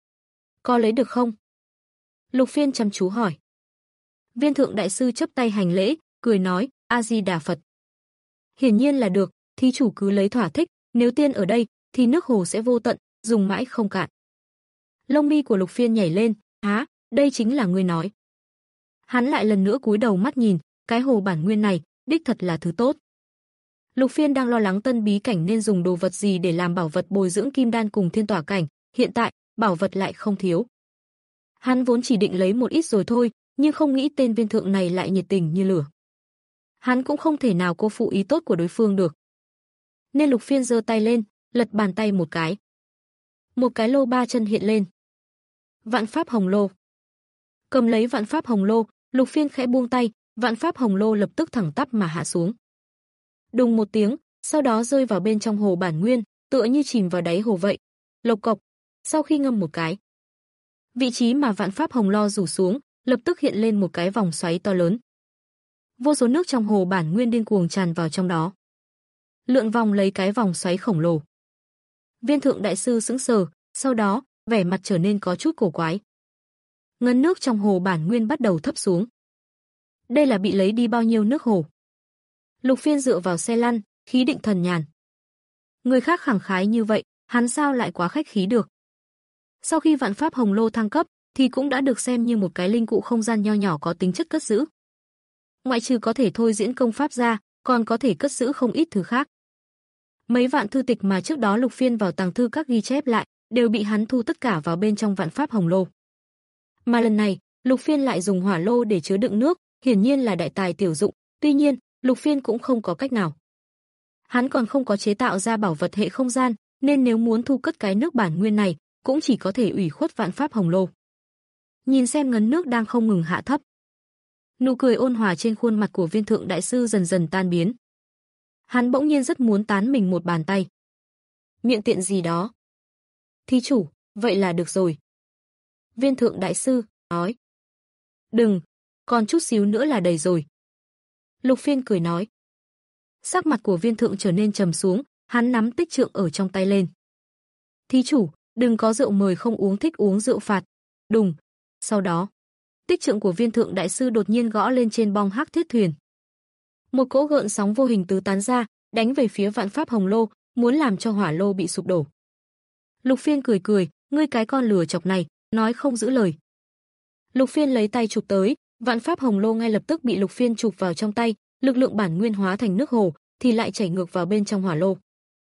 Có lấy được không? Lục Phiên chăm chú hỏi. Viên Thượng đại sư chắp tay hành lễ, cười nói, A Di Đà Phật. Hiển nhiên là được, thí chủ cứ lấy thỏa thích, nếu Tiên ở đây thì nước hồ sẽ vô tận, dùng mãi không cạn. Lông mi của Lục Phiên nhảy lên, há, đây chính là ngươi nói. Hắn lại lần nữa cúi đầu mắt nhìn, cái hồ bản nguyên này, đích thật là thứ tốt. Lục Phiên đang lo lắng tân bí cảnh nên dùng đồ vật gì để làm bảo vật bồi dưỡng kim đan cùng thiên tỏa cảnh, hiện tại, bảo vật lại không thiếu. Hắn vốn chỉ định lấy một ít rồi thôi, nhưng không nghĩ tên Viên Thượng này lại nhiệt tình như lửa. Hắn cũng không thể nào cô phụ ý tốt của đối phương được. Nên Lục Phiên giơ tay lên, lật bàn tay một cái. Một cái lô ba chân hiện lên. Vạn Pháp Hồng Lô. Cầm lấy Vạn Pháp Hồng Lô, Lục Phiên khẽ buông tay, Vạn Pháp Hồng Lô lập tức thẳng tắp mà hạ xuống. Đùng một tiếng, sau đó rơi vào bên trong hồ bản nguyên, tựa như chìm vào đáy hồ vậy. Lộc cộc, sau khi ngâm một cái, vị trí mà Vạn Pháp Hồng Lô rủ xuống, lập tức hiện lên một cái vòng xoáy to lớn. Vô số nước trong hồ bản nguyên điên cuồng tràn vào trong đó, lượn vòng lấy cái vòng xoáy khổng lồ. Viên Thượng đại sư sững sờ, sau đó, vẻ mặt trở nên có chút cổ quái. Ngân nước trong hồ bản nguyên bắt đầu thấp xuống. Đây là bị lấy đi bao nhiêu nước hồ? Lục Phiên dựa vào xe lăn, khí định thần nhàn. Người khác khẳng khái như vậy, hắn sao lại quá khách khí được? Sau khi Vạn Pháp Hồng Lô thăng cấp, thì cũng đã được xem như một cái linh cụ không gian nho nhỏ có tính chất cất giữ. Ngoại trừ có thể thôi diễn công pháp ra, còn có thể cất giữ không ít thứ khác. Mấy vạn thư tịch mà trước đó Lục Phiên vào tàng thư các ghi chép lại, đều bị hắn thu tất cả vào bên trong Vạn Pháp Hồng Lô. Mà lần này, Lục Phiên lại dùng hỏa lô để chứa đựng nước, hiển nhiên là đại tài tiểu dụng, tuy nhiên, Lục Phiên cũng không có cách nào. Hắn còn không có chế tạo ra bảo vật hệ không gian, nên nếu muốn thu cất cái nước bản nguyên này, cũng chỉ có thể ủy khuất Vạn Pháp Hồng Lô. Nhìn xem ngấn nước đang không ngừng hạ thấp. Nụ cười ôn hòa trên khuôn mặt của Viên Thượng đại sư dần dần tan biến. Hắn bỗng nhiên rất muốn tán mình một bàn tay. Miệng tiện gì đó. Thí chủ, vậy là được rồi. Viên Thượng đại sư nói. Đừng, còn chút xíu nữa là đầy rồi. Lục Phiên cười nói. Sắc mặt của Viên Thượng trở nên trầm xuống, hắn nắm tích trượng ở trong tay lên. Thí chủ, đừng có rượu mời không uống, thích uống rượu phạt. Đùng. Sau đó, tích trượng của Viên Thượng đại sư đột nhiên gõ lên trên bong hắc thiết thuyền. Một cỗ gợn sóng vô hình tứ tán ra, đánh về phía Vạn Pháp Hồng Lô, muốn làm cho hỏa lô bị sụp đổ. Lục Phiên cười cười, ngươi cái con lừa chọc này, nói không giữ lời. Lục Phiên lấy tay chụp tới, Vạn Pháp Hồng Lô ngay lập tức bị Lục Phiên chụp vào trong tay, lực lượng bản nguyên hóa thành nước hồ, thì lại chảy ngược vào bên trong hỏa lô.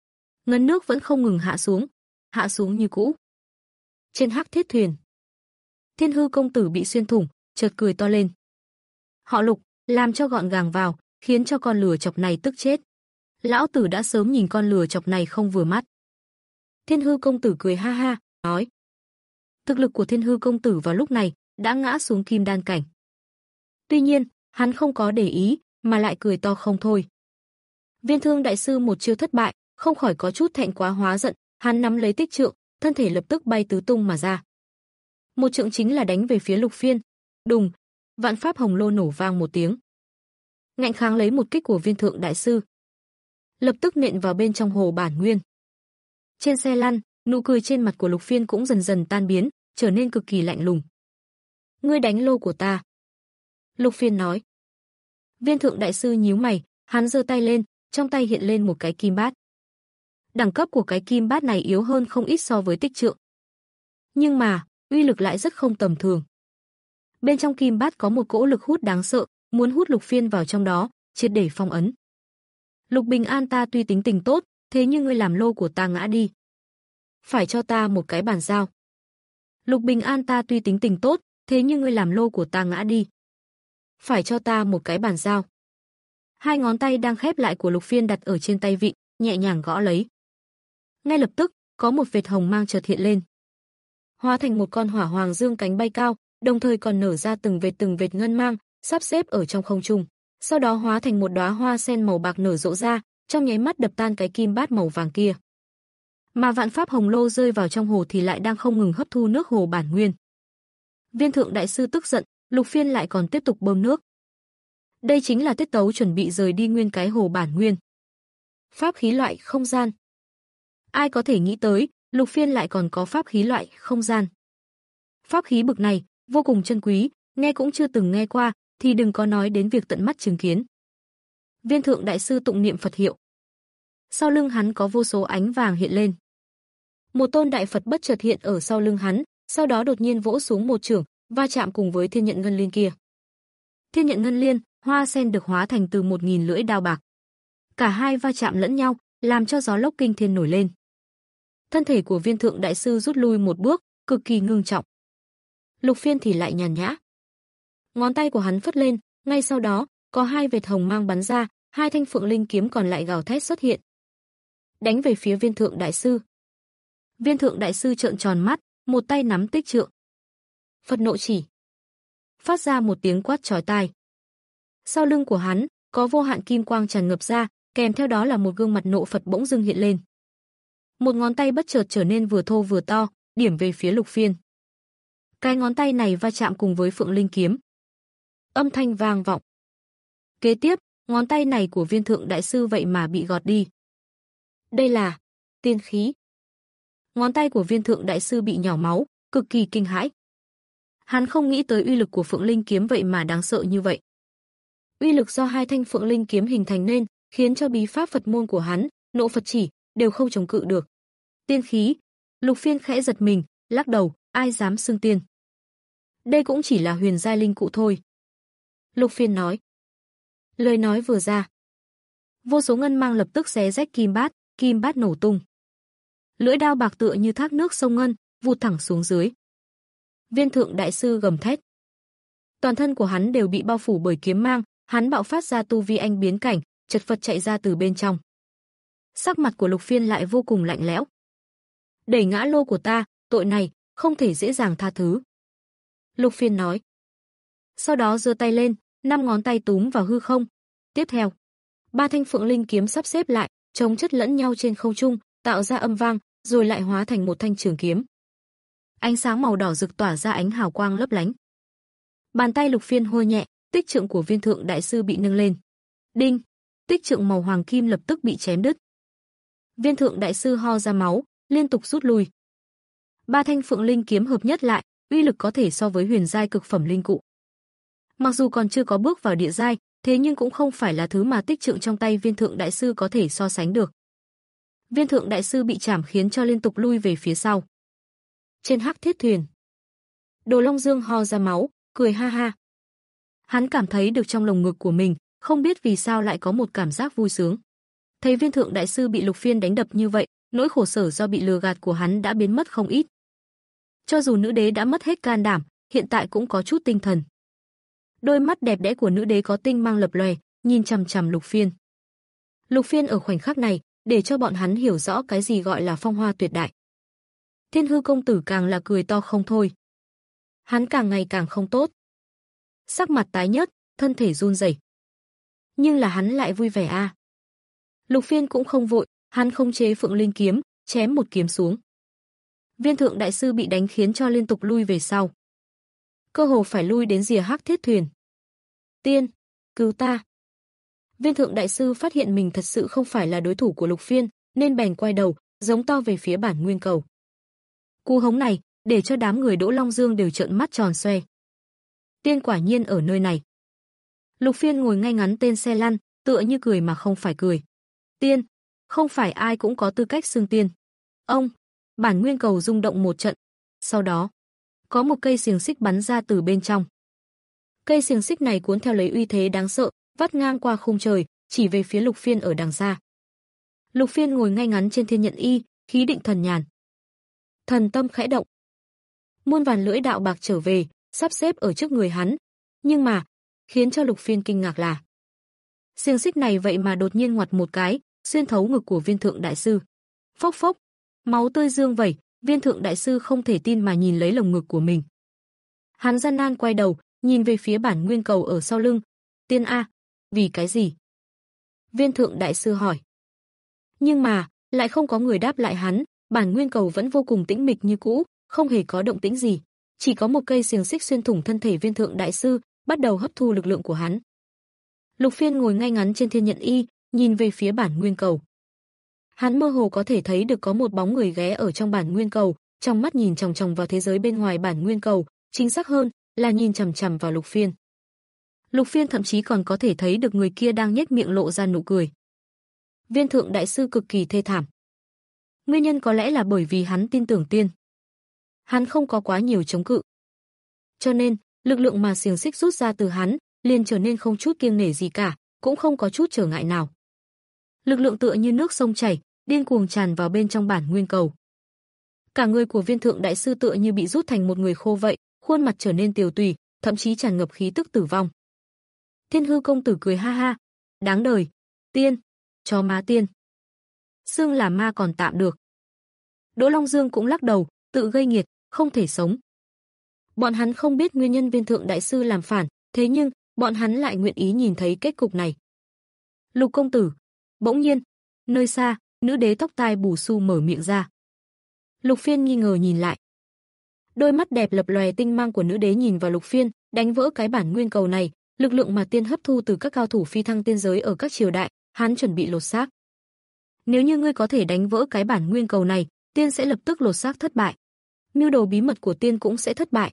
Ngấn nước vẫn không ngừng hạ xuống, hạ xuống như cũ. Trên hắc thiết thuyền, Thiên Hư công tử bị xuyên thủng, chợt cười to lên. Họ Lục, làm cho gọn gàng vào, khiến cho con lừa chọc này tức chết. Lão tử đã sớm nhìn con lừa chọc này không vừa mắt. Thiên Hư công tử cười ha ha, nói. Thực lực của Thiên Hư công tử vào lúc này đã ngã xuống kim đan cảnh. Tuy nhiên, hắn không có để ý, mà lại cười to không thôi. Viên Thương đại sư một chiêu thất bại, không khỏi có chút thẹn quá hóa giận, hắn nắm lấy tích trượng, thân thể lập tức bay tứ tung mà ra. Một trượng chính là đánh về phía Lục Phiên. Đùng, vạn pháp hồng lô nổ vang một tiếng. Ngạnh kháng lấy một kích của Viên Thượng đại sư. Lập tức nện vào bên trong hồ bản nguyên. Trên xe lăn, nụ cười trên mặt của Lục Phiên cũng dần dần tan biến, trở nên cực kỳ lạnh lùng. Ngươi đánh lô của ta. Lục Phiên nói. Viên Thượng đại sư nhíu mày, hắn giơ tay lên, trong tay hiện lên một cái kim bát. Đẳng cấp của cái kim bát này yếu hơn không ít so với tích trượng. Nhưng mà, uy lực lại rất không tầm thường. Bên trong kim bát có một cỗ lực hút đáng sợ, muốn hút Lục Phiên vào trong đó, triệt để phong ấn. Lục Bình An, ta tuy tính tình tốt, thế nhưng ngươi làm lô của ta ngã đi. Phải cho ta một cái bàn giao. Lục Bình An, ta tuy tính tình tốt, thế nhưng ngươi làm lô của ta ngã đi. Phải cho ta một cái bàn giao. Hai ngón tay đang khép lại của Lục Phiên đặt ở trên tay vịn, nhẹ nhàng gõ lấy. Ngay lập tức, có một vệt hồng mang chợt hiện lên. Hóa thành một con hỏa hoàng dương cánh bay cao, đồng thời còn nở ra từng vệt từng vệt ngân mang, sắp xếp ở trong không trung. Sau đó hóa thành một đóa hoa sen màu bạc nở rộ ra, trong nháy mắt đập tan cái kim bát màu vàng kia. Mà vạn pháp hồng lô rơi vào trong hồ thì lại đang không ngừng hấp thu nước hồ bản nguyên. Viên Thượng đại sư tức giận, Lục Phiên lại còn tiếp tục bơm nước. Đây chính là tiết tấu chuẩn bị rời đi nguyên cái hồ bản nguyên. Pháp khí loại không gian. Ai có thể nghĩ tới, Lục Phiên lại còn có pháp khí loại không gian. Pháp khí bực này, vô cùng chân quý, nghe cũng chưa từng nghe qua, thì đừng có nói đến việc tận mắt chứng kiến. Viên Thượng đại sư tụng niệm Phật hiệu. Sau lưng hắn có vô số ánh vàng hiện lên. Một tôn đại Phật bất chợt hiện ở sau lưng hắn, sau đó đột nhiên vỗ xuống một chưởng, va chạm cùng với thiên nhận ngân liên kia. Thiên nhận ngân liên, hoa sen được hóa thành từ một nghìn lưỡi đao bạc. Cả hai va chạm lẫn nhau, làm cho gió lốc kinh thiên nổi lên. Thân thể của Viên Thượng đại sư rút lui một bước, cực kỳ ngưng trọng. Lục Phiên thì lại nhàn nhã. Ngón tay của hắn phất lên, ngay sau đó, có hai vệt hồng mang bắn ra, hai thanh phượng linh kiếm còn lại gào thét xuất hiện. Đánh về phía Viên Thượng đại sư. Viên Thượng đại sư trợn tròn mắt, một tay nắm tích trượng. Phật nộ chỉ. Phát ra một tiếng quát chói tai. Sau lưng của hắn, có vô hạn kim quang tràn ngập ra, kèm theo đó là một gương mặt nộ Phật bỗng dưng hiện lên. Một ngón tay bất chợt trở nên vừa thô vừa to, điểm về phía Lục Phiên. Cái ngón tay này va chạm cùng với phượng linh kiếm. Âm thanh vang vọng. Kế tiếp, ngón tay này của Viên Thượng đại sư vậy mà bị gọt đi. Đây là tiên khí. Ngón tay của Viên Thượng đại sư bị nhỏ máu, cực kỳ kinh hãi. Hắn không nghĩ tới uy lực của phượng linh kiếm vậy mà đáng sợ như vậy. Uy lực do hai thanh phượng linh kiếm hình thành nên, khiến cho bí pháp Phật môn của hắn, nộ Phật chỉ, đều không chống cự được. Tiên khí. Lục Phiên khẽ giật mình, lắc đầu, ai dám xưng tiên. Đây cũng chỉ là huyền giai linh cụ thôi. Lục Phiên nói. Lời nói vừa ra, vô số ngân mang lập tức xé rách kim bát, kim bát nổ tung. Lưỡi đao bạc tựa như thác nước sông ngân, vụt thẳng xuống dưới. Viên Thượng đại sư gầm thét. Toàn thân của hắn đều bị bao phủ bởi kiếm mang, hắn bạo phát ra tu vi anh biến cảnh, chật vật chạy ra từ bên trong. Sắc mặt của Lục Phiên lại vô cùng lạnh lẽo. Đẩy ngã lô của ta, tội này không thể dễ dàng tha thứ. Lục Phiên nói. Sau đó giơ tay lên, năm ngón tay túm vào hư không. Tiếp theo, ba thanh phượng linh kiếm sắp xếp lại, chống chất lẫn nhau trên không trung, tạo ra âm vang, rồi lại hóa thành một thanh trường kiếm. Ánh sáng màu đỏ rực tỏa ra ánh hào quang lấp lánh. Bàn tay Lục Phiên hô nhẹ, tích trượng của Viên Thượng đại sư bị nâng lên. Đinh, tích trượng màu hoàng kim lập tức bị chém đứt. Viên Thượng đại sư ho ra máu, liên tục rút lui. Ba thanh phượng linh kiếm hợp nhất lại, uy lực có thể so với huyền giai cực phẩm linh cụ. Mặc dù còn chưa có bước vào địa giai, thế nhưng cũng không phải là thứ mà tích trượng trong tay Viên Thượng đại sư có thể so sánh được. Viên Thượng đại sư bị chảm khiến cho liên tục lui về phía sau. Trên hắc thiết thuyền, Đồ Long Dương ho ra máu, cười ha ha. Hắn cảm thấy được trong lồng ngực của mình, không biết vì sao lại có một cảm giác vui sướng. Thấy Viên Thượng đại sư bị Lục Phiên đánh đập như vậy, nỗi khổ sở do bị lừa gạt của hắn đã biến mất không ít. Cho dù nữ đế đã mất hết can đảm, hiện tại cũng có chút tinh thần. Đôi mắt đẹp đẽ của nữ đế có tinh mang lập lòe, nhìn chằm chằm Lục Phiên. Lục Phiên ở khoảnh khắc này, để cho bọn hắn hiểu rõ cái gì gọi là phong hoa tuyệt đại. Thiên Hư công tử càng là cười to không thôi. Hắn càng ngày càng không tốt. Sắc mặt tái nhợt, thân thể run rẩy. Nhưng là hắn lại vui vẻ a. À. Lục Phiên cũng không vội, hắn không chế Phượng Linh kiếm, chém một kiếm xuống. Viên thượng đại sư bị đánh khiến cho liên tục lui về sau. Cơ hồ phải lui đến rìa Hắc Thiết thuyền. Tiên, cứu ta. Viên thượng đại sư phát hiện mình thật sự không phải là đối thủ của Lục Phiên, nên bèn quay đầu, giống to về phía bản nguyên cầu. Cú hống này, để cho đám người Đỗ Long Dương đều trợn mắt tròn xoe. Tiên quả nhiên ở nơi này. Lục Phiên ngồi ngay ngắn tên xe lăn, tựa như cười mà không phải cười. Tiên, không phải ai cũng có tư cách xưng tiên. Ông, bản nguyên cầu rung động một trận. Sau đó, có một cây xiềng xích bắn ra từ bên trong. Cây xiềng xích này cuốn theo lấy uy thế đáng sợ, vắt ngang qua khung trời, chỉ về phía Lục Phiên ở đằng xa. Lục Phiên ngồi ngay ngắn trên thiên nhận y, khí định thần nhàn. Thần tâm khẽ động. Muôn vàn lưỡi đạo bạc trở về, sắp xếp ở trước người hắn. Nhưng mà, khiến cho Lục Phiên kinh ngạc là xiềng xích này vậy mà đột nhiên ngoặt một cái, xuyên thấu ngực của viên thượng đại sư. Phốc phốc, máu tươi dương vẩy, viên thượng đại sư không thể tin mà nhìn lấy lồng ngực của mình. Hắn gian nan quay đầu, nhìn về phía bản nguyên cầu ở sau lưng. Tiên a, vì cái gì? Viên thượng đại sư hỏi. Nhưng mà, lại không có người đáp lại hắn, bản nguyên cầu vẫn vô cùng tĩnh mịch như cũ, không hề có động tĩnh gì. Chỉ có một cây xiềng xích xuyên thủng thân thể viên thượng đại sư, bắt đầu hấp thu lực lượng của hắn. Lục Phiên ngồi ngay ngắn trên thiên nhận y, nhìn về phía bản nguyên cầu. Hắn mơ hồ có thể thấy được có một bóng người ghé ở trong bản nguyên cầu, trong mắt nhìn chòng chòng vào thế giới bên ngoài bản nguyên cầu, chính xác hơn là nhìn chằm chằm vào Lục Phiên. Lục Phiên thậm chí còn có thể thấy được người kia đang nhếch miệng lộ ra nụ cười. Viên thượng đại sư cực kỳ thê thảm. Nguyên nhân có lẽ là bởi vì hắn tin tưởng tiên. Hắn không có quá nhiều chống cự. Cho nên, lực lượng mà xiềng xích rút ra từ hắn liền trở nên không chút kiêng nể gì cả, cũng không có chút trở ngại nào. Lực lượng tựa như nước sông chảy, điên cuồng tràn vào bên trong bản nguyên cầu. Cả người của viên thượng đại sư tựa như bị rút thành một người khô vậy, khuôn mặt trở nên tiều tùy, thậm chí tràn ngập khí tức tử vong. Thiên Hư công tử cười ha ha, đáng đời, tiên, chó má tiên. Xưng là ma còn tạm được. Đỗ Long Dương cũng lắc đầu, tự gây nghiệt, không thể sống. Bọn hắn không biết nguyên nhân viên thượng đại sư làm phản, thế nhưng, bọn hắn lại nguyện ý nhìn thấy kết cục này. Lục công tử, bỗng nhiên, nơi xa, nữ đế tóc tai bù xu mở miệng ra. Lục Phiên nghi ngờ nhìn lại. Đôi mắt đẹp lập lòe tinh mang của nữ đế nhìn vào Lục Phiên, đánh vỡ cái bản nguyên cầu này, lực lượng mà tiên hấp thu từ các cao thủ phi thăng tiên giới ở các triều đại, hắn chuẩn bị lột xác. Nếu như ngươi có thể đánh vỡ cái bản nguyên cầu này, tiên sẽ lập tức lột xác thất bại. Mưu đồ bí mật của tiên cũng sẽ thất bại.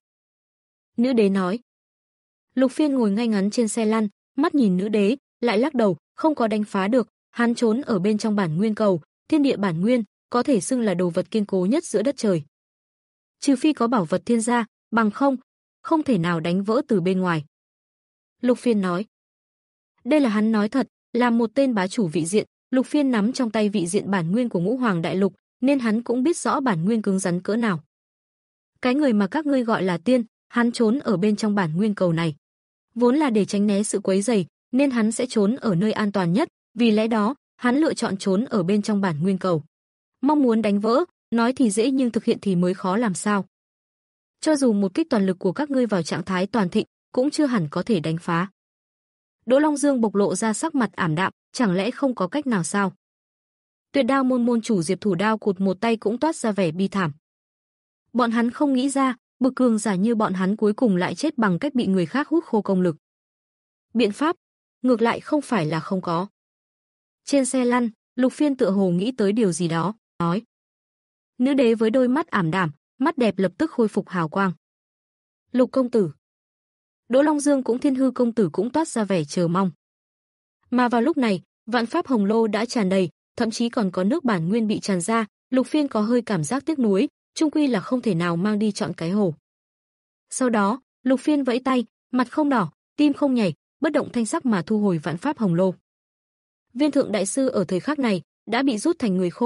Nữ đế nói. Lục Phiên ngồi ngay ngắn trên xe lăn, mắt nhìn nữ đế, lại lắc đầu, không có đánh phá được, hắn trốn ở bên trong bản nguyên cầu, thiên địa bản nguyên, có thể xưng là đồ vật kiên cố nhất giữa đất trời. Trừ phi có bảo vật thiên gia, bằng không, không thể nào đánh vỡ từ bên ngoài. Lục Phiên nói. Đây là hắn nói thật, là một tên bá chủ vị diện, Lục Phiên nắm trong tay vị diện bản nguyên của Ngũ Hoàng Đại Lục, nên hắn cũng biết rõ bản nguyên cứng rắn cỡ nào. Cái người mà các ngươi gọi là tiên, hắn trốn ở bên trong bản nguyên cầu này. Vốn là để tránh né sự quấy rầy, nên hắn sẽ trốn ở nơi an toàn nhất, vì lẽ đó, hắn lựa chọn trốn ở bên trong bản nguyên cầu. Mong muốn đánh vỡ, nói thì dễ nhưng thực hiện thì mới khó làm sao. Cho dù một kích toàn lực của các ngươi vào trạng thái toàn thịnh, cũng chưa hẳn có thể đánh phá. Đỗ Long Dương bộc lộ ra sắc mặt ảm đạm, chẳng lẽ không có cách nào sao? Tuyệt Đao môn môn chủ Diệp Thủ Đao cụt một tay cũng toát ra vẻ bi thảm. Bọn hắn không nghĩ ra, bực cường giả như bọn hắn cuối cùng lại chết bằng cách bị người khác hút khô công lực. Biện pháp, ngược lại không phải là không có. Trên xe lăn, Lục Phiên tựa hồ nghĩ tới điều gì đó, nói. Nữ đế với đôi mắt ảm đạm, mắt đẹp lập tức khôi phục hào quang. Lục công tử. Đỗ Long Dương cũng Thiên Hư công tử cũng toát ra vẻ chờ mong. Mà vào lúc này, vạn pháp hồng lô đã tràn đầy, thậm chí còn có nước bản nguyên bị tràn ra, Lục Phiên có hơi cảm giác tiếc nuối, chung quy là không thể nào mang đi chọn cái hồ. Sau đó, Lục Phiên vẫy tay, mặt không đỏ, tim không nhảy, bất động thanh sắc mà thu hồi vạn pháp hồng lô. Viên thượng đại sư ở thời khắc này đã bị rút thành người khô,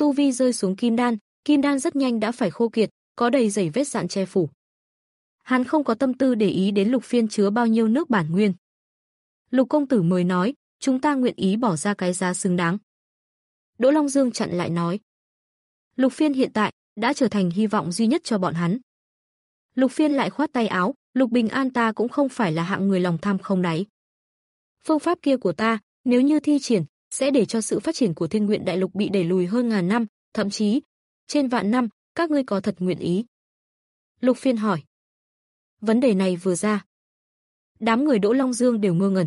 tu vi rơi xuống kim đan, kim đan rất nhanh đã phải khô kiệt, có đầy dẫy vết dạn che phủ. Hắn không có tâm tư để ý đến Lục Phiên chứa bao nhiêu nước bản nguyên. Lục công tử mới nói, chúng ta nguyện ý bỏ ra cái giá xứng đáng. Đỗ Long Dương chặn lại nói. Lục Phiên hiện tại đã trở thành hy vọng duy nhất cho bọn hắn. Lục Phiên lại khoát tay áo, Lục Bình An ta cũng không phải là hạng người lòng tham không đáy. Phương pháp kia của ta, nếu như thi triển, sẽ để cho sự phát triển của Thiên Nguyện Đại Lục bị đẩy lùi hơn ngàn năm, thậm chí trên vạn năm, các ngươi có thật nguyện ý? Lục Phiên hỏi. Vấn đề này vừa ra, đám người Đỗ Long Dương đều ngơ ngẩn.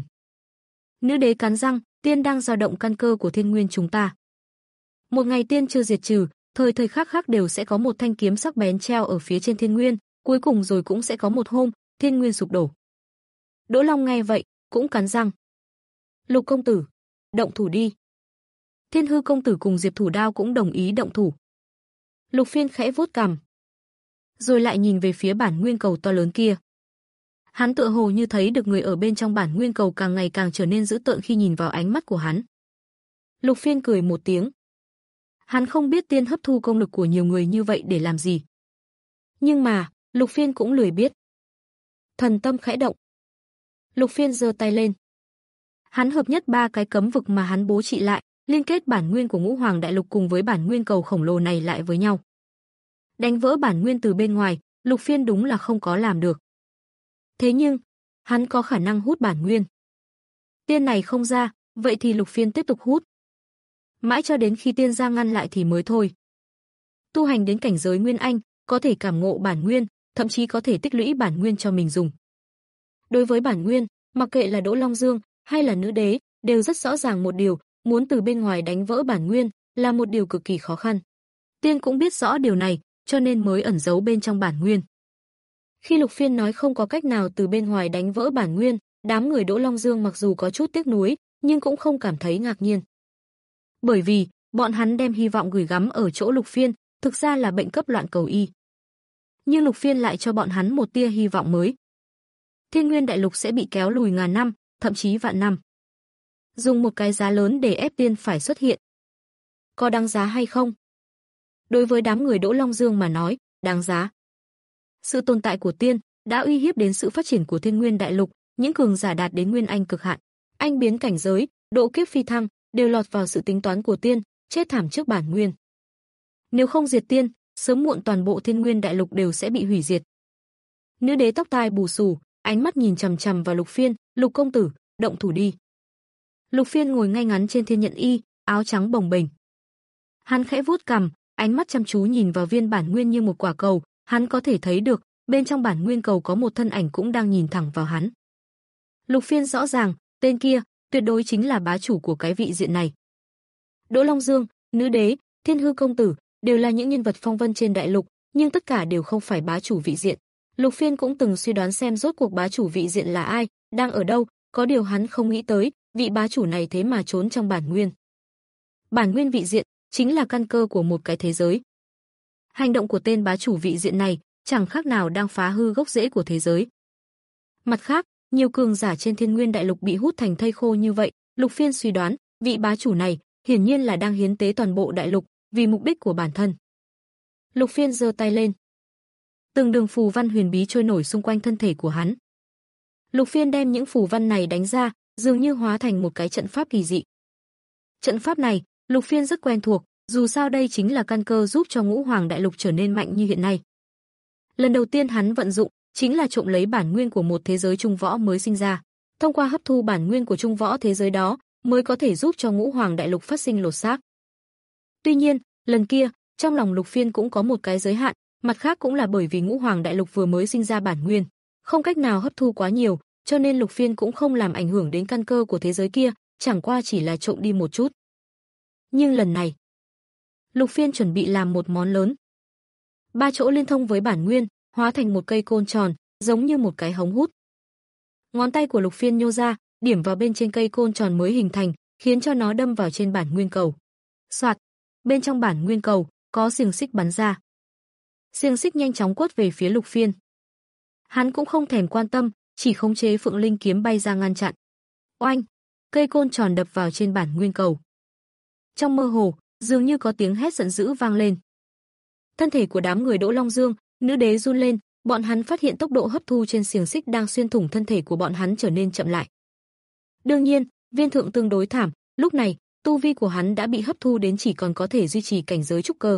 Nữ đế cắn răng, tiên đang dao động căn cơ của thiên nguyên chúng ta. Một ngày tiên chưa diệt trừ, thời thời khắc khắc đều sẽ có một thanh kiếm sắc bén treo ở phía trên thiên nguyên, cuối cùng rồi cũng sẽ có một hôm, thiên nguyên sụp đổ. Đỗ Long nghe vậy, cũng cắn răng. Lục công tử, động thủ đi. Thiên Hư công tử cùng Diệp Thủ Đao cũng đồng ý động thủ. Lục Phiên khẽ vuốt cằm, rồi lại nhìn về phía bản nguyên cầu to lớn kia. Hắn tựa hồ như thấy được người ở bên trong bản nguyên cầu càng ngày càng trở nên dữ tợn khi nhìn vào ánh mắt của hắn. Lục Phiên cười một tiếng. Hắn không biết tiên hấp thu công lực của nhiều người như vậy để làm gì. Nhưng mà, Lục Phiên cũng lười biết. Thần tâm khẽ động. Lục Phiên giơ tay lên. Hắn hợp nhất ba cái cấm vực mà hắn bố trị lại, liên kết bản nguyên của Ngũ Hoàng Đại Lục cùng với bản nguyên cầu khổng lồ này lại với nhau. Đánh vỡ bản nguyên từ bên ngoài, Lục Phiên đúng là không có làm được. Thế nhưng, hắn có khả năng hút bản nguyên. Tiên này không ra, vậy thì Lục Phiên tiếp tục hút. Mãi cho đến khi tiên ra ngăn lại thì mới thôi. Tu hành đến cảnh giới Nguyên Anh, có thể cảm ngộ bản nguyên, thậm chí có thể tích lũy bản nguyên cho mình dùng. Đối với bản nguyên, mặc kệ là Đỗ Long Dương hay là nữ đế, đều rất rõ ràng một điều, muốn từ bên ngoài đánh vỡ bản nguyên là một điều cực kỳ khó khăn. Tiên cũng biết rõ điều này, cho nên mới ẩn giấu bên trong bản nguyên. Khi Lục Phiên nói không có cách nào từ bên ngoài đánh vỡ bản nguyên, đám người Đỗ Long Dương mặc dù có chút tiếc nuối, nhưng cũng không cảm thấy ngạc nhiên. Bởi vì, bọn hắn đem hy vọng gửi gắm ở chỗ Lục Phiên, thực ra là bệnh cấp loạn cầu y. Nhưng Lục Phiên lại cho bọn hắn một tia hy vọng mới. Thiên Nguyên Đại Lục sẽ bị kéo lùi ngàn năm, thậm chí vạn năm. Dùng một cái giá lớn để ép tiên phải xuất hiện. Có đáng giá hay không? Đối với đám người Đỗ Long Dương mà nói, đáng giá. Sự tồn tại của tiên đã uy hiếp đến sự phát triển của Thiên Nguyên Đại Lục, những cường giả đạt đến Nguyên Anh cực hạn, anh biến cảnh giới, độ kiếp phi thăng, đều lọt vào sự tính toán của tiên, chết thảm trước bản nguyên. Nếu không diệt tiên, sớm muộn toàn bộ Thiên Nguyên Đại Lục đều sẽ bị hủy diệt. Nữ đế tóc tai bù xù, ánh mắt nhìn chằm chằm vào Lục Phiên, "Lục công tử, động thủ đi." Lục Phiên ngồi ngay ngắn trên thiên nhận y, áo trắng bồng bềnh. Hắn khẽ vuốt cằm, ánh mắt chăm chú nhìn vào viên bản nguyên như một quả cầu, hắn có thể thấy được, bên trong bản nguyên cầu có một thân ảnh cũng đang nhìn thẳng vào hắn. Lục Phiên rõ ràng, tên kia tuyệt đối chính là bá chủ của cái vị diện này. Đỗ Long Dương, nữ đế, Thiên Hư công tử đều là những nhân vật phong vân trên đại lục, nhưng tất cả đều không phải bá chủ vị diện. Lục Phiên cũng từng suy đoán xem rốt cuộc bá chủ vị diện là ai, đang ở đâu, có điều hắn không nghĩ tới, vị bá chủ này thế mà trốn trong bản nguyên. Bản nguyên vị diện chính là căn cơ của một cái thế giới. Hành động của tên bá chủ vị diện này chẳng khác nào đang phá hư gốc rễ của thế giới. Mặt khác, nhiều cường giả trên Thiên Nguyên Đại Lục bị hút thành thây khô như vậy, Lục Phiên suy đoán, vị bá chủ này hiển nhiên là đang hiến tế toàn bộ đại lục vì mục đích của bản thân. Lục Phiên giơ tay lên. Từng đường phù văn huyền bí trôi nổi xung quanh thân thể của hắn. Lục Phiên đem những phù văn này đánh ra, dường như hóa thành một cái trận pháp kỳ dị. Trận pháp này, Lục Phiên rất quen thuộc, dù sao đây chính là căn cơ giúp cho Ngũ Hoàng Đại Lục trở nên mạnh như hiện nay. Lần đầu tiên hắn vận dụng chính là trộm lấy bản nguyên của một thế giới trung võ mới sinh ra, thông qua hấp thu bản nguyên của trung võ thế giới đó, mới có thể giúp cho Ngũ Hoàng Đại Lục phát sinh lột xác. Tuy nhiên, lần kia, trong lòng Lục Phiên cũng có một cái giới hạn, mặt khác cũng là bởi vì Ngũ Hoàng Đại Lục vừa mới sinh ra bản nguyên, không cách nào hấp thu quá nhiều, cho nên Lục Phiên cũng không làm ảnh hưởng đến căn cơ của thế giới kia, chẳng qua chỉ là trộm đi một chút. Nhưng lần này, Lục Phiên chuẩn bị làm một món lớn. Ba chỗ liên thông với bản nguyên, hóa thành một cây côn tròn, giống như một cái hống hút. Ngón tay của Lục Phiên nhô ra, điểm vào bên trên cây côn tròn mới hình thành, khiến cho nó đâm vào trên bản nguyên cầu. Soạt, bên trong bản nguyên cầu có xiềng xích bắn ra. Xiềng xích nhanh chóng quất về phía Lục Phiên. Hắn cũng không thèm quan tâm, chỉ khống chế Phượng Linh kiếm bay ra ngăn chặn. Oanh, cây côn tròn đập vào trên bản nguyên cầu. Trong mơ hồ, dường như có tiếng hét giận dữ vang lên. Thân thể của đám người Đỗ Long Dương, Nữ Đế run lên, bọn hắn phát hiện tốc độ hấp thu trên xiềng xích đang xuyên thủng thân thể của bọn hắn trở nên chậm lại. Đương nhiên, Viên Thượng tương đối thảm, lúc này, tu vi của hắn đã bị hấp thu đến chỉ còn có thể duy trì cảnh giới trúc cơ.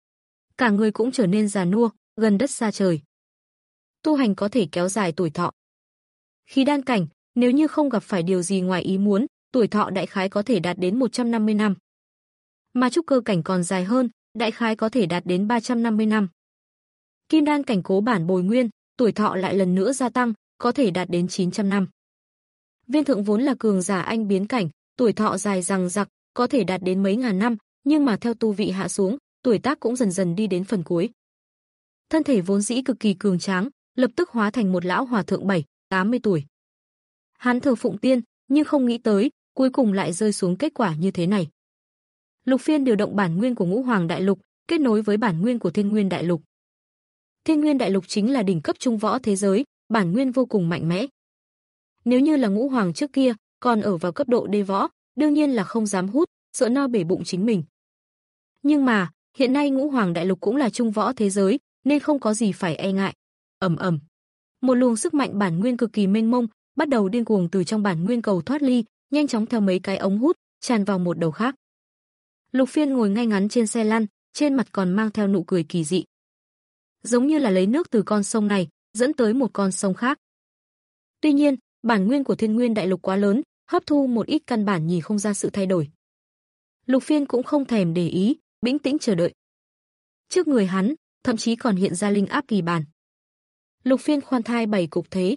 Cả người cũng trở nên già nua, gần đất xa trời. Tu hành có thể kéo dài tuổi thọ. Khí đan cảnh, nếu như không gặp phải điều gì ngoài ý muốn, tuổi thọ đại khái có thể đạt đến một trăm năm mươi năm. Mà trúc cơ cảnh còn dài hơn, đại khái có thể đạt đến ba trăm năm mươi năm. Kim đan cảnh cố bản bồi nguyên, tuổi thọ lại lần nữa gia tăng, có thể đạt đến chín trăm năm. Viên Thượng vốn là cường giả anh biến cảnh, tuổi thọ dài dằng dặc, có thể đạt đến mấy ngàn năm, nhưng mà theo tu vị hạ xuống, tuổi tác cũng dần dần đi đến phần cuối. Thân thể vốn dĩ cực kỳ cường tráng, lập tức hóa thành một lão hòa thượng bảy, tám mươi tuổi. Hắn thờ phụng tiên, nhưng không nghĩ tới, cuối cùng lại rơi xuống kết quả như thế này. Lục Phiên điều động bản nguyên của Ngũ Hoàng Đại Lục, kết nối với bản nguyên của Thiên Nguyên Đại Lục. Thiên Nguyên Đại Lục chính là đỉnh cấp trung võ thế giới, bản nguyên vô cùng mạnh mẽ. Nếu như là Ngũ Hoàng trước kia, còn ở vào cấp độ đê võ, đương nhiên là không dám hút, sợ no bể bụng chính mình. Nhưng mà, hiện nay Ngũ Hoàng Đại Lục cũng là trung võ thế giới, nên không có gì phải e ngại. Ầm ầm. Một luồng sức mạnh bản nguyên cực kỳ mênh mông, bắt đầu điên cuồng từ trong bản nguyên cầu thoát ly, nhanh chóng theo mấy cái ống hút, tràn vào một đầu khác. Lục Phiên ngồi ngay ngắn trên xe lăn, trên mặt còn mang theo nụ cười kỳ dị. Giống như là lấy nước từ con sông này, dẫn tới một con sông khác. Tuy nhiên, bản nguyên của Thiên Nguyên Đại Lục quá lớn, hấp thu một ít căn bản nhìn không ra sự thay đổi. Lục Phiên cũng không thèm để ý, bình tĩnh chờ đợi. Trước người hắn, thậm chí còn hiện ra linh áp kỳ bản. Lục Phiên khoan thai bảy cục thế.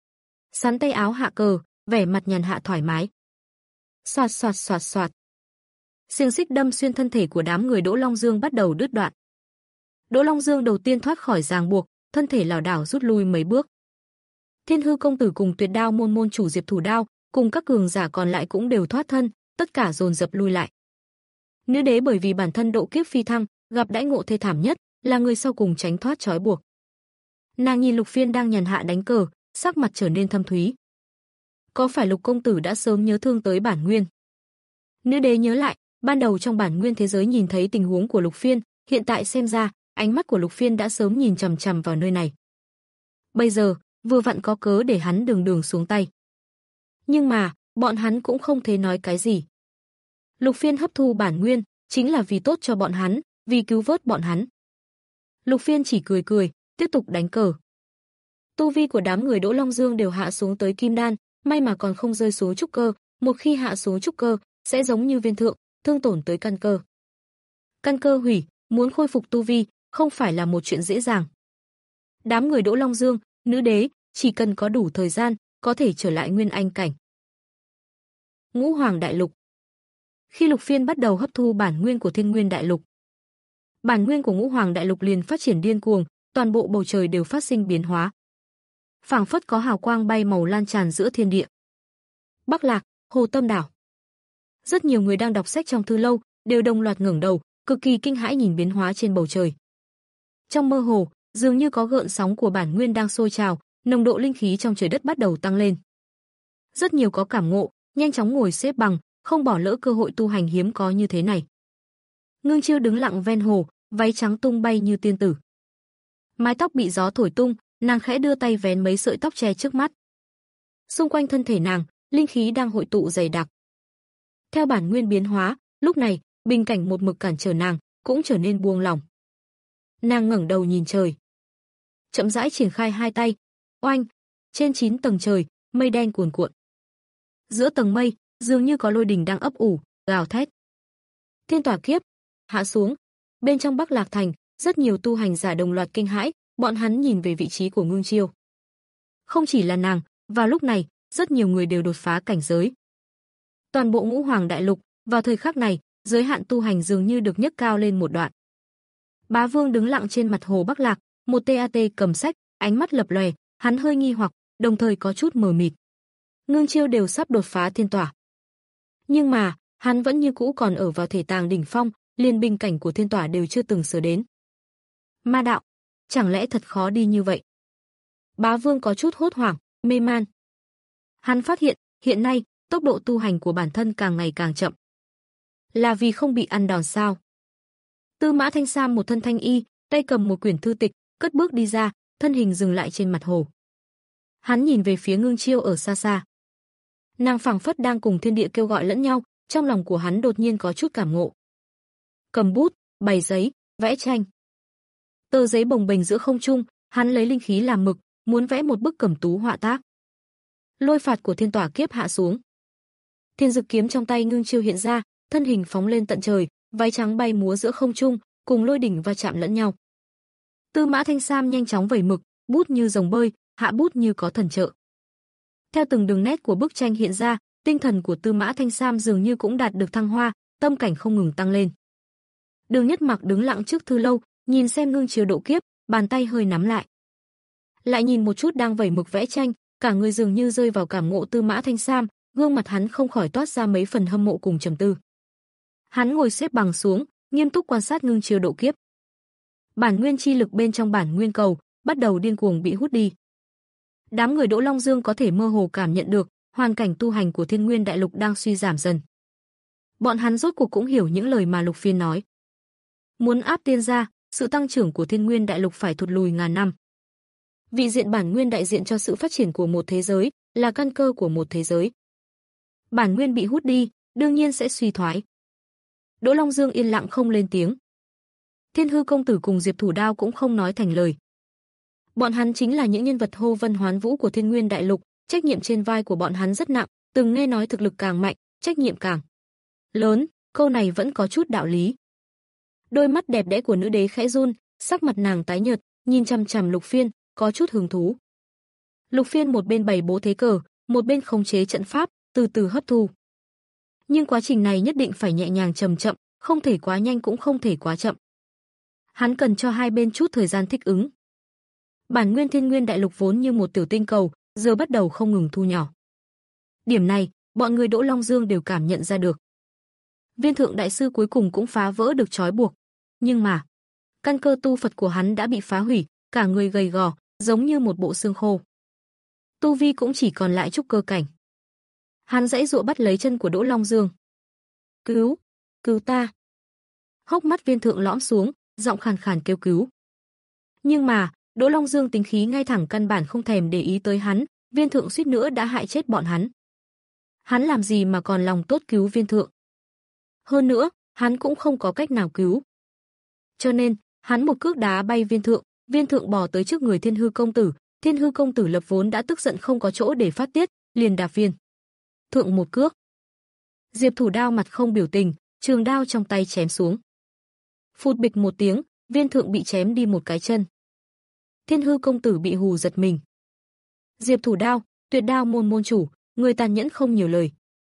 Sắn tay áo hạ cờ, vẻ mặt nhàn hạ thoải mái. Xoạt xoạt xoạt xoạt. Xiềng xích đâm xuyên thân thể của đám người Đỗ Long Dương bắt đầu đứt đoạn. Đỗ Long Dương đầu tiên thoát khỏi ràng buộc, thân thể lảo đảo rút lui mấy bước. Thiên Hư công tử cùng Tuyệt Đao môn môn chủ Diệp Thủ Đao, cùng các cường giả còn lại cũng đều thoát thân, tất cả dồn dập lui lại. Nữ đế bởi vì bản thân độ kiếp phi thăng, gặp đãi ngộ thê thảm nhất, là người sau cùng tránh thoát trói buộc. Nàng nhìn Lục Phiên đang nhàn hạ đánh cờ, sắc mặt trở nên thâm thúy. Có phải Lục công tử đã sớm nhớ thương tới bản nguyên? Nữ đế nhớ lại, ban đầu trong bản nguyên thế giới nhìn thấy tình huống của Lục Phiên, hiện tại xem ra, ánh mắt của Lục Phiên đã sớm nhìn chằm chằm vào nơi này. Bây giờ, vừa vặn có cớ để hắn đường đường xuống tay. Nhưng mà, bọn hắn cũng không thể nói cái gì. Lục Phiên hấp thu bản nguyên, chính là vì tốt cho bọn hắn, vì cứu vớt bọn hắn. Lục Phiên chỉ cười cười, tiếp tục đánh cờ. Tu vi của đám người Đỗ Long Dương đều hạ xuống tới kim đan, may mà còn không rơi xuống trúc cơ, một khi hạ xuống trúc cơ, sẽ giống như Viên Thượng, thương tổn tới căn cơ. Căn cơ hủy, muốn khôi phục tu vi, không phải là một chuyện dễ dàng. Đám người Đỗ Long Dương, Nữ đế, chỉ cần có đủ thời gian, có thể trở lại nguyên anh cảnh. Ngũ Hoàng Đại Lục. Khi Lục Phiên bắt đầu hấp thu bản nguyên của Thiên Nguyên Đại Lục, bản nguyên của Ngũ Hoàng Đại Lục liền phát triển điên cuồng, toàn bộ bầu trời đều phát sinh biến hóa. Phảng phất có hào quang bay màu lan tràn giữa thiên địa. Bắc Lạc, Hồ Tâm Đảo. Rất nhiều người đang đọc sách trong thư lâu, đều đồng loạt ngẩng đầu, cực kỳ kinh hãi nhìn biến hóa trên bầu trời. Trong mơ hồ, dường như có gợn sóng của bản nguyên đang sôi trào, nồng độ linh khí trong trời đất bắt đầu tăng lên. Rất nhiều có cảm ngộ, nhanh chóng ngồi xếp bằng, không bỏ lỡ cơ hội tu hành hiếm có như thế này. Ngưng Chiêu đứng lặng ven hồ, váy trắng tung bay như tiên tử. Mái tóc bị gió thổi tung, nàng khẽ đưa tay vén mấy sợi tóc che trước mắt. Xung quanh thân thể nàng, linh khí đang hội tụ dày đặc. Theo bản nguyên biến hóa, lúc này, bình cảnh một mực cản trở nàng, cũng trở nên buông lỏng. Nàng ngẩng đầu nhìn trời. Chậm rãi triển khai hai tay. Oanh! Trên chín tầng trời, mây đen cuồn cuộn. Giữa tầng mây, dường như có lôi đình đang ấp ủ, gào thét. Thiên tỏa kiếp! Hạ xuống. Bên trong Bắc Lạc Thành, rất nhiều tu hành giả đồng loạt kinh hãi, bọn hắn nhìn về vị trí của Ngưng Chiêu. Không chỉ là nàng, vào lúc này, rất nhiều người đều đột phá cảnh giới. Toàn bộ Ngũ Hoàng Đại Lục, vào thời khắc này, giới hạn tu hành dường như được nhấc cao lên một đoạn. Bá Vương đứng lặng trên mặt hồ Bắc Lạc, một tát cầm sách, ánh mắt lập lòe, hắn hơi nghi hoặc, đồng thời có chút mờ mịt. Ngưng Chiêu đều sắp đột phá thiên tỏa. Nhưng mà, hắn vẫn như cũ còn ở vào thể tàng đỉnh phong, liên bình cảnh của thiên tỏa đều chưa từng sờ đến. Ma đạo, chẳng lẽ thật khó đi như vậy? Bá Vương có chút hốt hoảng, mê man. Hắn phát hiện, hiện nay, tốc độ tu hành của bản thân càng ngày càng chậm. Là vì không bị ăn đòn sao? Tư Mã Thanh Sam một thân thanh y, tay cầm một quyển thư tịch, cất bước đi ra, thân hình dừng lại trên mặt hồ. Hắn nhìn về phía Ngưng Chiêu ở xa xa. Nàng phảng phất đang cùng thiên địa kêu gọi lẫn nhau, trong lòng của hắn đột nhiên có chút cảm ngộ. Cầm bút, bày giấy, vẽ tranh. Tờ giấy bồng bềnh giữa không trung, hắn lấy linh khí làm mực, muốn vẽ một bức cẩm tú họa tác. Lôi phạt của thiên tỏa kiếp hạ xuống. Thiên dực kiếm trong tay Ngưng Chiêu hiện ra, thân hình phóng lên tận trời, váy trắng bay múa giữa không trung, cùng lôi đỉnh va chạm lẫn nhau. Tư Mã Thanh Sam nhanh chóng vẩy mực, bút như rồng bơi, hạ bút như có thần trợ. Theo từng đường nét của bức tranh hiện ra, tinh thần của Tư Mã Thanh Sam dường như cũng đạt được thăng hoa, tâm cảnh không ngừng tăng lên. Đường Nhất Mặc đứng lặng trước thư lâu, nhìn xem Ngưng Chiêu độ kiếp, bàn tay hơi nắm lại. Lại nhìn một chút đang vẩy mực vẽ tranh, cả người dường như rơi vào cảm ngộ Tư Mã Thanh Sam, gương mặt hắn không khỏi toát ra mấy phần hâm mộ cùng trầm tư. Hắn ngồi xếp bằng xuống, nghiêm túc quan sát Ngưng Chiêu độ kiếp. Bản nguyên chi lực bên trong bản nguyên cầu bắt đầu điên cuồng bị hút đi. Đám người Đỗ Long Dương có thể mơ hồ cảm nhận được hoàn cảnh tu hành của Thiên Nguyên Đại Lục đang suy giảm dần. Bọn hắn rốt cuộc cũng hiểu những lời mà Lục Phiên nói. Muốn áp tiên ra, sự tăng trưởng của Thiên Nguyên Đại Lục phải thụt lùi ngàn năm. Vị diện bản nguyên đại diện cho sự phát triển của một thế giới, là căn cơ của một thế giới. Bản nguyên bị hút đi, đương nhiên sẽ suy thoái. Đỗ Long Dương yên lặng không lên tiếng. Thiên Hư công tử cùng Diệp Thủ Đao cũng không nói thành lời. Bọn hắn chính là những nhân vật hô vân hoán vũ của Thiên Nguyên Đại Lục, trách nhiệm trên vai của bọn hắn rất nặng, từng nghe nói thực lực càng mạnh, trách nhiệm càng lớn, câu này vẫn có chút đạo lý. Đôi mắt đẹp đẽ của nữ đế khẽ run, sắc mặt nàng tái nhợt, nhìn chằm chằm Lục Phiên, có chút hứng thú. Lục Phiên một bên bày bố thế cờ, một bên khống chế trận pháp, từ từ hấp thu. Nhưng quá trình này nhất định phải nhẹ nhàng chậm chậm, không thể quá nhanh cũng không thể quá chậm. Hắn cần cho hai bên chút thời gian thích ứng. Bản nguyên Thiên Nguyên Đại Lục vốn như một tiểu tinh cầu, giờ bắt đầu không ngừng thu nhỏ. Điểm này, bọn người Đỗ Long Dương đều cảm nhận ra được. Viên Thượng đại sư cuối cùng cũng phá vỡ được trói buộc, nhưng mà căn cơ tu Phật của hắn đã bị phá hủy, cả người gầy gò, giống như một bộ xương khô. Tu vi cũng chỉ còn lại trúc cơ cảnh. Hắn giãy giụa bắt lấy chân của Đỗ Long Dương. "Cứu, cứu ta." Hốc mắt Viên Thượng lõm xuống, giọng khàn khàn kêu cứu. Nhưng mà, Đỗ Long Dương tính khí ngay thẳng căn bản không thèm để ý tới hắn, Viên Thượng suýt nữa đã hại chết bọn hắn. Hắn làm gì mà còn lòng tốt cứu Viên Thượng? Hơn nữa, hắn cũng không có cách nào cứu. Cho nên, hắn một cước đá bay Viên Thượng, Viên Thượng bò tới trước người Thiên Hư công tử, Thiên Hư công tử lập vốn đã tức giận không có chỗ để phát tiết, liền đạp Viên Thượng một cước. Diệp Thủ Đao mặt không biểu tình, trường đao trong tay chém xuống. Phụt bịch một tiếng, Viên Thượng bị chém đi một cái chân. Thiên Hư công tử bị hù giật mình. Diệp Thủ Đao, Tuyệt Đao môn môn chủ, người tàn nhẫn không nhiều lời.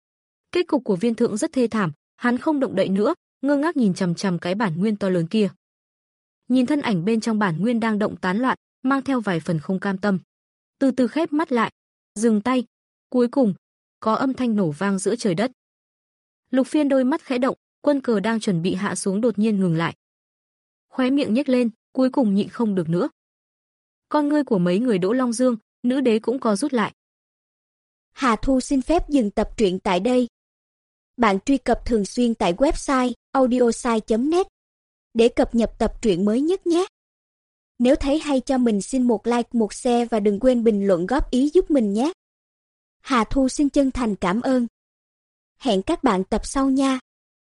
Kết cục của Viên Thượng rất thê thảm, hắn không động đậy nữa, ngơ ngác nhìn chằm chằm cái bản nguyên to lớn kia. Nhìn thân ảnh bên trong bản nguyên đang động tán loạn, mang theo vài phần không cam tâm. Từ từ khép mắt lại, dừng tay. Cuối cùng, có âm thanh nổ vang giữa trời đất. Lục Phiên đôi mắt khẽ động, quân cờ đang chuẩn bị hạ xuống đột nhiên ngừng lại. Khóe miệng nhếch lên, cuối cùng nhịn không được nữa. Con ngươi của mấy người Đỗ Long Dương, nữ đế cũng co rút lại. Hà Thu xin phép dừng tập truyện tại đây. Bạn truy cập thường xuyên tại website audiosai chấm net để cập nhật tập truyện mới nhất nhé. Nếu thấy hay cho mình xin một like, một share và đừng quên bình luận góp ý giúp mình nhé. Hà Thu xin chân thành cảm ơn. Hẹn các bạn tập sau nha.